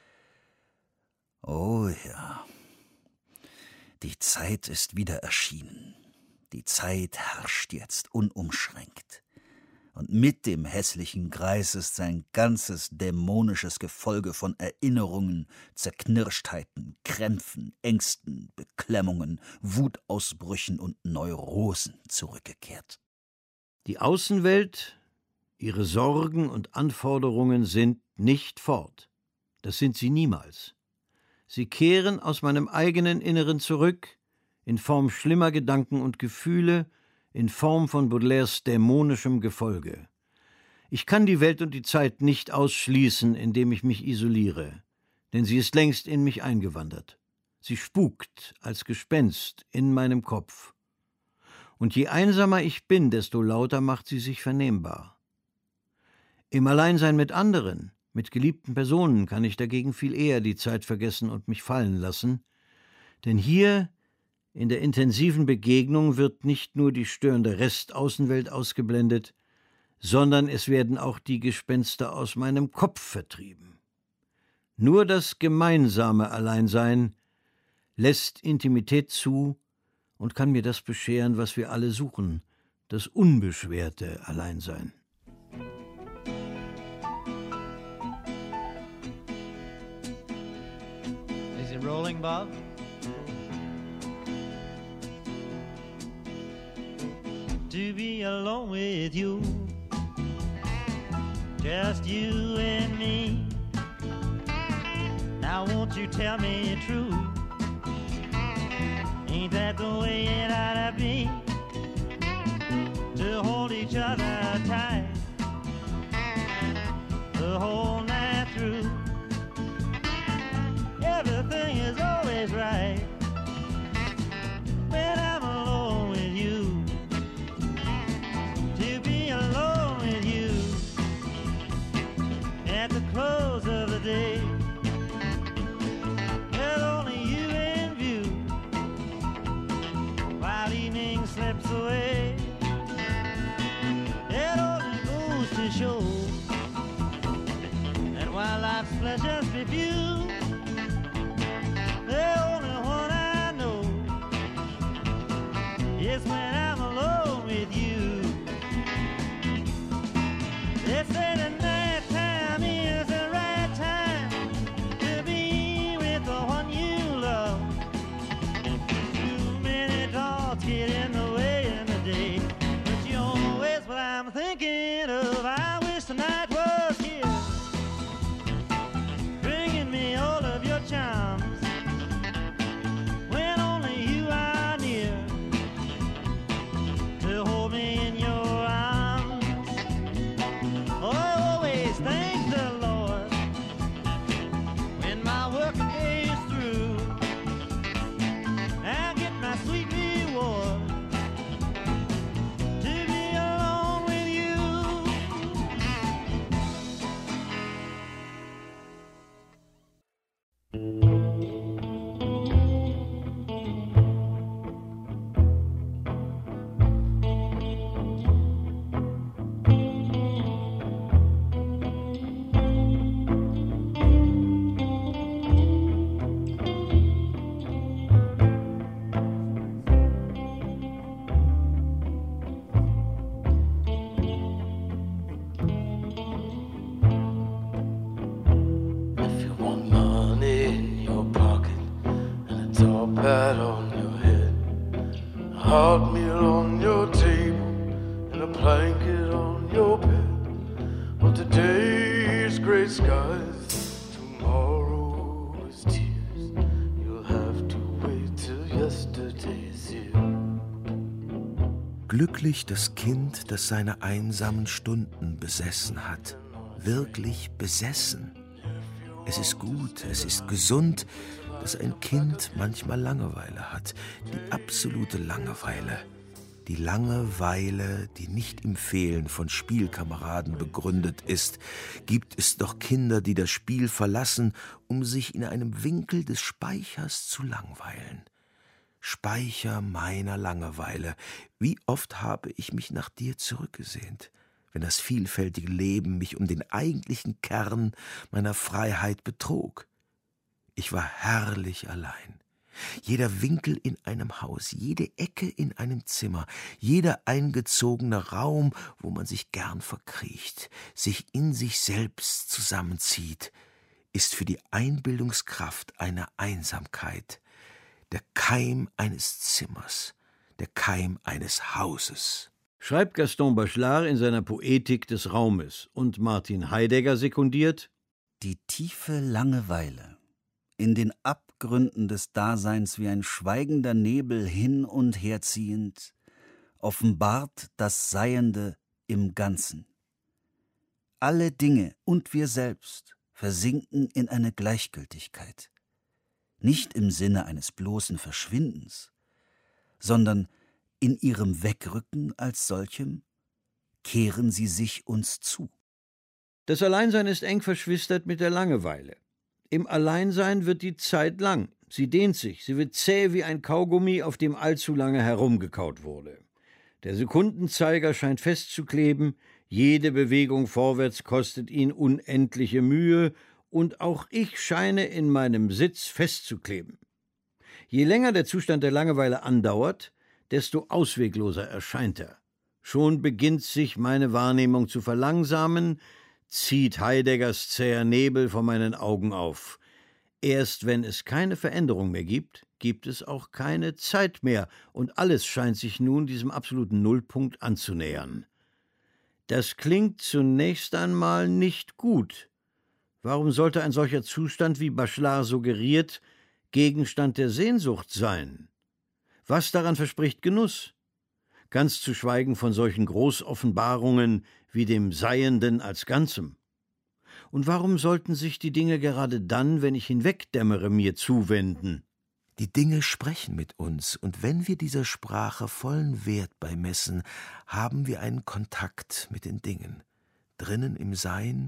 Oh ja, die Zeit ist wieder erschienen. Die Zeit herrscht jetzt unumschränkt. Und mit dem hässlichen Greis ist sein ganzes dämonisches Gefolge von Erinnerungen, Zerknirschtheiten, Krämpfen, Ängsten, Beklemmungen, Wutausbrüchen und Neurosen zurückgekehrt. Die Außenwelt, ihre Sorgen und Anforderungen sind nicht fort. Das sind sie niemals. Sie kehren aus meinem eigenen Inneren zurück, in Form schlimmer Gedanken und Gefühle, in Form von Baudelaires dämonischem Gefolge. Ich kann die Welt und die Zeit nicht ausschließen, indem ich mich isoliere, denn sie ist längst in mich eingewandert. Sie spukt als Gespenst in meinem Kopf. Und je einsamer ich bin, desto lauter macht sie sich vernehmbar. Im Alleinsein mit anderen, mit geliebten Personen, kann ich dagegen viel eher die Zeit vergessen und mich fallen lassen, denn hier in der intensiven Begegnung wird nicht nur die störende Restaußenwelt ausgeblendet, sondern es werden auch die Gespenster aus meinem Kopf vertrieben. Nur das gemeinsame Alleinsein lässt Intimität zu und kann mir das bescheren, was wir alle suchen, das unbeschwerte Alleinsein. Is it rolling, Bob? To be alone with you, just you and me. Now won't you tell me the truth? Ain't that the way it ought to be? To hold each other tight the whole night through. Everything is always right when I'm alone with you. To be alone with you at the close of the day, with only you in view while evening slips away. It only goes to show that while life's pleasures be few, the only one I know is when I'm alone with you. They say the night time is the right time hot meal on your table and a blanket on your bed. But today's gray skies, tomorrow is tears. You'll have to wait till yesterday's here. Glücklich das Kind, das seine einsamen Stunden besessen hat. Wirklich besessen. Es ist gut, es ist gesund, dass ein Kind manchmal Langeweile hat. Die absolute Langeweile. Die Langeweile, die nicht im Fehlen von Spielkameraden begründet ist. Gibt es doch Kinder, die das Spiel verlassen, um sich in einem Winkel des Speichers zu langweilen. Speicher meiner Langeweile, wie oft habe ich mich nach dir zurückgesehnt, wenn das vielfältige Leben mich um den eigentlichen Kern meiner Freiheit betrog. Ich war herrlich allein. Jeder Winkel in einem Haus, jede Ecke in einem Zimmer, jeder eingezogene Raum, wo man sich gern verkriecht, sich in sich selbst zusammenzieht, ist für die Einbildungskraft eine Einsamkeit, der Keim eines Zimmers, der Keim eines Hauses. Schreibt Gaston Bachelard in seiner Poetik des Raumes und Martin Heidegger sekundiert: Die tiefe Langeweile, in den Abgründen des Daseins wie ein schweigender Nebel hin und her ziehend, offenbart das Seiende im Ganzen. Alle Dinge und wir selbst versinken in eine Gleichgültigkeit. Nicht im Sinne eines bloßen Verschwindens, sondern in ihrem Wegrücken als solchem kehren sie sich uns zu. Das Alleinsein ist eng verschwistert mit der Langeweile. Im Alleinsein wird die Zeit lang, sie dehnt sich, sie wird zäh wie ein Kaugummi, auf dem allzu lange herumgekaut wurde. Der Sekundenzeiger scheint festzukleben, jede Bewegung vorwärts kostet ihn unendliche Mühe, und auch ich scheine in meinem Sitz festzukleben. Je länger der Zustand der Langeweile andauert, desto auswegloser erscheint er. Schon beginnt sich meine Wahrnehmung zu verlangsamen, zieht Heideggers zäher Nebel vor meinen Augen auf. Erst wenn es keine Veränderung mehr gibt, gibt es auch keine Zeit mehr, und alles scheint sich nun diesem absoluten Nullpunkt anzunähern. Das klingt zunächst einmal nicht gut. Warum sollte ein solcher Zustand, wie Bachelard suggeriert, Gegenstand der Sehnsucht sein? Was daran verspricht Genuss? Ganz zu schweigen von solchen Großoffenbarungen wie dem Seienden als Ganzem. Und warum sollten sich die Dinge gerade dann, wenn ich hinwegdämmere, mir zuwenden? Die Dinge sprechen mit uns, und wenn wir dieser Sprache vollen Wert beimessen, haben wir einen Kontakt mit den Dingen. Drinnen im Sein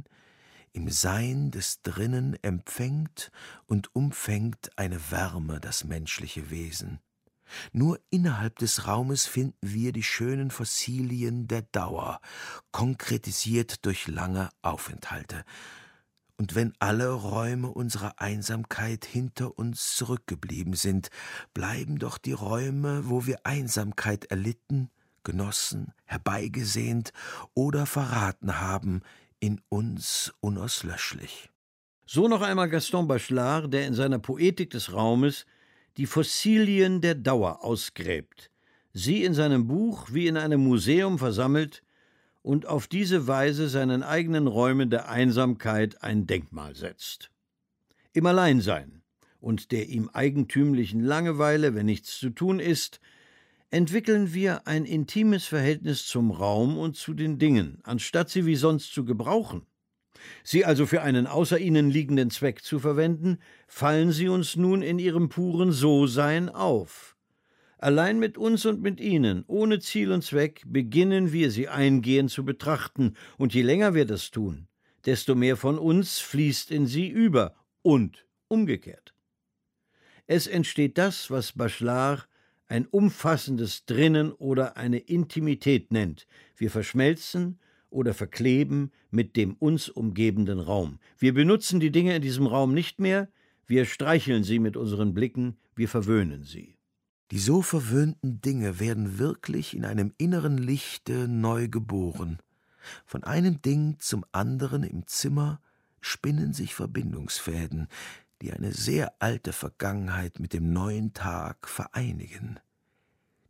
des Drinnen empfängt und umfängt eine Wärme das menschliche Wesen. Nur innerhalb des Raumes finden wir die schönen Fossilien der Dauer, konkretisiert durch lange Aufenthalte. Und wenn alle Räume unserer Einsamkeit hinter uns zurückgeblieben sind, bleiben doch die Räume, wo wir Einsamkeit erlitten, genossen, herbeigesehnt oder verraten haben, in uns unauslöschlich. So noch einmal Gaston Bachelard, der in seiner Poetik des Raumes die Fossilien der Dauer ausgräbt, sie in seinem Buch wie in einem Museum versammelt und auf diese Weise seinen eigenen Räumen der Einsamkeit ein Denkmal setzt. Im Alleinsein und der ihm eigentümlichen Langeweile, wenn nichts zu tun ist, entwickeln wir ein intimes Verhältnis zum Raum und zu den Dingen, anstatt sie wie sonst zu gebrauchen. Sie also für einen außer ihnen liegenden Zweck zu verwenden, fallen sie uns nun in ihrem puren So-Sein auf. Allein mit uns und mit ihnen, ohne Ziel und Zweck, beginnen wir sie eingehend zu betrachten, und je länger wir das tun, desto mehr von uns fließt in sie über und umgekehrt. Es entsteht das, was Bachelard ein umfassendes Drinnen oder eine Intimität nennt. Wir verschmelzen oder verkleben mit dem uns umgebenden Raum. Wir benutzen die Dinge in diesem Raum nicht mehr, wir streicheln sie mit unseren Blicken, wir verwöhnen sie. Die so verwöhnten Dinge werden wirklich in einem inneren Lichte neu geboren. Von einem Ding zum anderen im Zimmer spinnen sich Verbindungsfäden, die eine sehr alte Vergangenheit mit dem neuen Tag vereinigen.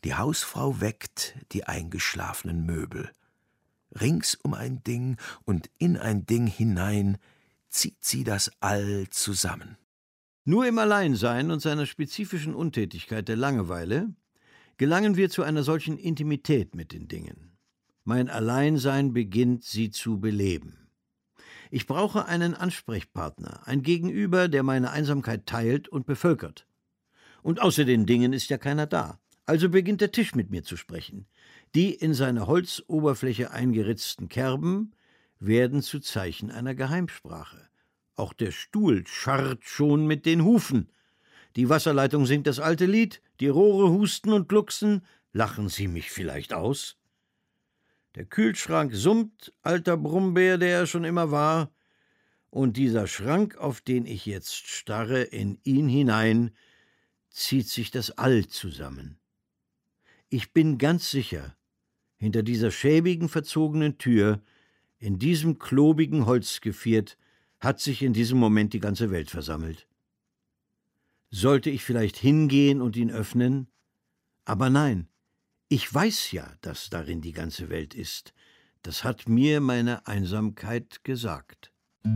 Die Hausfrau weckt die eingeschlafenen Möbel. Rings um ein Ding und in ein Ding hinein zieht sie das All zusammen. Nur im Alleinsein und seiner spezifischen Untätigkeit der Langeweile gelangen wir zu einer solchen Intimität mit den Dingen. Mein Alleinsein beginnt, sie zu beleben. Ich brauche einen Ansprechpartner, ein Gegenüber, der meine Einsamkeit teilt und bevölkert. Und außer den Dingen ist ja keiner da. Also beginnt der Tisch mit mir zu sprechen. Die in seine Holzoberfläche eingeritzten Kerben werden zu Zeichen einer Geheimsprache. Auch der Stuhl scharrt schon mit den Hufen. Die Wasserleitung singt das alte Lied, die Rohre husten und glucksen. Lachen Sie mich vielleicht aus? Der Kühlschrank summt, alter Brummbär, der er schon immer war. Und dieser Schrank, auf den ich jetzt starre, in ihn hinein, zieht sich das All zusammen. Ich bin ganz sicher, hinter dieser schäbigen, verzogenen Tür, in diesem klobigen Holzgeviert, hat sich in diesem Moment die ganze Welt versammelt. Sollte ich vielleicht hingehen und ihn öffnen? Aber nein, ich weiß ja, dass darin die ganze Welt ist. Das hat mir meine Einsamkeit gesagt.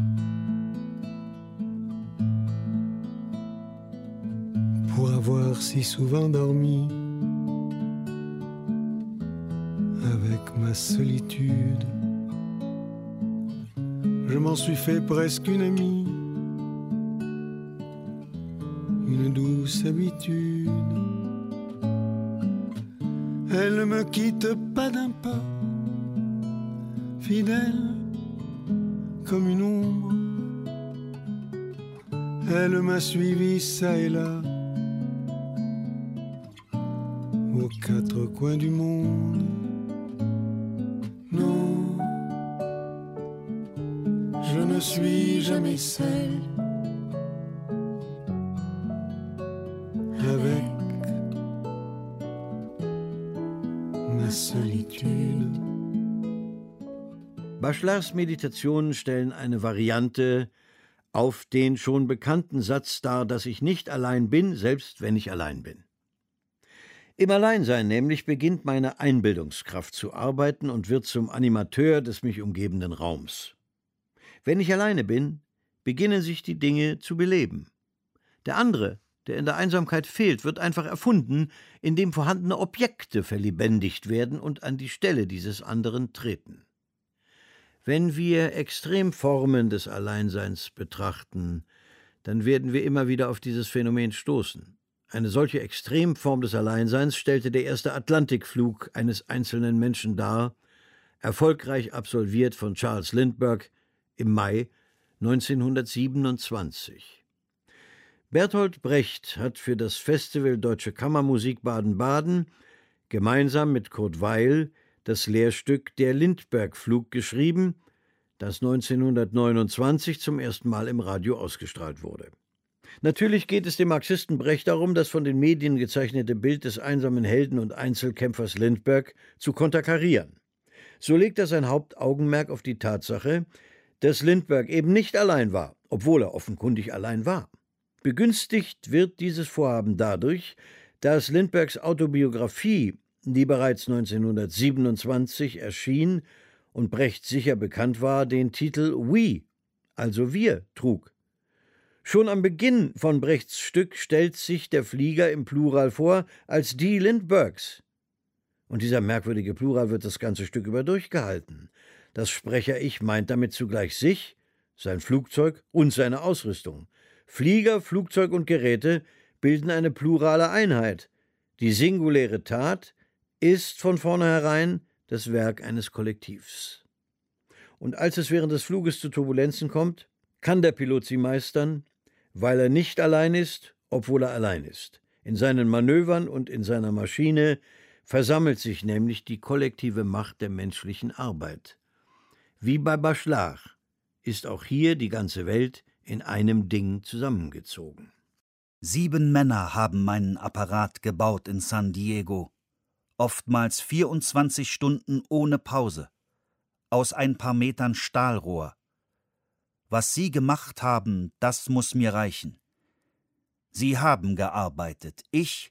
Pour avoir si souvent dormi avec ma solitude, je m'en suis fait presque une amie, une douce habitude. Elle ne me quitte pas d'un pas, fidèle comme une ombre. Elle m'a suivi çà et là, aux quatre coins du monde. Non, je ne suis jamais seul avec ma solitude. Bachelars Meditationen stellen eine Variante auf den schon bekannten Satz dar, dass ich nicht allein bin, selbst wenn ich allein bin. Im Alleinsein nämlich beginnt meine Einbildungskraft zu arbeiten und wird zum Animateur des mich umgebenden Raums. Wenn ich alleine bin, beginnen sich die Dinge zu beleben. Der andere, der in der Einsamkeit fehlt, wird einfach erfunden, indem vorhandene Objekte verlebendigt werden und an die Stelle dieses anderen treten. Wenn wir Extremformen des Alleinseins betrachten, dann werden wir immer wieder auf dieses Phänomen stoßen. Eine solche Extremform des Alleinseins stellte der erste Atlantikflug eines einzelnen Menschen dar, erfolgreich absolviert von Charles Lindbergh im Mai 1927. Bertolt Brecht hat für das Festival Deutsche Kammermusik Baden-Baden gemeinsam mit Kurt Weill das Lehrstück Der Lindbergh-Flug geschrieben, das 1929 zum ersten Mal im Radio ausgestrahlt wurde. Natürlich geht es dem Marxisten Brecht darum, das von den Medien gezeichnete Bild des einsamen Helden und Einzelkämpfers Lindbergh zu konterkarieren. So legt er sein Hauptaugenmerk auf die Tatsache, dass Lindbergh eben nicht allein war, obwohl er offenkundig allein war. Begünstigt wird dieses Vorhaben dadurch, dass Lindberghs Autobiografie, die bereits 1927 erschien und Brecht sicher bekannt war, den Titel We, also wir, trug. Schon am Beginn von Brechts Stück stellt sich der Flieger im Plural vor als die Lindberghs. Und dieser merkwürdige Plural wird das ganze Stück über durchgehalten. Das Sprecher-Ich meint damit zugleich sich, sein Flugzeug und seine Ausrüstung. Flieger, Flugzeug und Geräte bilden eine plurale Einheit. Die singuläre Tat ist von vornherein das Werk eines Kollektivs. Und als es während des Fluges zu Turbulenzen kommt, kann der Pilot sie meistern, weil er nicht allein ist, obwohl er allein ist. In seinen Manövern und in seiner Maschine versammelt sich nämlich die kollektive Macht der menschlichen Arbeit. Wie bei Bachelard ist auch hier die ganze Welt in einem Ding zusammengezogen. 7 Männer haben meinen Apparat gebaut in San Diego. Oftmals 24 Stunden ohne Pause. Aus ein paar Metern Stahlrohr. Was Sie gemacht haben, das muss mir reichen. Sie haben gearbeitet, ich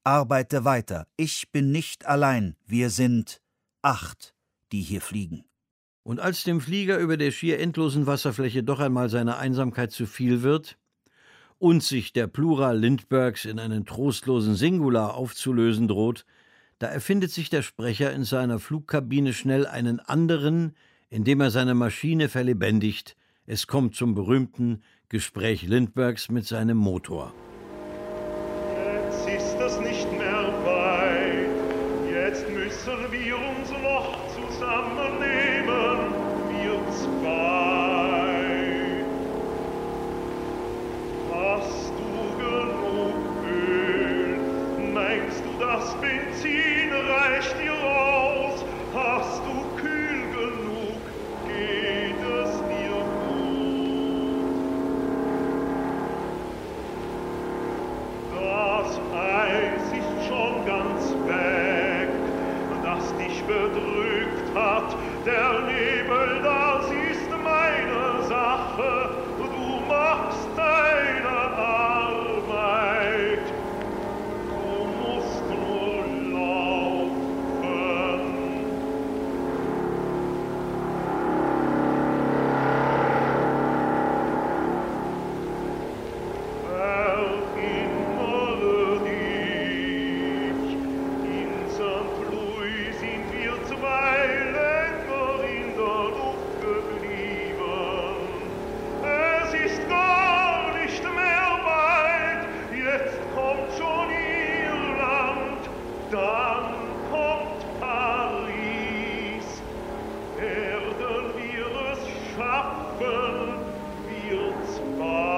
arbeite weiter. Ich bin nicht allein. Wir sind 8, die hier fliegen. Und als dem Flieger über der schier endlosen Wasserfläche doch einmal seine Einsamkeit zu viel wird und sich der Plural Lindberghs in einen trostlosen Singular aufzulösen droht, da erfindet sich der Sprecher in seiner Flugkabine schnell einen anderen, indem er seine Maschine verlebendigt. Es kommt zum berühmten Gespräch Lindberghs mit seinem Motor. Jetzt ist es nicht mehr weit, jetzt müssen wir uns noch zusammennehmen, wir zwei. Hast du genug Öl? Meinst du, das Benzin reicht dir aus? Hast du kühl genug? Geht es dir gut? Das Eis ist schon ganz weg, das dich bedrückt hat. Der Nebel, das ist meine Sache. Du machst deine Arbeit. Du musst nur laufen. Erinnere dich, in St. Louis sind wir zwei länger in der Luft geblieben. Es ist gar nicht mehr weit, jetzt kommt schon Irland, dann kommt Paris. Werden wir es schaffen, wir zwei?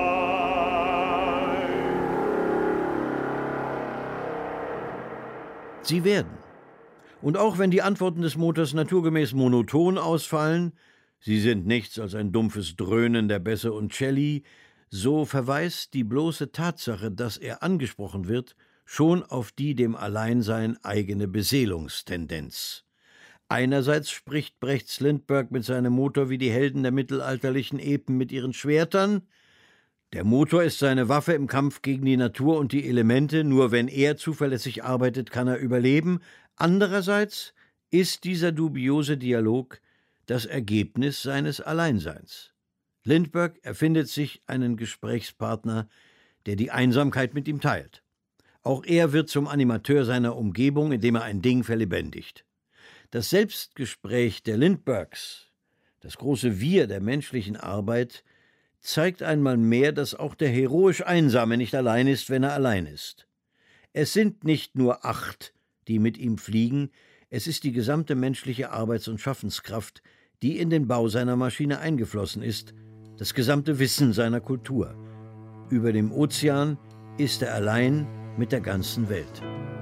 Sie werden. Und auch wenn die Antworten des Motors naturgemäß monoton ausfallen, sie sind nichts als ein dumpfes Dröhnen der Bässe und Celli, so verweist die bloße Tatsache, dass er angesprochen wird, schon auf die dem Alleinsein eigene Beseelungstendenz. Einerseits spricht Brechts Lindbergh mit seinem Motor wie die Helden der mittelalterlichen Epen mit ihren Schwertern. Der Motor ist seine Waffe im Kampf gegen die Natur und die Elemente, nur wenn er zuverlässig arbeitet, kann er überleben. Andererseits ist dieser dubiose Dialog das Ergebnis seines Alleinseins. Lindbergh erfindet sich einen Gesprächspartner, der die Einsamkeit mit ihm teilt. Auch er wird zum Animateur seiner Umgebung, indem er ein Ding verlebendigt. Das Selbstgespräch der Lindberghs, das große Wir der menschlichen Arbeit, zeigt einmal mehr, dass auch der heroisch Einsame nicht allein ist, wenn er allein ist. Es sind nicht nur 8, die mit ihm fliegen, es ist die gesamte menschliche Arbeits- und Schaffenskraft, die in den Bau seiner Maschine eingeflossen ist, das gesamte Wissen seiner Kultur. Über dem Ozean ist er allein mit der ganzen Welt.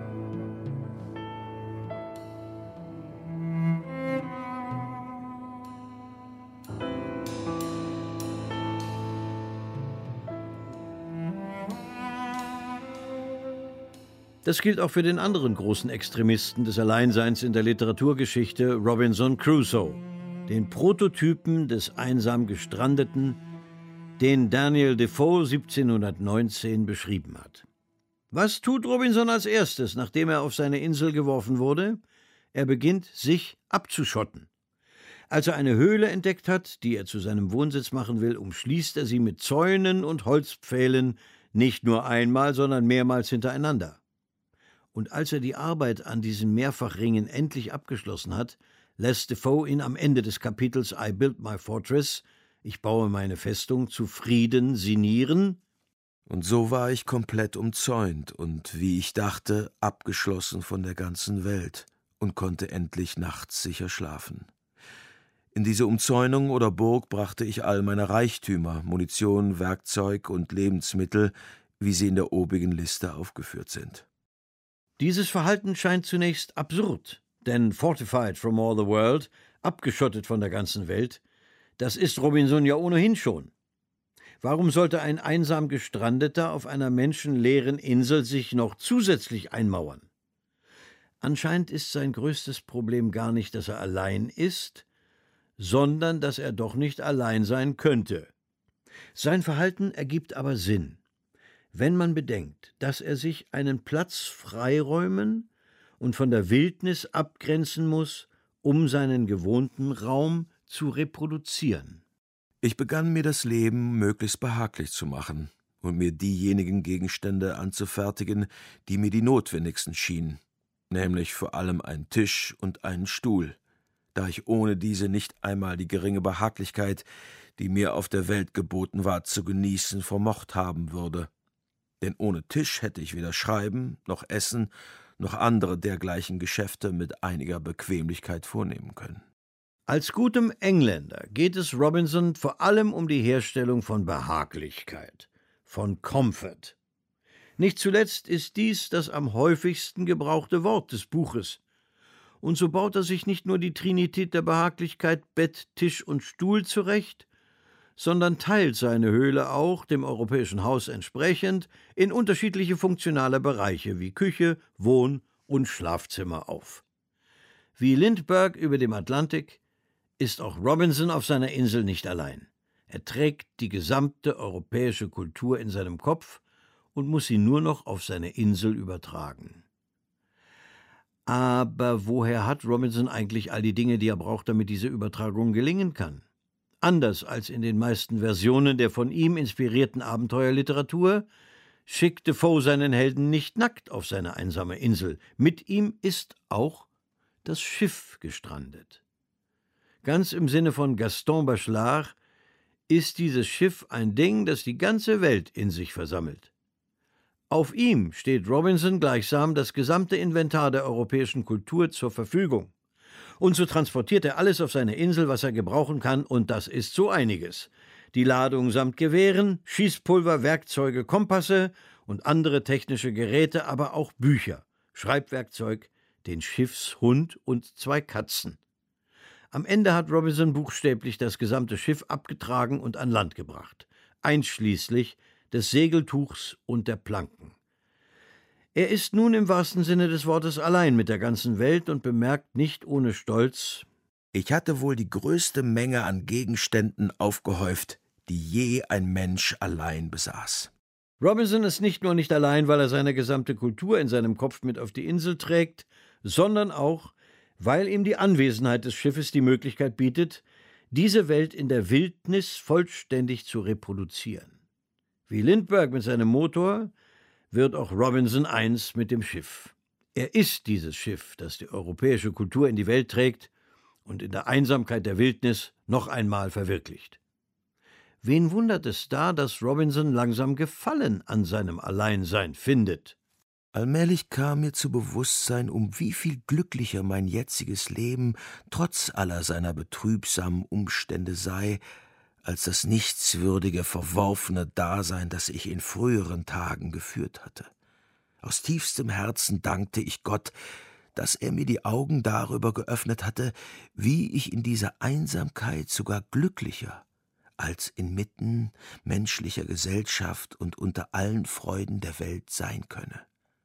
Das gilt auch für den anderen großen Extremisten des Alleinseins in der Literaturgeschichte, Robinson Crusoe, den Prototypen des einsam Gestrandeten, den Daniel Defoe 1719 beschrieben hat. Was tut Robinson als erstes, nachdem er auf seine Insel geworfen wurde? Er beginnt, sich abzuschotten. Als er eine Höhle entdeckt hat, die er zu seinem Wohnsitz machen will, umschließt er sie mit Zäunen und Holzpfählen, nicht nur einmal, sondern mehrmals hintereinander. Und als er die Arbeit an diesen Mehrfachringen endlich abgeschlossen hat, lässt Defoe ihn am Ende des Kapitels I Built My Fortress, ich baue meine Festung, zufrieden sinnieren. Und so war ich komplett umzäunt und, wie ich dachte, abgeschlossen von der ganzen Welt und konnte endlich nachts sicher schlafen. In diese Umzäunung oder Burg brachte ich all meine Reichtümer, Munition, Werkzeug und Lebensmittel, wie sie in der obigen Liste aufgeführt sind. Dieses Verhalten scheint zunächst absurd, denn fortified from all the world, abgeschottet von der ganzen Welt, das ist Robinson ja ohnehin schon. Warum sollte ein einsam Gestrandeter auf einer menschenleeren Insel sich noch zusätzlich einmauern? Anscheinend ist sein größtes Problem gar nicht, dass er allein ist, sondern dass er doch nicht allein sein könnte. Sein Verhalten ergibt aber Sinn. wenn man bedenkt, dass er sich einen Platz freiräumen und von der Wildnis abgrenzen muss, um seinen gewohnten Raum zu reproduzieren. Ich begann mir das Leben möglichst behaglich zu machen und mir diejenigen Gegenstände anzufertigen, die mir die notwendigsten schienen, nämlich vor allem ein Tisch und einen Stuhl, da ich ohne diese nicht einmal die geringe Behaglichkeit, die mir auf der Welt geboten war, zu genießen vermocht haben würde. Denn ohne Tisch hätte ich weder schreiben, noch essen, noch andere dergleichen Geschäfte mit einiger Bequemlichkeit vornehmen können. Als gutem Engländer geht es Robinson vor allem um die Herstellung von Behaglichkeit, von Comfort. Nicht zuletzt ist dies das am häufigsten gebrauchte Wort des Buches. Und so baut er sich nicht nur die Trinität der Behaglichkeit Bett, Tisch und Stuhl zurecht, sondern teilt seine Höhle auch, dem europäischen Haus entsprechend, in unterschiedliche funktionale Bereiche wie Küche, Wohn- und Schlafzimmer auf. Wie Lindbergh über dem Atlantik ist auch Robinson auf seiner Insel nicht allein. Er trägt die gesamte europäische Kultur in seinem Kopf und muss sie nur noch auf seine Insel übertragen. Aber woher hat Robinson eigentlich all die Dinge, die er braucht, damit diese Übertragung gelingen kann? Anders als in den meisten Versionen der von ihm inspirierten Abenteuerliteratur schickt Defoe seinen Helden nicht nackt auf seine einsame Insel. Mit ihm ist auch das Schiff gestrandet. Ganz im Sinne von Gaston Bachelard ist dieses Schiff ein Ding, das die ganze Welt in sich versammelt. Auf ihm steht Robinson gleichsam das gesamte Inventar der europäischen Kultur zur Verfügung. Und so transportiert er alles auf seine Insel, was er gebrauchen kann, und das ist so einiges. Die Ladung samt Gewehren, Schießpulver, Werkzeuge, Kompasse und andere technische Geräte, aber auch Bücher, Schreibwerkzeug, den Schiffshund und 2 Katzen. Am Ende hat Robinson buchstäblich das gesamte Schiff abgetragen und an Land gebracht, einschließlich des Segeltuchs und der Planken. Er ist nun im wahrsten Sinne des Wortes allein mit der ganzen Welt und bemerkt nicht ohne Stolz: Ich hatte wohl die größte Menge an Gegenständen aufgehäuft, die je ein Mensch allein besaß. Robinson ist nicht nur nicht allein, weil er seine gesamte Kultur in seinem Kopf mit auf die Insel trägt, sondern auch, weil ihm die Anwesenheit des Schiffes die Möglichkeit bietet, diese Welt in der Wildnis vollständig zu reproduzieren. Wie Lindbergh mit seinem Motor wird auch Robinson eins mit dem Schiff. Er ist dieses Schiff, das die europäische Kultur in die Welt trägt und in der Einsamkeit der Wildnis noch einmal verwirklicht. Wen wundert es da, dass Robinson langsam Gefallen an seinem Alleinsein findet? Allmählich kam mir zu Bewusstsein, um wie viel glücklicher mein jetziges Leben trotz aller seiner betrübsamen Umstände sei, als das nichtswürdige, verworfene Dasein, das ich in früheren Tagen geführt hatte. Aus tiefstem Herzen dankte ich Gott, dass er mir die Augen darüber geöffnet hatte, wie ich in dieser Einsamkeit sogar glücklicher als inmitten menschlicher Gesellschaft und unter allen Freuden der Welt sein könne.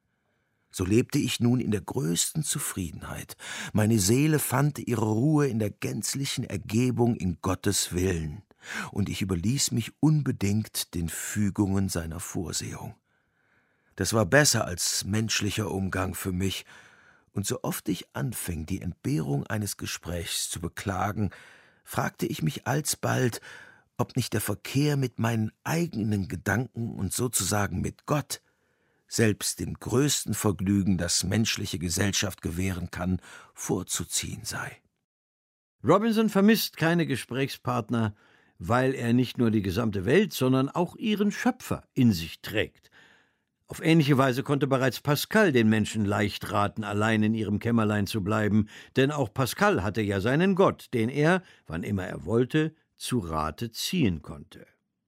So lebte ich nun in der größten Zufriedenheit. Meine Seele fand ihre Ruhe in der gänzlichen Ergebung in Gottes Willen, und ich überließ mich unbedingt den Fügungen seiner Vorsehung. Das war besser als menschlicher Umgang für mich, und so oft ich anfing, die Entbehrung eines Gesprächs zu beklagen, fragte ich mich alsbald, ob nicht der Verkehr mit meinen eigenen Gedanken und sozusagen mit Gott selbst dem größten Vergnügen, das menschliche Gesellschaft gewähren kann, vorzuziehen sei. Robinson vermisst keine Gesprächspartner, weil er nicht nur die gesamte Welt, sondern auch ihren Schöpfer in sich trägt. Auf ähnliche Weise konnte bereits Pascal den Menschen leicht raten, allein in ihrem Kämmerlein zu bleiben, denn auch Pascal hatte ja seinen Gott, den er, wann immer er wollte, zu Rate ziehen konnte.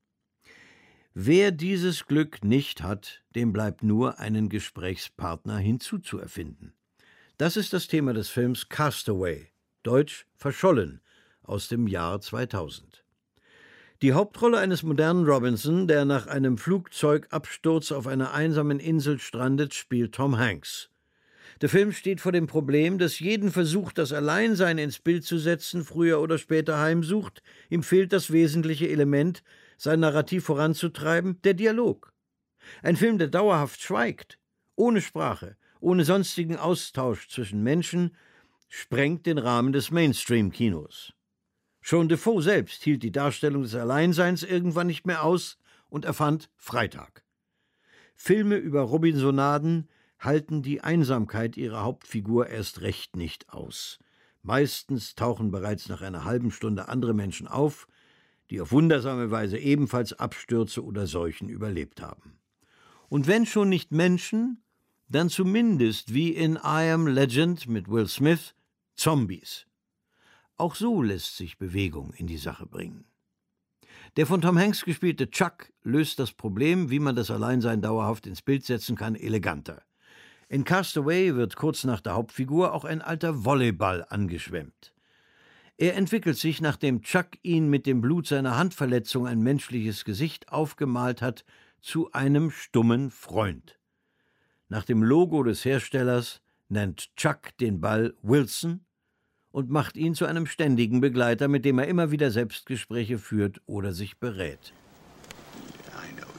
Wer dieses Glück nicht hat, dem bleibt nur einen Gesprächspartner hinzuzuerfinden. Das ist das Thema des Films Castaway, deutsch Verschollen, aus dem Jahr 2000. Die Hauptrolle eines modernen Robinson, der nach einem Flugzeugabsturz auf einer einsamen Insel strandet, spielt Tom Hanks. Der Film steht vor dem Problem, dass jeden Versuch, das Alleinsein ins Bild zu setzen, früher oder später heimsucht. Ihm fehlt das wesentliche Element, sein Narrativ voranzutreiben, der Dialog. Ein Film, der dauerhaft schweigt, ohne Sprache, ohne sonstigen Austausch zwischen Menschen, sprengt den Rahmen des Mainstream-Kinos. Schon Defoe selbst hielt die Darstellung des Alleinseins irgendwann nicht mehr aus und erfand Freitag. Filme über Robinsonaden halten die Einsamkeit ihrer Hauptfigur erst recht nicht aus. Meistens tauchen bereits nach einer halben Stunde andere Menschen auf, die auf wundersame Weise ebenfalls Abstürze oder Seuchen überlebt haben. Und wenn schon nicht Menschen, dann zumindest wie in I Am Legend mit Will Smith Zombies. Auch so lässt sich Bewegung in die Sache bringen. Der von Tom Hanks gespielte Chuck löst das Problem, wie man das Alleinsein dauerhaft ins Bild setzen kann, eleganter. In Castaway wird kurz nach der Hauptfigur auch ein alter Volleyball angeschwemmt. Er entwickelt sich, nachdem Chuck ihn mit dem Blut seiner Handverletzung ein menschliches Gesicht aufgemalt hat, zu einem stummen Freund. Nach dem Logo des Herstellers nennt Chuck den Ball Wilson und macht ihn zu einem ständigen Begleiter, mit dem er immer wieder Selbstgespräche führt oder sich berät. I know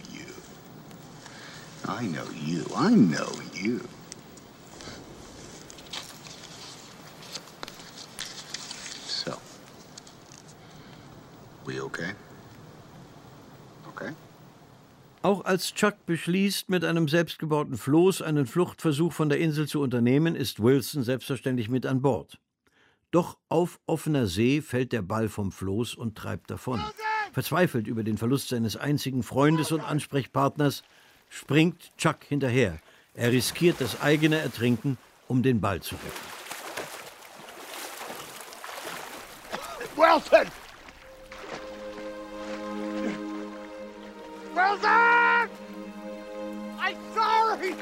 you. So, we okay? Okay? Auch als Chuck beschließt, mit einem selbstgebauten Floß einen Fluchtversuch von der Insel zu unternehmen, ist Wilson selbstverständlich mit an Bord. Doch auf offener See fällt der Ball vom Floß und treibt davon. Verzweifelt über den Verlust seines einzigen Freundes und Ansprechpartners springt Chuck hinterher. Er riskiert das eigene Ertrinken, um den Ball zu retten. Wilson! Wilson! I'm sorry!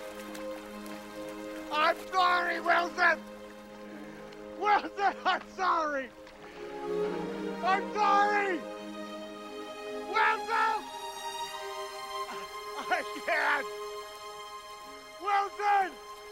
I'm sorry, Wilson! Wilson, I'm sorry! I'm sorry! Wilson! I can't! Wilson!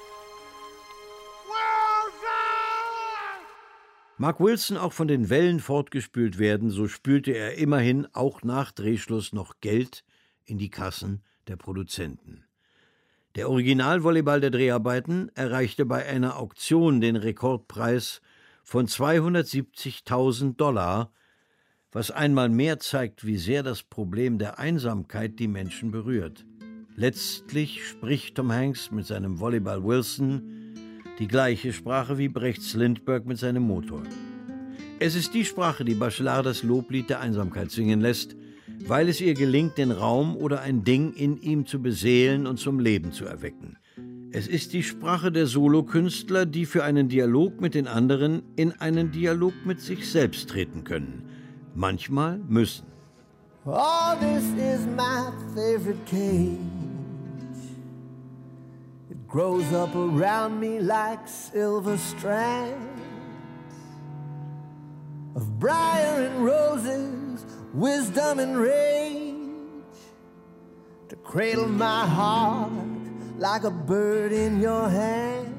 Wilson! Mag Wilson auch von den Wellen fortgespült werden, so spülte er immerhin auch nach Drehschluss noch Geld in die Kassen der Produzenten. Der Originalvolleyball der Dreharbeiten erreichte bei einer Auktion den Rekordpreis von $270.000, was einmal mehr zeigt, wie sehr das Problem der Einsamkeit die Menschen berührt. Letztlich spricht Tom Hanks mit seinem Volleyball Wilson die gleiche Sprache wie Brechts Lindbergh mit seinem Motor. Es ist die Sprache, die Bachelard das Loblied der Einsamkeit singen lässt, weil es ihr gelingt, den Raum oder ein Ding in ihm zu beseelen und zum Leben zu erwecken. Es ist die Sprache der Solokünstler, die für einen Dialog mit den anderen in einen Dialog mit sich selbst treten können. Manchmal müssen. Oh, this is my favorite cage. It grows up around me like silver strands of briar and roses, wisdom and rage, to cradle my heart like a bird in your hands.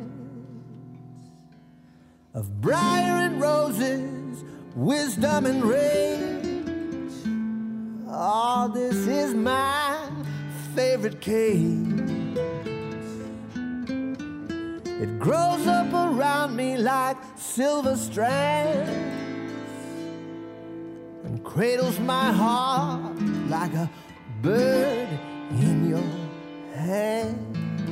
Of briar and roses, wisdom and rage. Oh, this is my favorite cage. It grows up around me like silver strands and cradles my heart like a bird in your hand.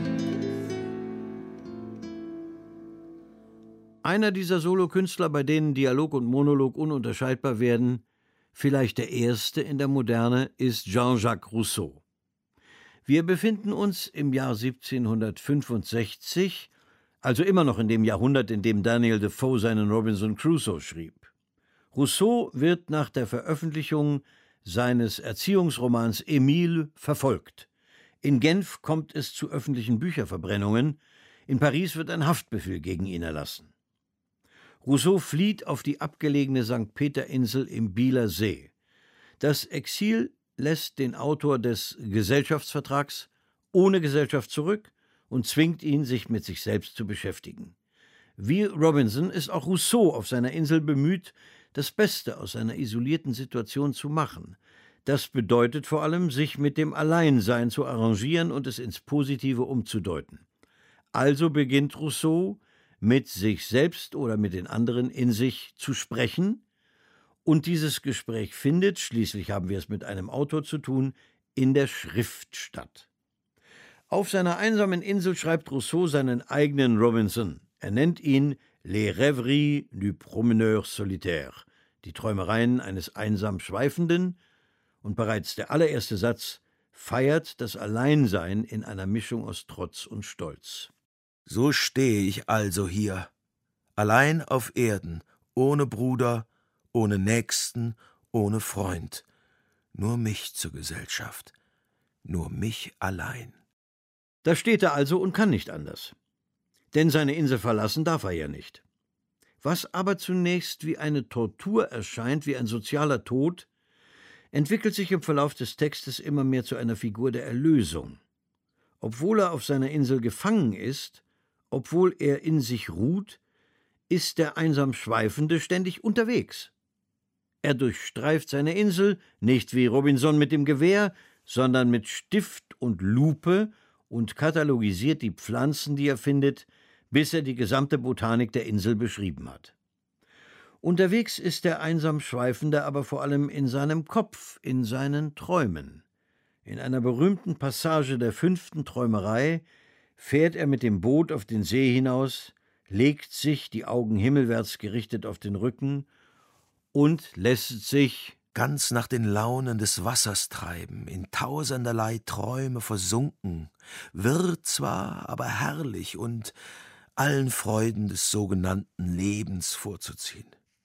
Einer dieser Solokünstler, bei denen Dialog und Monolog ununterscheidbar werden, vielleicht der erste in der Moderne, ist Jean-Jacques Rousseau. Wir befinden uns im Jahr 1765, also immer noch in dem Jahrhundert, in dem Daniel Defoe seinen Robinson Crusoe schrieb. Rousseau wird nach der Veröffentlichung seines Erziehungsromans Emile verfolgt. In Genf kommt es zu öffentlichen Bücherverbrennungen, in Paris wird ein Haftbefehl gegen ihn erlassen. Rousseau flieht auf die abgelegene St. Peter-Insel im Bieler See. Das Exil lässt den Autor des Gesellschaftsvertrags ohne Gesellschaft zurück und zwingt ihn, sich mit sich selbst zu beschäftigen. Wie Robinson ist auch Rousseau auf seiner Insel bemüht, das Beste aus seiner isolierten Situation zu machen. Das bedeutet vor allem, sich mit dem Alleinsein zu arrangieren und es ins Positive umzudeuten. Also beginnt Rousseau, mit sich selbst oder mit den anderen in sich zu sprechen, und dieses Gespräch findet, schließlich haben wir es mit einem Autor zu tun, in der Schrift statt. Auf seiner einsamen Insel schreibt Rousseau seinen eigenen Robinson. Er nennt ihn Les Rêveries du Promeneur Solitaire, die Träumereien eines einsam Schweifenden, und bereits der allererste Satz feiert das Alleinsein in einer Mischung aus Trotz und Stolz. So stehe ich also hier, allein auf Erden, ohne Bruder, ohne Nächsten, ohne Freund, nur mich zur Gesellschaft, nur mich allein. Da steht er also und kann nicht anders. Denn seine Insel verlassen darf er ja nicht. Was aber zunächst wie eine Tortur erscheint, wie ein sozialer Tod, entwickelt sich im Verlauf des Textes immer mehr zu einer Figur der Erlösung. Obwohl er auf seiner Insel gefangen ist, obwohl er in sich ruht, ist der einsam Schweifende ständig unterwegs. Er durchstreift seine Insel, nicht wie Robinson mit dem Gewehr, sondern mit Stift und Lupe und katalogisiert die Pflanzen, die er findet, bis er die gesamte Botanik der Insel beschrieben hat. Unterwegs ist der einsam Schweifende aber vor allem in seinem Kopf, in seinen Träumen. In einer berühmten Passage der 5. Träumerei fährt er mit dem Boot auf den See hinaus, legt sich, die Augen himmelwärts gerichtet, auf den Rücken und lässt sich ganz nach den Launen des Wassers treiben, in tausenderlei Träume versunken, wirr zwar, aber herrlich und allen Freuden des sogenannten Lebens vorzuziehen.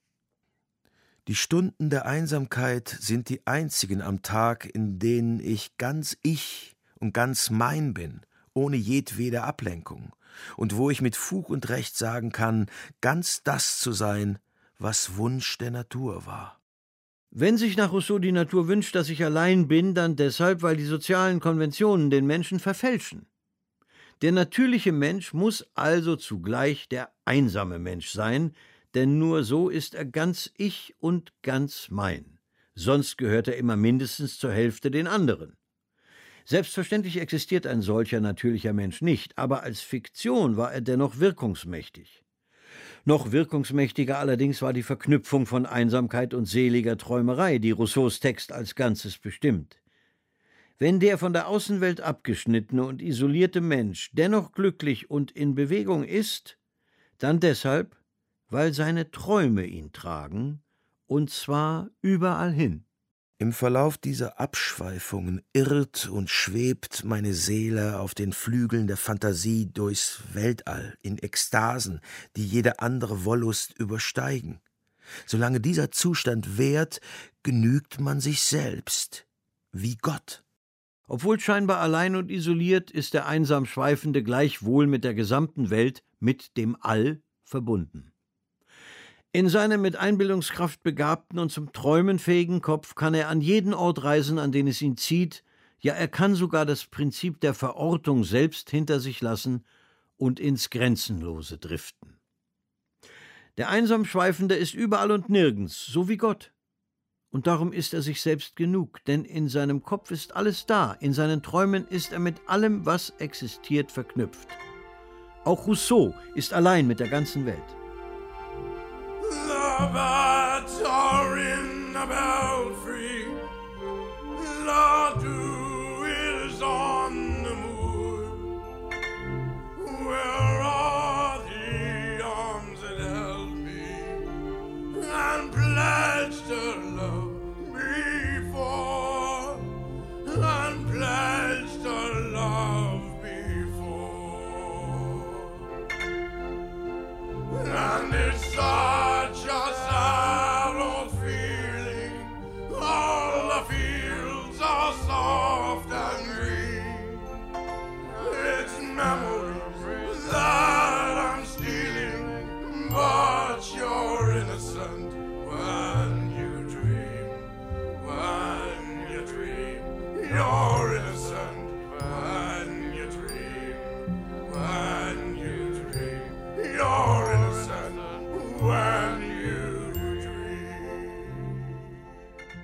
Die Stunden der Einsamkeit sind die einzigen am Tag, in denen ich und ganz mein bin, ohne jedwede Ablenkung, und wo ich mit Fug und Recht sagen kann, ganz das zu sein, was Wunsch der Natur war. Wenn sich nach Rousseau die Natur wünscht, dass ich allein bin, dann deshalb, weil die sozialen Konventionen den Menschen verfälschen. Der natürliche Mensch muss also zugleich der einsame Mensch sein, denn nur so ist er ganz ich und ganz mein. Sonst gehört er immer mindestens zur Hälfte den anderen. Selbstverständlich existiert ein solcher natürlicher Mensch nicht, aber als Fiktion war er dennoch wirkungsmächtig. Noch wirkungsmächtiger allerdings war die Verknüpfung von Einsamkeit und seliger Träumerei, die Rousseaus Text als Ganzes bestimmt. Wenn der von der Außenwelt abgeschnittene und isolierte Mensch dennoch glücklich und in Bewegung ist, dann deshalb, weil seine Träume ihn tragen, und zwar überall hin. Im Verlauf dieser Abschweifungen irrt und schwebt meine Seele auf den Flügeln der Fantasie durchs Weltall in Ekstasen, die jede andere Wollust übersteigen. Solange dieser Zustand währt, genügt man sich selbst, wie Gott. Obwohl scheinbar allein und isoliert, ist der einsam Schweifende gleichwohl mit der gesamten Welt, mit dem All, verbunden. In seinem mit Einbildungskraft begabten und zum Träumen fähigen Kopf kann er an jeden Ort reisen, an den es ihn zieht, ja, er kann sogar das Prinzip der Verortung selbst hinter sich lassen und ins Grenzenlose driften. Der einsam Schweifende ist überall und nirgends, so wie Gott. Und darum ist er sich selbst genug, denn in seinem Kopf ist alles da, in seinen Träumen ist er mit allem, was existiert, verknüpft. Auch Rousseau ist allein mit der ganzen Welt. The birds are in the belfry, the dew is on the moor. Where are the arms that held me and pledged to love before, and pledged to love before? And it's such a sad old feeling, all the fields are soft and green. It's memories that I'm stealing, but you're innocent when you dream, when you dream. You're innocent when you dream, when you dream. You're innocent when you dream.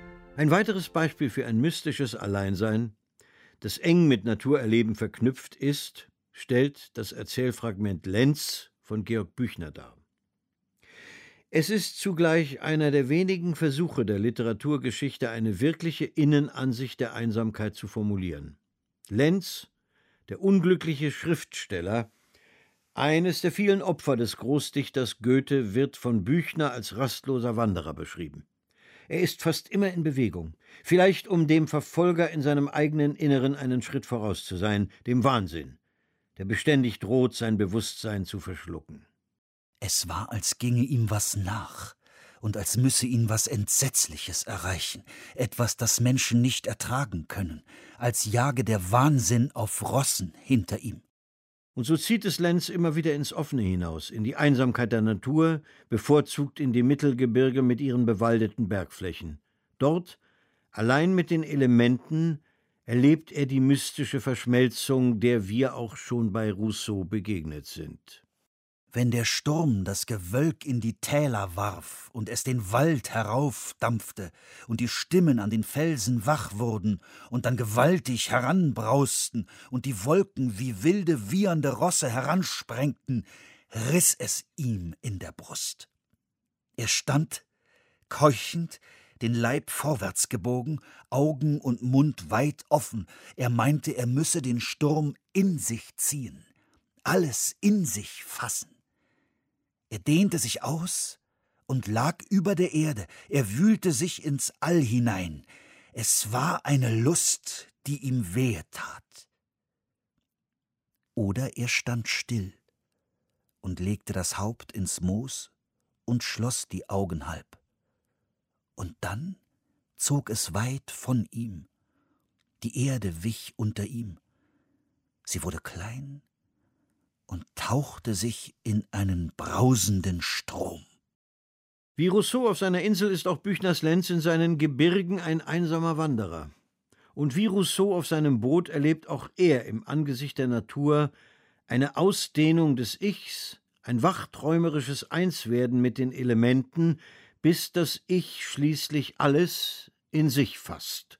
Ein weiteres Beispiel für ein mystisches Alleinsein, das eng mit Naturerleben verknüpft ist, stellt das Erzählfragment Lenz von Georg Büchner dar. Es ist zugleich einer der wenigen Versuche der Literaturgeschichte, eine wirkliche Innenansicht der Einsamkeit zu formulieren. Lenz, der unglückliche Schriftsteller, eines der vielen Opfer des Großdichters Goethe, wird von Büchner als rastloser Wanderer beschrieben. Er ist fast immer in Bewegung, vielleicht um dem Verfolger in seinem eigenen Inneren einen Schritt voraus zu sein, dem Wahnsinn, der beständig droht, sein Bewusstsein zu verschlucken. Es war, als ginge ihm was nach und als müsse ihn was Entsetzliches erreichen, etwas, das Menschen nicht ertragen können, als jage der Wahnsinn auf Rossen hinter ihm. Und so zieht es Lenz immer wieder ins Offene hinaus, in die Einsamkeit der Natur, bevorzugt in die Mittelgebirge mit ihren bewaldeten Bergflächen. Dort, allein mit den Elementen, erlebt er die mystische Verschmelzung, der wir auch schon bei Rousseau begegnet sind. Wenn der Sturm das Gewölk in die Täler warf und es den Wald heraufdampfte und die Stimmen an den Felsen wach wurden und dann gewaltig heranbrausten und die Wolken wie wilde, wiehernde Rosse heransprengten, riss es ihm in der Brust. Er stand, keuchend, den Leib vorwärts gebogen, Augen und Mund weit offen. Er meinte, er müsse den Sturm in sich ziehen, alles in sich fassen. Er dehnte sich aus und lag über der Erde, er wühlte sich ins All hinein. Es war eine Lust, die ihm wehe tat. Oder er stand still und legte das Haupt ins Moos und schloss die Augen halb. Und dann zog es weit von ihm. Die Erde wich unter ihm. Sie wurde klein und tauchte sich in einen brausenden Strom. Wie Rousseau auf seiner Insel ist auch Büchners Lenz in seinen Gebirgen ein einsamer Wanderer. Und wie Rousseau auf seinem Boot erlebt auch er im Angesicht der Natur eine Ausdehnung des Ichs, ein wachträumerisches Einswerden mit den Elementen, bis das Ich schließlich alles in sich fasst.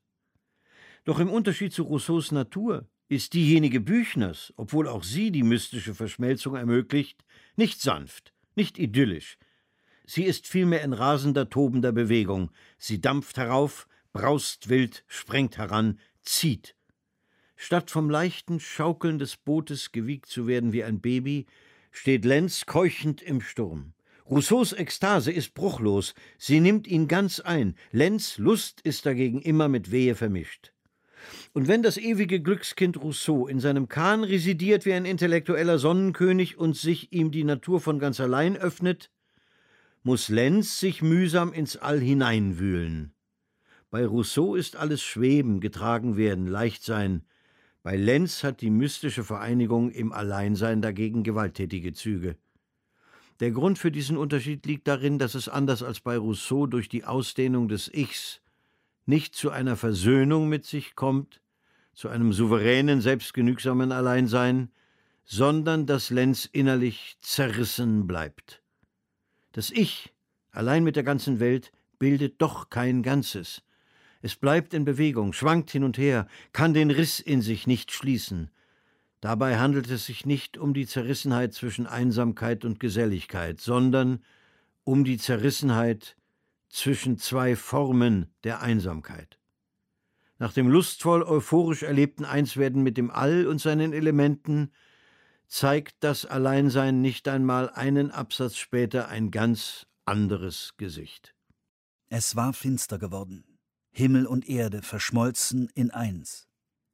Doch im Unterschied zu Rousseaus Natur ist diejenige Büchners, obwohl auch sie die mystische Verschmelzung ermöglicht, nicht sanft, nicht idyllisch. Sie ist vielmehr in rasender, tobender Bewegung. Sie dampft herauf, braust wild, sprengt heran, zieht. Statt vom leichten Schaukeln des Bootes gewiegt zu werden wie ein Baby, steht Lenz keuchend im Sturm. Rousseaus Ekstase ist bruchlos, sie nimmt ihn ganz ein. Lenz' Lust ist dagegen immer mit Wehe vermischt. Und wenn das ewige Glückskind Rousseau in seinem Kahn residiert wie ein intellektueller Sonnenkönig und sich ihm die Natur von ganz allein öffnet, muss Lenz sich mühsam ins All hineinwühlen. Bei Rousseau ist alles Schweben, getragen werden, leicht sein. Bei Lenz hat die mystische Vereinigung im Alleinsein dagegen gewalttätige Züge. Der Grund für diesen Unterschied liegt darin, dass es anders als bei Rousseau durch die Ausdehnung des Ichs nicht zu einer Versöhnung mit sich kommt, zu einem souveränen, selbstgenügsamen Alleinsein, sondern dass Lenz innerlich zerrissen bleibt. Das Ich, allein mit der ganzen Welt, bildet doch kein Ganzes. Es bleibt in Bewegung, schwankt hin und her, kann den Riss in sich nicht schließen. Dabei handelt es sich nicht um die Zerrissenheit zwischen Einsamkeit und Geselligkeit, sondern um die Zerrissenheit zwischen zwei Formen der Einsamkeit. Nach dem lustvoll euphorisch erlebten Einswerden mit dem All und seinen Elementen zeigt das Alleinsein nicht einmal einen Absatz später ein ganz anderes Gesicht. Es war finster geworden, Himmel und Erde verschmolzen in eins.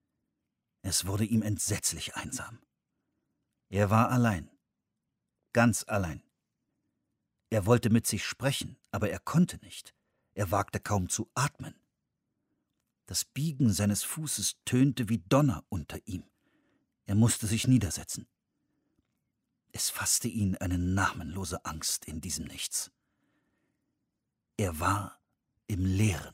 Es wurde ihm entsetzlich einsam. Er war allein, ganz allein. Er wollte mit sich sprechen, aber er konnte nicht. Er wagte kaum zu atmen. Das Biegen seines Fußes tönte wie Donner unter ihm. Er musste sich niedersetzen. Es fasste ihn eine namenlose Angst in diesem Nichts. Er war im Leeren.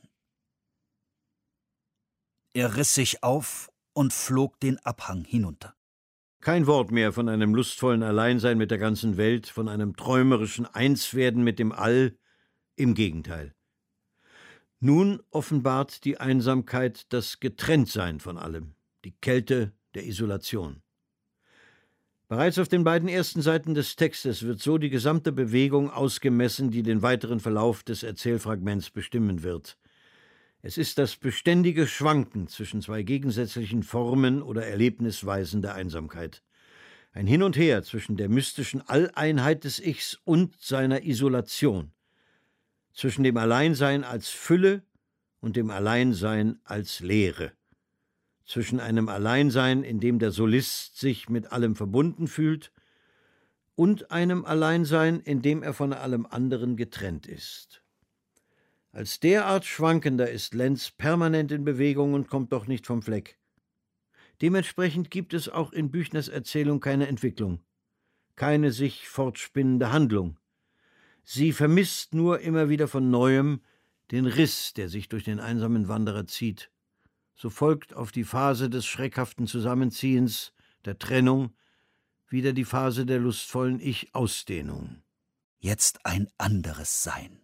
Er riss sich auf und flog den Abhang hinunter. Kein Wort mehr von einem lustvollen Alleinsein mit der ganzen Welt, von einem träumerischen Einswerden mit dem All, im Gegenteil. Nun offenbart die Einsamkeit das Getrenntsein von allem, die Kälte der Isolation. Bereits auf den beiden ersten Seiten des Textes wird so die gesamte Bewegung ausgemessen, die den weiteren Verlauf des Erzählfragments bestimmen wird. Es ist das beständige Schwanken zwischen zwei gegensätzlichen Formen oder Erlebnisweisen der Einsamkeit. Ein Hin und Her zwischen der mystischen Alleinheit des Ichs und seiner Isolation, zwischen dem Alleinsein als Fülle und dem Alleinsein als Leere, zwischen einem Alleinsein, in dem der Solist sich mit allem verbunden fühlt, und einem Alleinsein, in dem er von allem anderen getrennt ist. Als derart Schwankender ist Lenz permanent in Bewegung und kommt doch nicht vom Fleck. Dementsprechend gibt es auch in Büchners Erzählung keine Entwicklung, keine sich fortspinnende Handlung. Sie vermisst nur immer wieder von Neuem den Riss, der sich durch den einsamen Wanderer zieht. So folgt auf die Phase des schreckhaften Zusammenziehens, der Trennung, wieder die Phase der lustvollen Ich-Ausdehnung. Jetzt ein anderes Sein.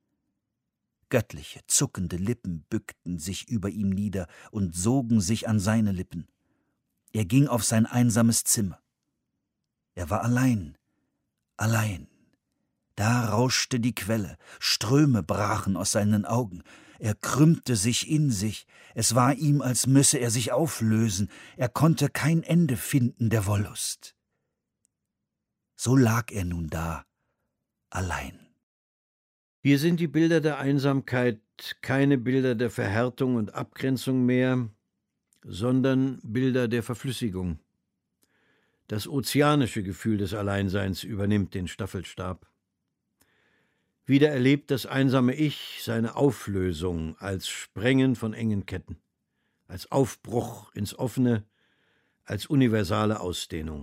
Göttliche, zuckende Lippen bückten sich über ihm nieder und sogen sich an seine Lippen. Er ging auf sein einsames Zimmer. Er war allein, allein. Da rauschte die Quelle, Ströme brachen aus seinen Augen. Er krümmte sich in sich. Es war ihm, als müsse er sich auflösen. Er konnte kein Ende finden der Wollust. So lag er nun da, allein. Hier sind die Bilder der Einsamkeit keine Bilder der Verhärtung und Abgrenzung mehr, sondern Bilder der Verflüssigung. Das ozeanische Gefühl des Alleinseins übernimmt den Staffelstab. Wieder erlebt das einsame Ich seine Auflösung als Sprengen von engen Ketten, als Aufbruch ins Offene, als universale Ausdehnung.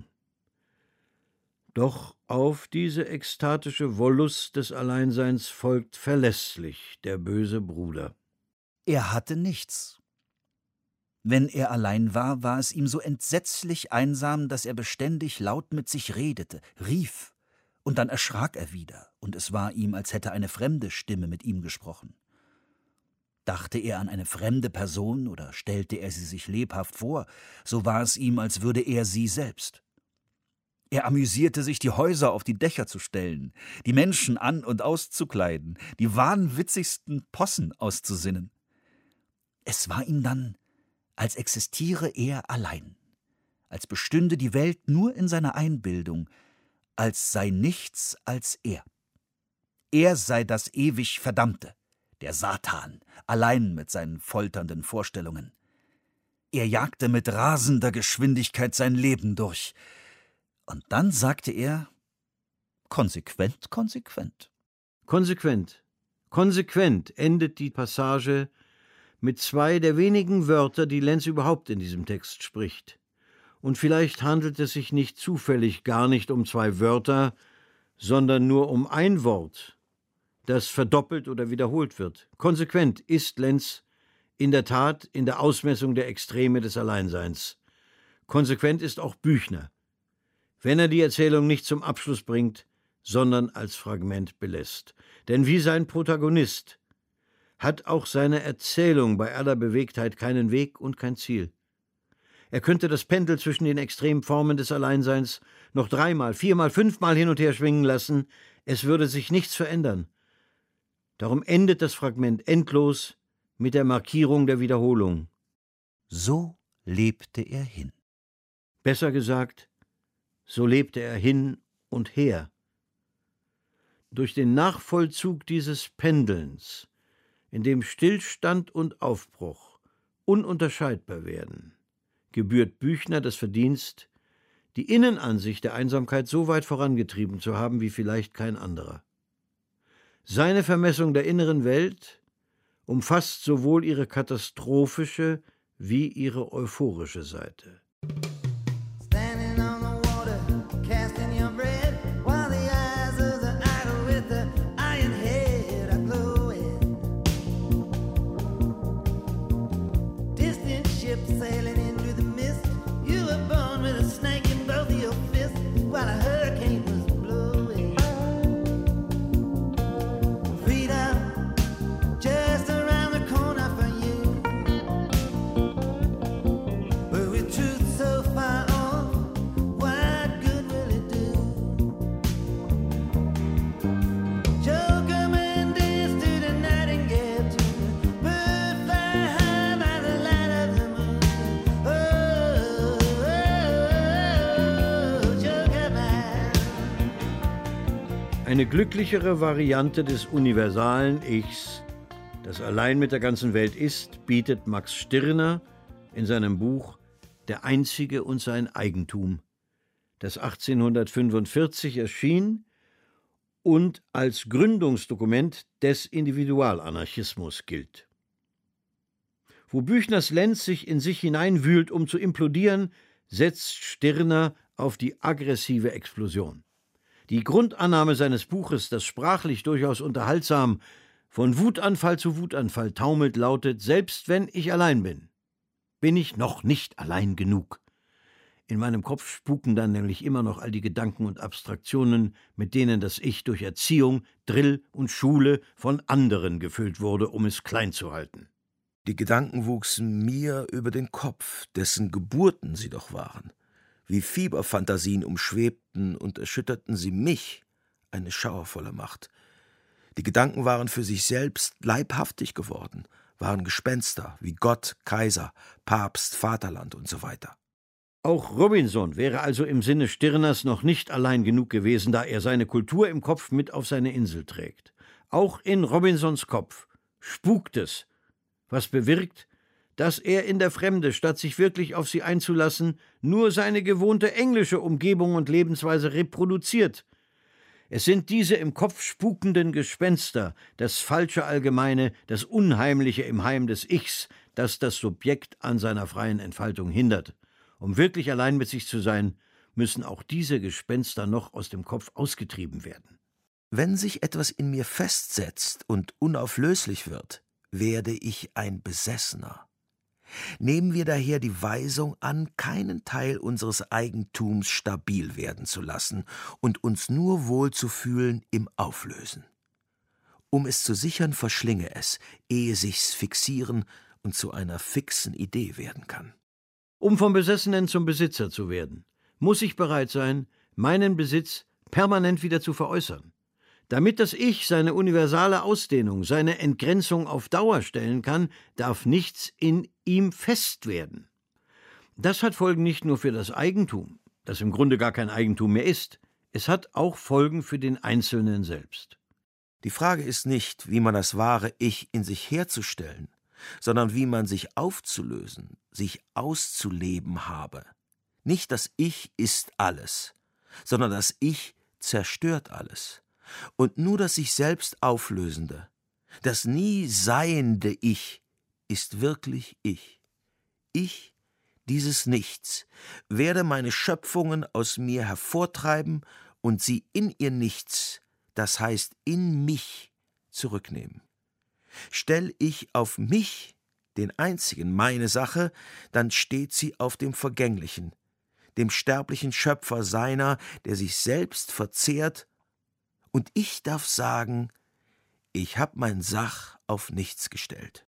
Doch auf diese ekstatische Wollust des Alleinseins folgt verlässlich der böse Bruder. Er hatte nichts. Wenn er allein war, war es ihm so entsetzlich einsam, dass er beständig laut mit sich redete, rief, und dann erschrak er wieder, und es war ihm, als hätte eine fremde Stimme mit ihm gesprochen. Dachte er an eine fremde Person oder stellte er sie sich lebhaft vor, so war es ihm, als würde er sie selbst. Er amüsierte sich, die Häuser auf die Dächer zu stellen, die Menschen an- und auszukleiden, die wahnwitzigsten Possen auszusinnen. Es war ihm dann, als existiere er allein, als bestünde die Welt nur in seiner Einbildung, als sei nichts als er. Er sei das ewig Verdammte, der Satan, allein mit seinen folternden Vorstellungen. Er jagte mit rasender Geschwindigkeit sein Leben durch. Und dann sagte er, konsequent, konsequent. Konsequent, konsequent endet die Passage mit zwei der wenigen Wörter, die Lenz überhaupt in diesem Text spricht. Und vielleicht handelt es sich nicht zufällig gar nicht um zwei Wörter, sondern nur um ein Wort, das verdoppelt oder wiederholt wird. Konsequent ist Lenz in der Tat in der Ausmessung der Extreme des Alleinseins. Konsequent ist auch Büchner, wenn er die Erzählung nicht zum Abschluss bringt, sondern als Fragment belässt. Denn wie sein Protagonist hat auch seine Erzählung bei aller Bewegtheit keinen Weg und kein Ziel. Er könnte das Pendel zwischen den extremen Formen des Alleinseins noch 3-mal, 4-mal, 5-mal hin und her schwingen lassen, es würde sich nichts verändern. Darum endet das Fragment endlos mit der Markierung der Wiederholung. So lebte er hin. Besser gesagt, so lebte er hin und her. Durch den Nachvollzug dieses Pendelns, in dem Stillstand und Aufbruch ununterscheidbar werden, gebührt Büchner das Verdienst, die Innenansicht der Einsamkeit so weit vorangetrieben zu haben wie vielleicht kein anderer. Seine Vermessung der inneren Welt umfasst sowohl ihre katastrophische wie ihre euphorische Seite. Just around Eine glücklichere Variante des universalen Ichs, das allein mit der ganzen Welt ist, bietet Max Stirner in seinem Buch Der Einzige und sein Eigentum, das 1845 erschien und als Gründungsdokument des Individualanarchismus gilt. Wo Büchners Lenz sich in sich hineinwühlt, um zu implodieren, setzt Stirner auf die aggressive Explosion. Die Grundannahme seines Buches, das sprachlich durchaus unterhaltsam von Wutanfall zu Wutanfall taumelt, lautet: Selbst wenn ich allein bin ich noch nicht allein genug. In meinem Kopf spuken dann nämlich immer noch all die Gedanken und Abstraktionen, mit denen das Ich durch Erziehung, Drill und Schule von anderen gefüllt wurde, um es klein zu halten. Die Gedanken wuchsen mir über den Kopf, dessen Geburten sie doch waren. Wie Fieberfantasien umschwebten und erschütterten sie mich, eine schauervolle Macht. Die Gedanken waren für sich selbst leibhaftig geworden, waren Gespenster wie Gott, Kaiser, Papst, Vaterland und so weiter. Auch Robinson wäre also im Sinne Stirners noch nicht allein genug gewesen, da er seine Kultur im Kopf mit auf seine Insel trägt. Auch in Robinsons Kopf spukt es, was bewirkt, dass er in der Fremde, statt sich wirklich auf sie einzulassen, nur seine gewohnte englische Umgebung und Lebensweise reproduziert. Es sind diese im Kopf spukenden Gespenster, das falsche Allgemeine, das Unheimliche im Heim des Ichs, das das Subjekt an seiner freien Entfaltung hindert. Um wirklich allein mit sich zu sein, müssen auch diese Gespenster noch aus dem Kopf ausgetrieben werden. Wenn sich etwas in mir festsetzt und unauflöslich wird, werde ich ein Besessener. Nehmen wir daher die Weisung an, keinen Teil unseres Eigentums stabil werden zu lassen und uns nur wohl zu fühlen im Auflösen. Um es zu sichern, verschlinge es, ehe sich's fixieren und zu einer fixen Idee werden kann. Um vom Besessenen zum Besitzer zu werden, muss ich bereit sein, meinen Besitz permanent wieder zu veräußern. Damit das Ich seine universale Ausdehnung, seine Entgrenzung auf Dauer stellen kann, darf nichts in ihm fest werden. Das hat Folgen nicht nur für das Eigentum, das im Grunde gar kein Eigentum mehr ist, es hat auch Folgen für den Einzelnen selbst. Die Frage ist nicht, wie man das wahre Ich in sich herzustellen, sondern wie man sich aufzulösen, sich auszuleben habe. Nicht das Ich ist alles, sondern das Ich zerstört alles. Und nur das sich selbst auflösende, das nie seiende Ich, ist wirklich Ich. Ich, dieses Nichts, werde meine Schöpfungen aus mir hervortreiben und sie in ihr Nichts, das heißt in mich, zurücknehmen. Stell ich auf mich, den einzigen, meine Sache, dann steht sie auf dem Vergänglichen, dem sterblichen Schöpfer seiner, der sich selbst verzehrt. Und ich darf sagen, ich hab mein Sach auf nichts gestellt.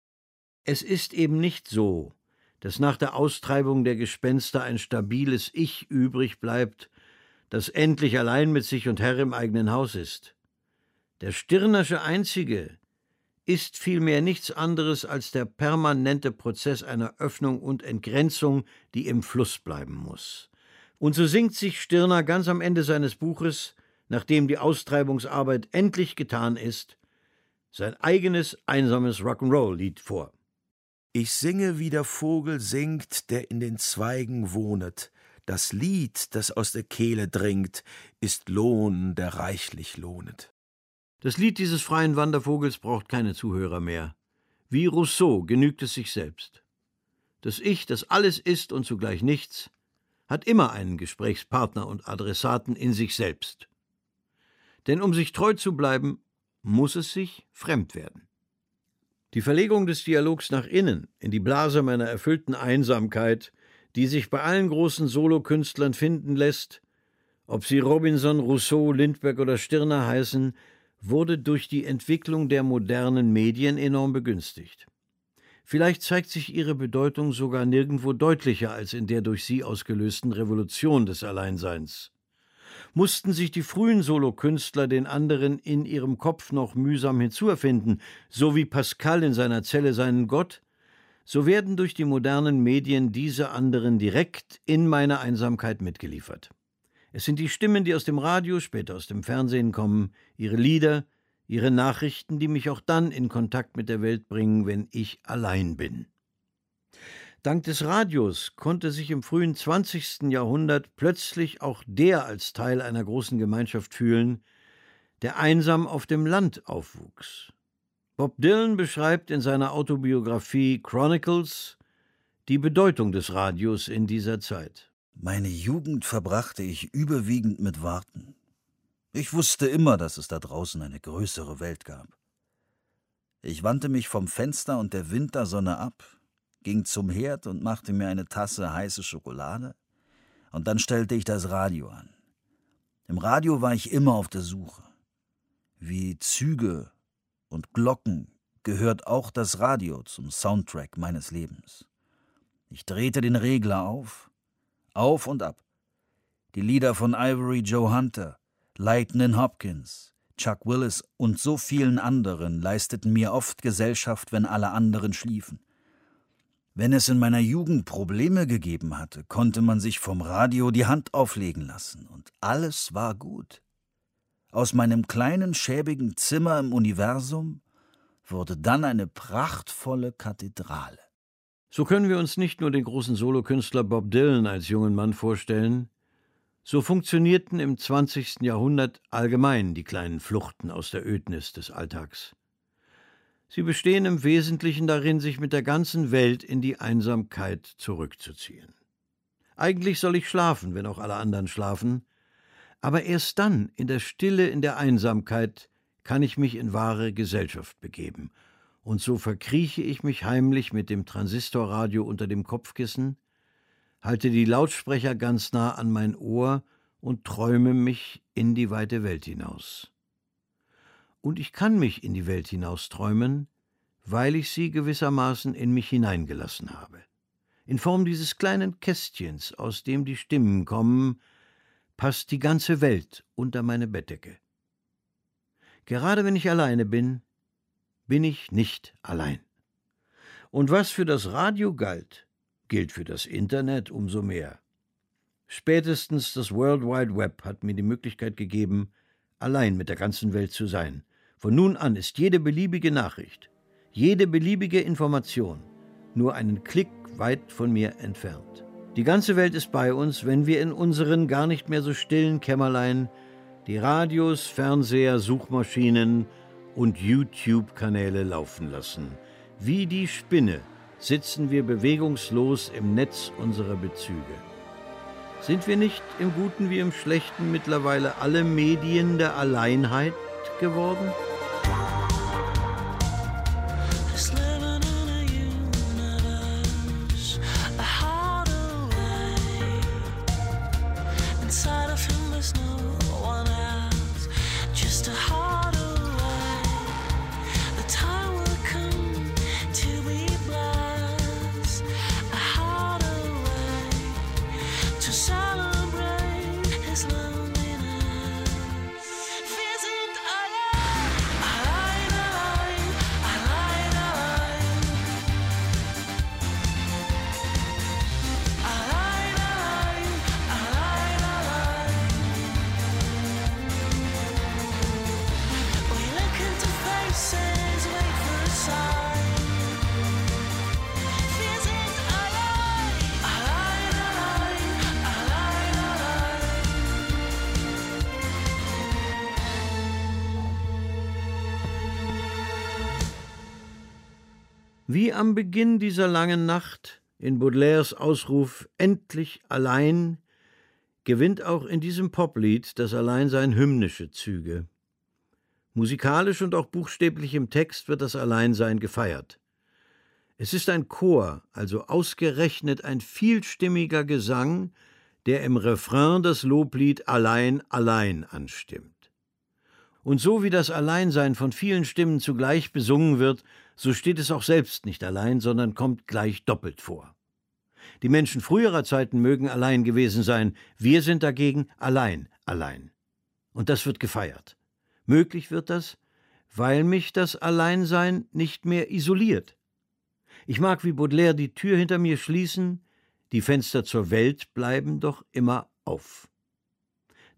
Es ist eben nicht so, dass nach der Austreibung der Gespenster ein stabiles Ich übrig bleibt, das endlich allein mit sich und Herr im eigenen Haus ist. Der Stirnersche Einzige ist vielmehr nichts anderes als der permanente Prozess einer Öffnung und Entgrenzung, die im Fluss bleiben muss. Und so singt sich Stirner ganz am Ende seines Buches, nachdem die Austreibungsarbeit endlich getan ist, sein eigenes einsames Rock'n'Roll-Lied vor. Ich singe, wie der Vogel singt, der in den Zweigen wohnet. Das Lied, das aus der Kehle dringt, ist Lohn, der reichlich lohnet. Das Lied dieses freien Wandervogels braucht keine Zuhörer mehr. Wie Rousseau genügt es sich selbst. Das Ich, das alles ist und zugleich nichts, hat immer einen Gesprächspartner und Adressaten in sich selbst. Denn um sich treu zu bleiben, muss es sich fremd werden. Die Verlegung des Dialogs nach innen, in die Blase meiner erfüllten Einsamkeit, die sich bei allen großen Solokünstlern finden lässt, ob sie Robinson, Rousseau, Lindbergh oder Stirner heißen, wurde durch die Entwicklung der modernen Medien enorm begünstigt. Vielleicht zeigt sich ihre Bedeutung sogar nirgendwo deutlicher als in der durch sie ausgelösten Revolution des Alleinseins. Mussten sich die frühen Solokünstler den anderen in ihrem Kopf noch mühsam hinzuerfinden, so wie Pascal in seiner Zelle seinen Gott, so werden durch die modernen Medien diese anderen direkt in meine Einsamkeit mitgeliefert. Es sind die Stimmen, die aus dem Radio, später aus dem Fernsehen kommen, ihre Lieder, ihre Nachrichten, die mich auch dann in Kontakt mit der Welt bringen, wenn ich allein bin. Dank des Radios konnte sich im frühen 20. Jahrhundert plötzlich auch der als Teil einer großen Gemeinschaft fühlen, der einsam auf dem Land aufwuchs. Bob Dylan beschreibt in seiner Autobiografie Chronicles die Bedeutung des Radios in dieser Zeit. Meine Jugend verbrachte ich überwiegend mit Warten. Ich wusste immer, dass es da draußen eine größere Welt gab. Ich wandte mich vom Fenster und der Wintersonne ab, ging zum Herd und machte mir eine Tasse heiße Schokolade, und dann stellte ich das Radio an. Im Radio war ich immer auf der Suche. Wie Züge und Glocken gehört auch das Radio zum Soundtrack meines Lebens. Ich drehte den Regler auf und ab. Die Lieder von Ivory Joe Hunter, Lightnin' Hopkins, Chuck Willis und so vielen anderen leisteten mir oft Gesellschaft, wenn alle anderen schliefen. Wenn es in meiner Jugend Probleme gegeben hatte, konnte man sich vom Radio die Hand auflegen lassen und alles war gut. Aus meinem kleinen, schäbigen Zimmer im Universum wurde dann eine prachtvolle Kathedrale. So können wir uns nicht nur den großen Solokünstler Bob Dylan als jungen Mann vorstellen, so funktionierten im 20. Jahrhundert allgemein die kleinen Fluchten aus der Ödnis des Alltags. Sie bestehen im Wesentlichen darin, sich mit der ganzen Welt in die Einsamkeit zurückzuziehen. Eigentlich soll ich schlafen, wenn auch alle anderen schlafen, aber erst dann, in der Stille, in der Einsamkeit, kann ich mich in wahre Gesellschaft begeben. Und so verkrieche ich mich heimlich mit dem Transistorradio unter dem Kopfkissen, halte die Lautsprecher ganz nah an mein Ohr und träume mich in die weite Welt hinaus. Und ich kann mich in die Welt hinaus träumen, weil ich sie gewissermaßen in mich hineingelassen habe. In Form dieses kleinen Kästchens, aus dem die Stimmen kommen, passt die ganze Welt unter meine Bettdecke. Gerade wenn ich alleine bin, bin ich nicht allein. Und was für das Radio galt, gilt für das Internet umso mehr. Spätestens das World Wide Web hat mir die Möglichkeit gegeben, allein mit der ganzen Welt zu sein. Von nun an ist jede beliebige Nachricht, jede beliebige Information nur einen Klick weit von mir entfernt. Die ganze Welt ist bei uns, wenn wir in unseren gar nicht mehr so stillen Kämmerlein die Radios, Fernseher, Suchmaschinen und YouTube-Kanäle laufen lassen. Wie die Spinne sitzen wir bewegungslos im Netz unserer Bezüge. Sind wir nicht im Guten wie im Schlechten mittlerweile alle Medien der Alleinheit geworden? Wie am Beginn dieser langen Nacht, in Baudelaires Ausruf »Endlich allein«, gewinnt auch in diesem Poplied das Alleinsein hymnische Züge. Musikalisch und auch buchstäblich im Text wird das Alleinsein gefeiert. Es ist ein Chor, also ausgerechnet ein vielstimmiger Gesang, der im Refrain das Loblied »Allein, allein« anstimmt. Und so wie das Alleinsein von vielen Stimmen zugleich besungen wird, so steht es auch selbst nicht allein, sondern kommt gleich doppelt vor. Die Menschen früherer Zeiten mögen allein gewesen sein, wir sind dagegen allein, allein. Und das wird gefeiert. Möglich wird das, weil mich das Alleinsein nicht mehr isoliert. Ich mag wie Baudelaire die Tür hinter mir schließen, die Fenster zur Welt bleiben doch immer auf.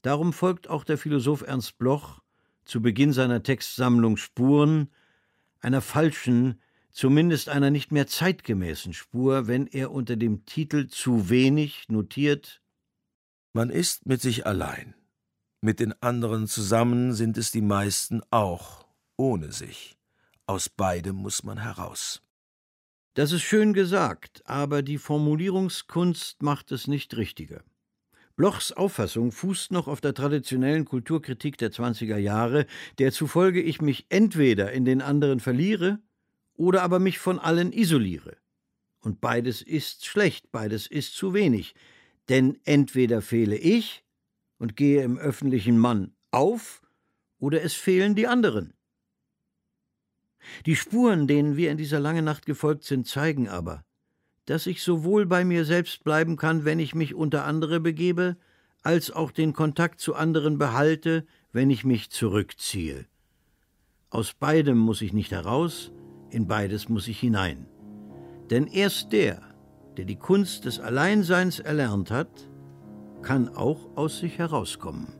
Darum folgt auch der Philosoph Ernst Bloch zu Beginn seiner Textsammlung Spuren einer falschen, zumindest einer nicht mehr zeitgemäßen Spur, wenn er unter dem Titel Zu wenig notiert: Man ist mit sich allein. Mit den anderen zusammen sind es die meisten auch, ohne sich. Aus beidem muss man heraus. Das ist schön gesagt, aber die Formulierungskunst macht es nicht richtiger. Blochs Auffassung fußt noch auf der traditionellen Kulturkritik der 20er Jahre, der zufolge ich mich entweder in den anderen verliere oder aber mich von allen isoliere. Und beides ist schlecht, beides ist zu wenig, denn entweder fehle ich und gehe im öffentlichen Mann auf, oder es fehlen die anderen. Die Spuren, denen wir in dieser langen Nacht gefolgt sind, zeigen aber, dass ich sowohl bei mir selbst bleiben kann, wenn ich mich unter andere begebe, als auch den Kontakt zu anderen behalte, wenn ich mich zurückziehe. Aus beidem muss ich nicht heraus, in beides muss ich hinein. Denn erst der die Kunst des Alleinseins erlernt hat, kann auch aus sich herauskommen.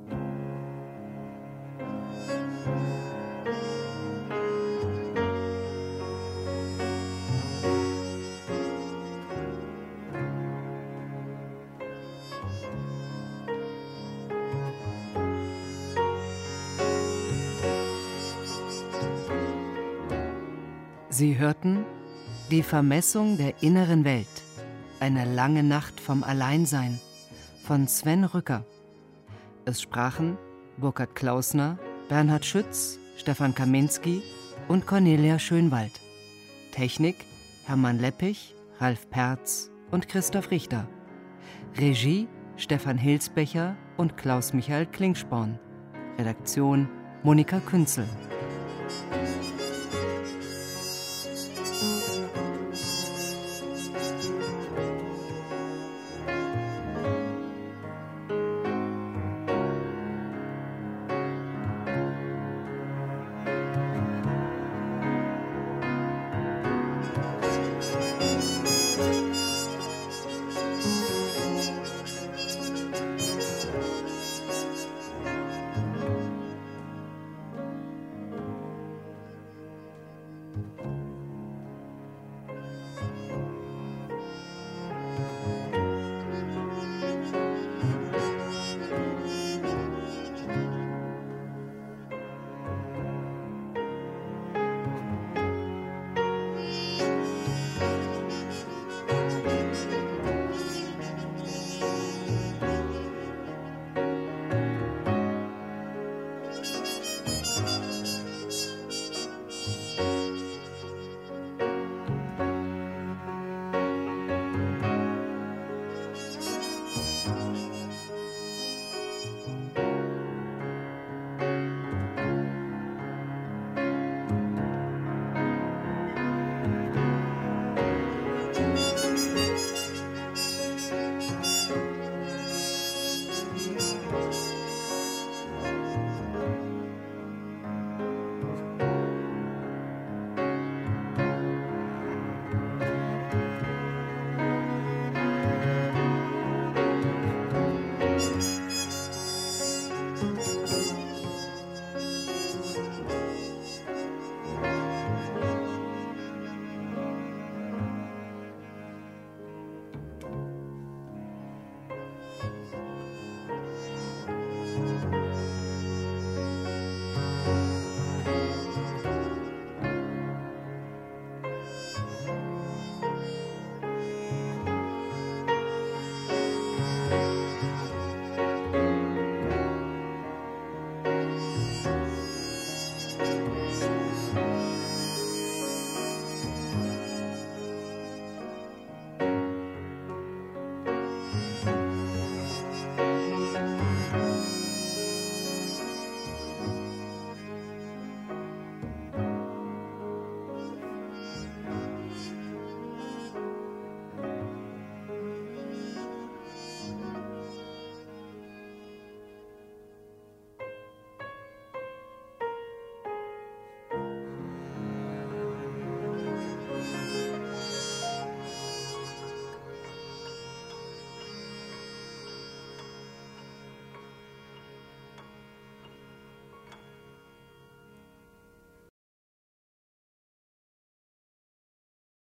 Sie hörten Die Vermessung der inneren Welt. Eine lange Nacht vom Alleinsein von Sven Rücker. Es sprachen Burkhard Klausner, Bernhard Schütz, Stefan Kaminski und Cornelia Schönwald. Technik Hermann Leppich, Ralf Perz und Christoph Richter. Regie Stefan Hilsbecher und Klaus-Michael Klingsporn. Redaktion Monika Künzel. Thank you.